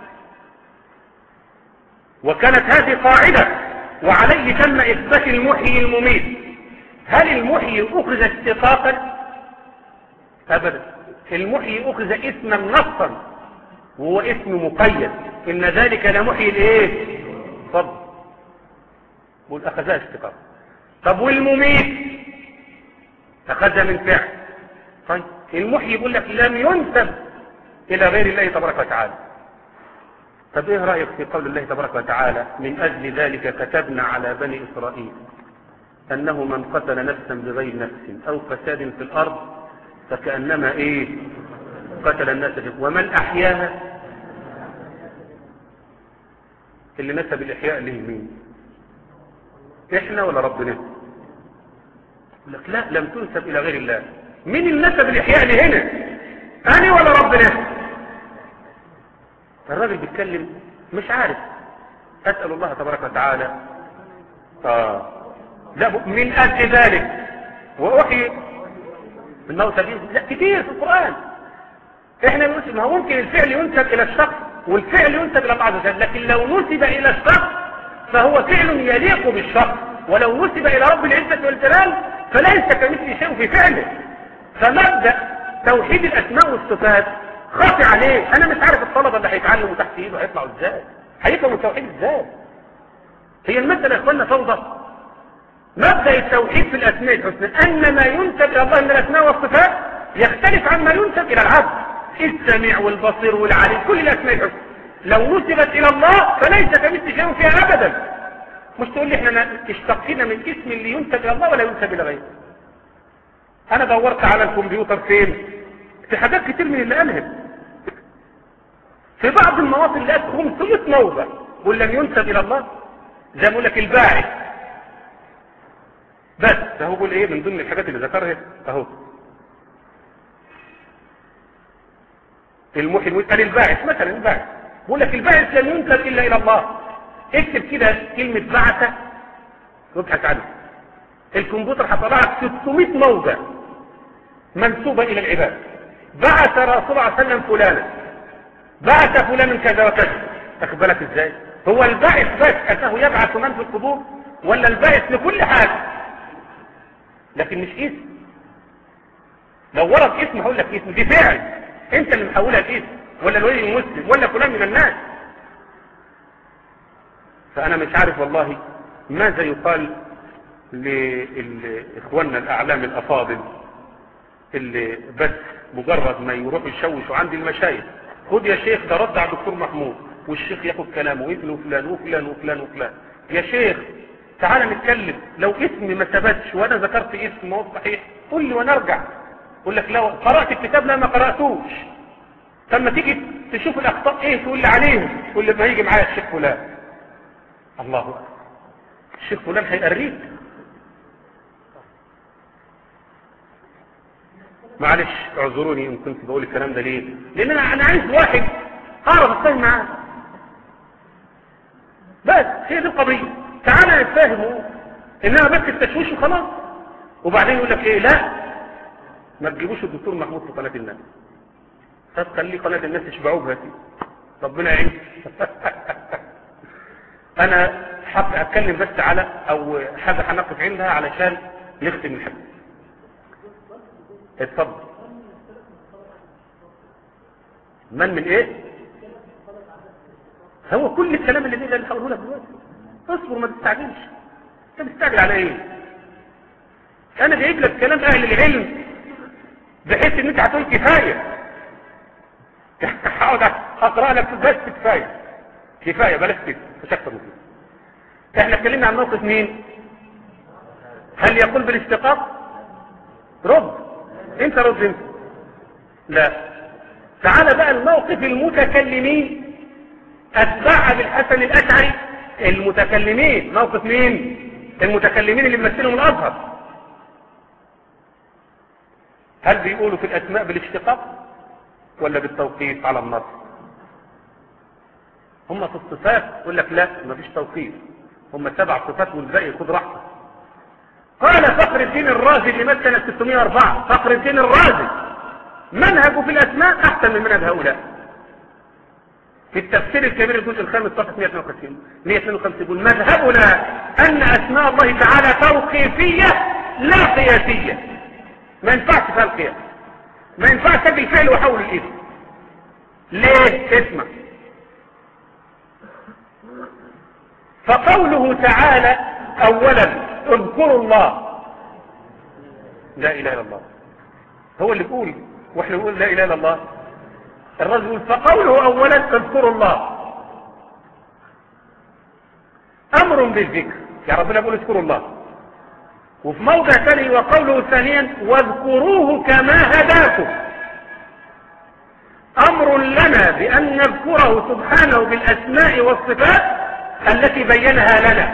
وكانت هذه قاعدة، وعليه تم اثبات المحيي المميت. هل المحيي اخرج اشتقاقا؟ ابدا. المحيي أخذ اسما نصا وهو اسم مقيد، إن ذلك لمحيي الإيه؟ صد والأخذها اشتقاق. طب والمميت أخذها من فعل. طيب المحيي يقول لك لم ينسب إلى غير الله تبارك وتعالى. طب إيه رأيك في قول الله تبارك وتعالى من أجل ذلك كتبنا على بني إسرائيل أنه من قتل نفسا بغير نفس أو فساد في الأرض فكأنما إيه قتل الناس ومن أحياها. اللي نسب الإحياء له مين؟ إحنا ولا ربنا؟ يقول لك لا لم تنسب إلى غير الله. مين اللي نسب الإحياء لهنا؟ أنا ولا ربنا؟ الراجل بيتكلم مش عارف. أسأل الله تبارك وتعالى آه لا من أجل ذلك وأحيي الموتى به. لا كتير في القرآن. احنا نقول ما هو ممكن الفعل ينسب إلى الشخص والفعل ينسب إلى الله عز وجل، لكن لو نسب إلى الشخص فهو فعل يليق بالشخص، ولو نسب إلى رب العزة والجلال فليس كمثله شيء في فعله. فمبدأ توحيد الأسماء والصفات خاطئ عليه. أنا مش عارف الطلبة اللي هيتعلموا تحت إيده هيطلعوا إزاي، هيفهموا التوحيد إزاي. هي المسألة يا إخواننا فوضى. مبدأ التوحيد في الأسماء الحسنى أن ما ينسب إلى الله من الأسماء والصفات يختلف عن ما ينسب إلى العبد. السميع والبصير والعليم كل الأسماء الحسنى لو نسبت إلى الله فليس كمثله شيء فيها أبدا. مش تقول لي احنا اشتقينا من اسم اللي ينسب إلى الله ولا ينسب إلى غيره. أنا دورت على الكمبيوتر فين؟ في حاجات كتير من اللي قالها. في بعض المواطن لقيت خمسمائة موضع ولم ينسب إلى الله. زي ما بقول لك الباعث بس ده هو بيقول ايه من ضمن الحاجات اللي ذكرها اهو المحيي قال الباعث مثلا. الباعث بيقول لك الباعث لم ينسب الا الى الله. اكتب كده كلمه بعثه وابحث عنها. الكمبيوتر هطلع لك ستمائة موضع منسوبه الى العباد. بعث رسول الله صلى الله عليه وسلم فلانا، بعث فلانا كذا وكذا. تاخد بالك ازاي؟ هو الباعث بس انه يبعث من في القبور ولا الباعث لكل حاجه؟ لكن مش اسم. لو ورد اسم هقول لك اسم دي فعل انت اللي محولها لاسم، ولا الولي المسلم ولا فلان من الناس. فانا مش عارف والله ماذا يقال لاخواننا الاعلام الافاضل اللي بس مجرد ما يروحوا يشوشوا عند المشايخ. خد يا شيخ ده رد على الدكتور محمود، والشيخ ياخد كلامه وابن وفلان وفلان وفلان وفلان. يا شيخ تعال نتكلم، لو اسم ما ثبتش وانا ذكرت اسم هو صحيح قول لي وانا ارجع. اقول لك لو قرات الكتاب لا ما قراتوش. لما تيجي تشوف الاخطاء ايه تقول لي عليهم. تقول لي ما يجي معايا الشيخ فلان. الله اكبر، الشيخ فلان هيقريك. معلش اعذروني ان كنت بقول الكلام ده ليه، لان انا انا عايز واحد اعرف اتفاهم معاه بس. هي دي القضيه. تعالى نتفاهموا انها بس التشويش وخلاص. وبعدين يقول لك ايه لا ما تجيبوش الدكتور محمود في قناه الناس. طب خلي قناه الناس يشبعوه بها. ربنا يعين. انا حابب اتكلم بس على او حاجه هنقف عندها علشان نختم الحديث. اتفضل. من من ايه؟ هو كل الكلام اللي بيجي اللي هقوله لك دلوقتي. اصبر ما تستعجلش. انت مستعجل على ايه؟ انا جايب لك كلام اهل العلم بحيث ان انت هتقول كفايه. هقعد اقرا لك بس كفايه كفايه بلاش كده مش اكتر من كده. احنا اتكلمنا عن موقف مين؟ هل يقول بالاشتقاق؟ رد انت رد انت. لا تعال بقى الموقف المتكلمين اتباع بالحسن الاشعري. المتكلمين موقف مين؟ المتكلمين اللي بيمثلهم الازهر. هل بيقولوا في الاسماء بالاشتقاق ولا بالتوقيف على النص؟ هم في الصفات يقول لك لا مفيش توقيف، هم سبع صفات والباقي خد راحتك. قال فخر الدين الرازي اللي مات سنه ستمائة وأربعة، فخر الدين الرازي منهجه في الاسماء احسن من منهج هؤلاء. في التفسير الكبير الجزء الخامس صفحه مئة واثنين وخمسين يقول مذهبنا ان اسماء الله تعالى توقيفيه لا قياسيه. ما ينفعش فيها القياس. ما ينفعش اجي الفعل واحول الاسم. ليه؟ اسمع. فقوله تعالى اولا اذكروا الله، لا اله الا الله، هو اللي بيقول واحنا بنقول لا اله الا الله. الرجل يقول فقوله اولا اذكروا الله امر بالذكر، يعني ربنا يقول اذكروا الله. وفي موضع ثاني وقوله ثانيا واذكروه كما هداكم، امر لنا بان نذكره سبحانه بالاسماء والصفات التي بينها لنا،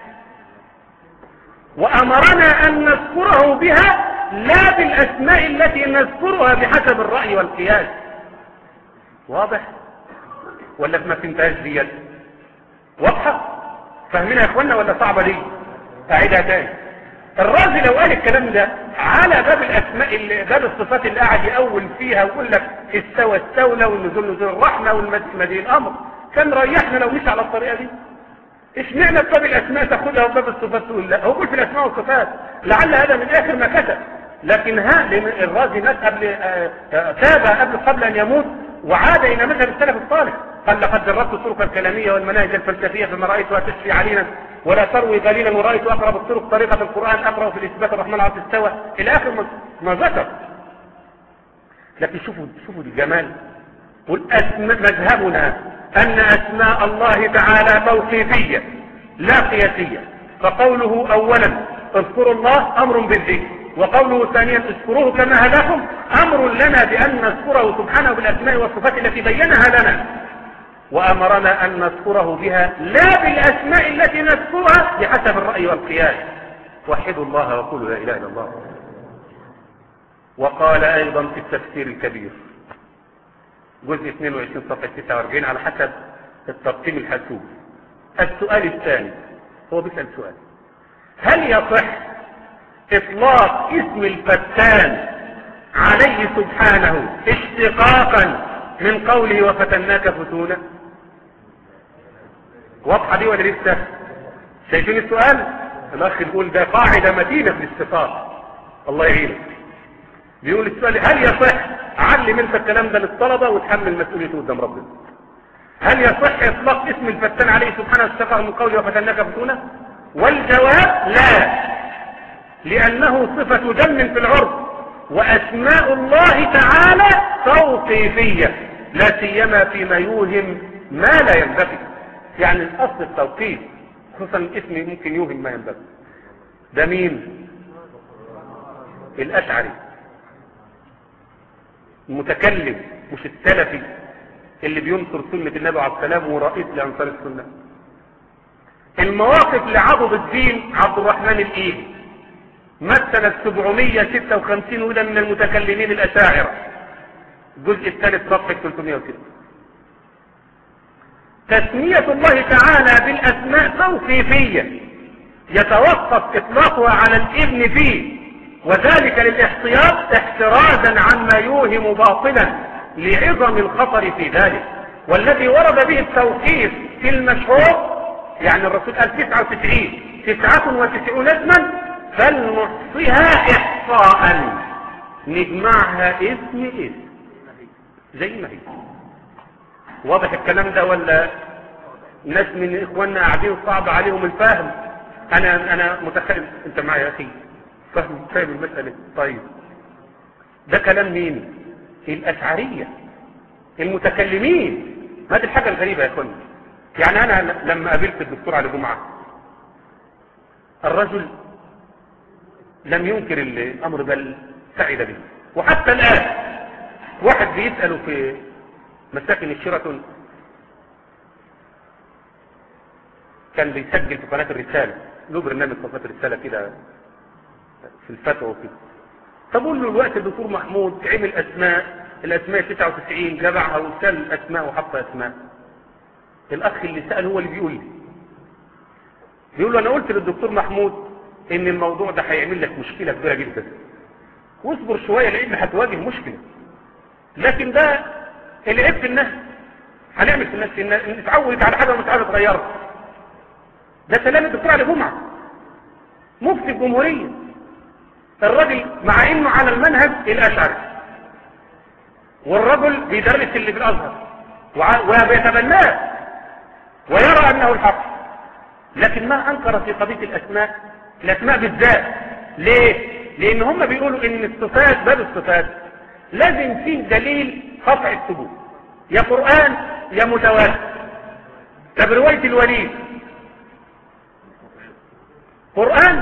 وامرنا ان نذكره بها لا بالاسماء التي نذكرها بحسب الرأي والقياس. واضح ولا ما فهمتهاش ديت؟ واضحه؟ فاهمينها يا اخوانا ولا صعبه دي؟ اعيدها تاني. الرازي لو قال الكلام ده على باب الاسماء، باب الصفات اللي قاعد يأول فيها ويقول لك استوى استولى والنزول نزول الرحمه والمدين الامر، كان ريحنا لو مشي على الطريقه دي. اشمعنى باب الاسماء تاخدها وباب الصفات تقول لا؟ هو يقول في الاسماء والصفات لعل هذا من اخر ما كتب، لكن ها الرازي مات قبل تاب قبل قبل ان يموت وعاد الى مذهب السلف الصالح. قال لقد جربت الطرق الكلاميه والمناهج الفلسفيه فما رايتها تشفي علينا ولا تروي قليلا، ورأيت أقرب الطرق طريقة القرآن أقرأ في الإثبات الرحمن على استوى إلى آخر ما ذكر. لكن شوفوا شوفوا الجمال. مذهبنا أن أسماء الله تعالى توقيفية لا قياسية، فقوله أولا اذكروا الله أمر بالذكر، وقوله ثانيا اذكروه كما هداكم أمر لنا بأن نذكره سبحانه بالأسماء والصفات التي بينها لنا، وأمرنا أن نذكره بها لا بالأسماء التي نذكرها بحسب الرأي والقياس. وحدوا الله وقولوا لا إله إلا الله. وقال أيضا في التفسير الكبير جزء اثنين وعشرين صفحة تسعة وأربعين على حسب الترتيب الحاسوب. السؤال الثاني، هو بيسأل سؤال: هل يصح إطلاق اسم الفتان عليه سبحانه اشتقاقا من قوله وفتناك فتونا؟ واضحة دي ولا لسه؟ شايفين السؤال؟ الأخ يقول ده قاعدة متينة في الاستفاضة، الله يعينك. بيقول السؤال: هل يصح؟ علم انت الكلام ده للطلبة وتحمل مسؤوليته قدام ربنا. هل يصح إطلاق اسم الفتان عليه سبحانه اشتقاقا من قوله وفتناك فتونا؟ والجواب لا، لأنه صفة جم في العرف، وأسماء الله تعالى توقيفية لا سيما فيما يوهم ما لا ينبغي. يعني الأصل التوقيف، خصوصا الاسم ممكن يوهم ما ينبغي. ده مين؟ الأشعري المتكلم، مش السلفي اللي بينصر سنة النبي عليه السلام ورئيس لأنصار السنة. المواقف لعضد الدين عبد الرحمن الإيلي مات سنة سبعمية وستة وخمسين، وده من المتكلمين الأشاعرة، الجزء الثالث صفحة ثلاثمية وستة. تسمية الله تعالى بالأسماء توقيفية يتوقف إطلاقها على الابن فيه، وذلك للاحتياط احترازا عما يوهم باطلا لعظم الخطر في ذلك. والذي ورد به التوقيف في المشهور، يعني الرسول قال تسعة وتسعين تسعة وتسعون اسما فلنحصيها احصاء، نجمعها اسم اسم زي ما هي. واضح الكلام ده ولا ناس من اخواننا قاعدين صعب عليهم الفهم؟ انا انا متخيل انت معايا يا اخي، فاهم فاهم المسألة. طيب ده كلام مين؟ الاشعرية المتكلمين. هذه الحاجة الغريبة يا اخواني. يعني انا لما قابلت الدكتور علي جمعة، الرجل لم ينكر الامر بل سعد به، وحتى الان واحد بيسأله في مساكن الشيراتون، كان بيسجل في قناة الرسالة، له برنامج قناة الرسالة كده في الفتوى وكده. فبقول له الوقت الدكتور محمود عمل اسماء، الاسماء تسعة وتسعين جمعها وسال اسماء وحط اسماء. الاخ اللي سأل هو اللي بيقول لي بيقول له انا قلت للدكتور محمود ان الموضوع ده هيعمل لك مشكلة كبيرة جدا، واصبر شوية لان هتواجه مشكلة، لكن ده اللي عيب في الناس، هنعمل في الناس ان نتعود على حاجة ومش عايز تغيرها. ده كلام الدكتور علي جمعة مفتي الجمهورية، الراجل مع انه على المنهج الاشعري والرجل بيدرس اللي في الازهر وبيتبناه ويرى انه الحق، لكن ما انكر في قضية الاسماء، الاسماء بالذات. ليه؟ لان هم بيقولوا ان الصفات، باب الصفات لازم فيه دليل قطع الثبوت، يا قرآن يا متواتر. طب رواية الوليد قرآن؟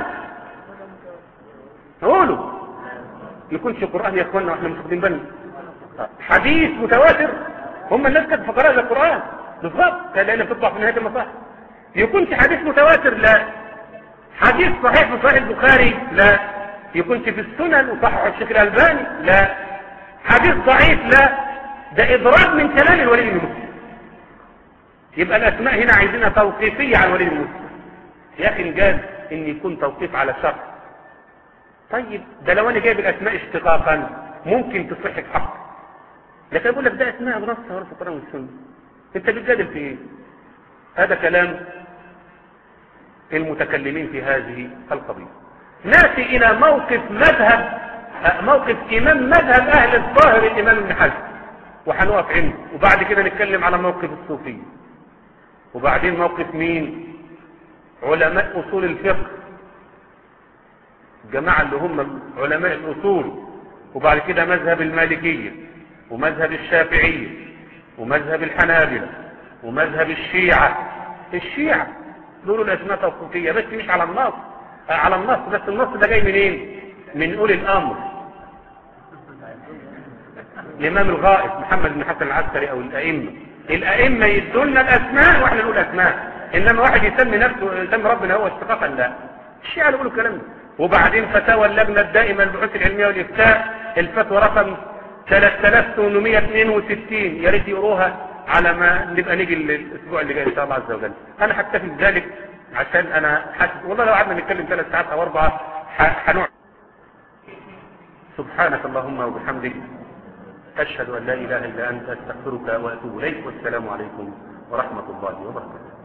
قولوا يكونش قرآن يا اخوانا واحنا مش واخدين بالنا. حديث متواتر، هم الناس كانت فقراء زي القرآن بالضبط، لان بتطلع في نهاية المصاحف. يكونش حديث متواتر؟ لا. حديث صحيح في صحيح البخاري؟ لا. يكونش في السنن وصححه الشيخ الألباني؟ لا. حديث ضعيف؟ لا. ده إضراب من كلام الوليد بن مسلم. يبقى الأسماء هنا عايزينها توقيفية على الوليد بن مسلم. يا أخي جاز إن يكون توقيف على شرط. طيب ده لو أنا جايب الأسماء اشتقاقا ممكن تصح في حق، لكن أقول لك ده أسماء بنصها في القرآن والسنة، أنت بتجادل في إيه؟ هذا كلام المتكلمين في هذه القضية. نأتي إلى موقف مذهب موقف إمام مذهب أهل الظاهر الإمام ابن حزم، وحنوقف عنده، وبعد كده نتكلم على موقف الصوفية، وبعدين موقف مين؟ علماء أصول الفقه، الجماعة اللي هم علماء الأصول، وبعد كده مذهب المالكية ومذهب الشافعية ومذهب الحنابلة ومذهب الشيعة. الشيعة دول الأسماء توقيفية بس مش على النص، على النص بس. النص ده جاي منين؟ من أولي الأمر، الإمام الغائب محمد بن حسن العسكري أو الأئمة. الأئمة يدولنا الأسماء وإحنا نقول أسماء، إنما واحد يسمي نفسه يسمي ربنا هو اشتقاقا، لا. الشيعة يقولوا الكلام ده. وبعدين فتاوى اللجنة الدائمة للبحوث العلمية والإفتاء، الفتوى رقم ثلاثة آلاف وثمانمائة واثنين وستين، يا ريت يقروها على ما نبقى نيجي الأسبوع اللي جاي إن شاء الله عز وجل. أنا هكتفي بذلك عشان أنا حاسس والله لو قعدنا نتكلم ثلاث ساعات أو أربعة هنقعد. سبحانك اللهم وبحمدك، أشهد أن لا إله إلا أنت، أستغفرك وأتوب إليك، والسلام عليكم ورحمة الله وبركاته.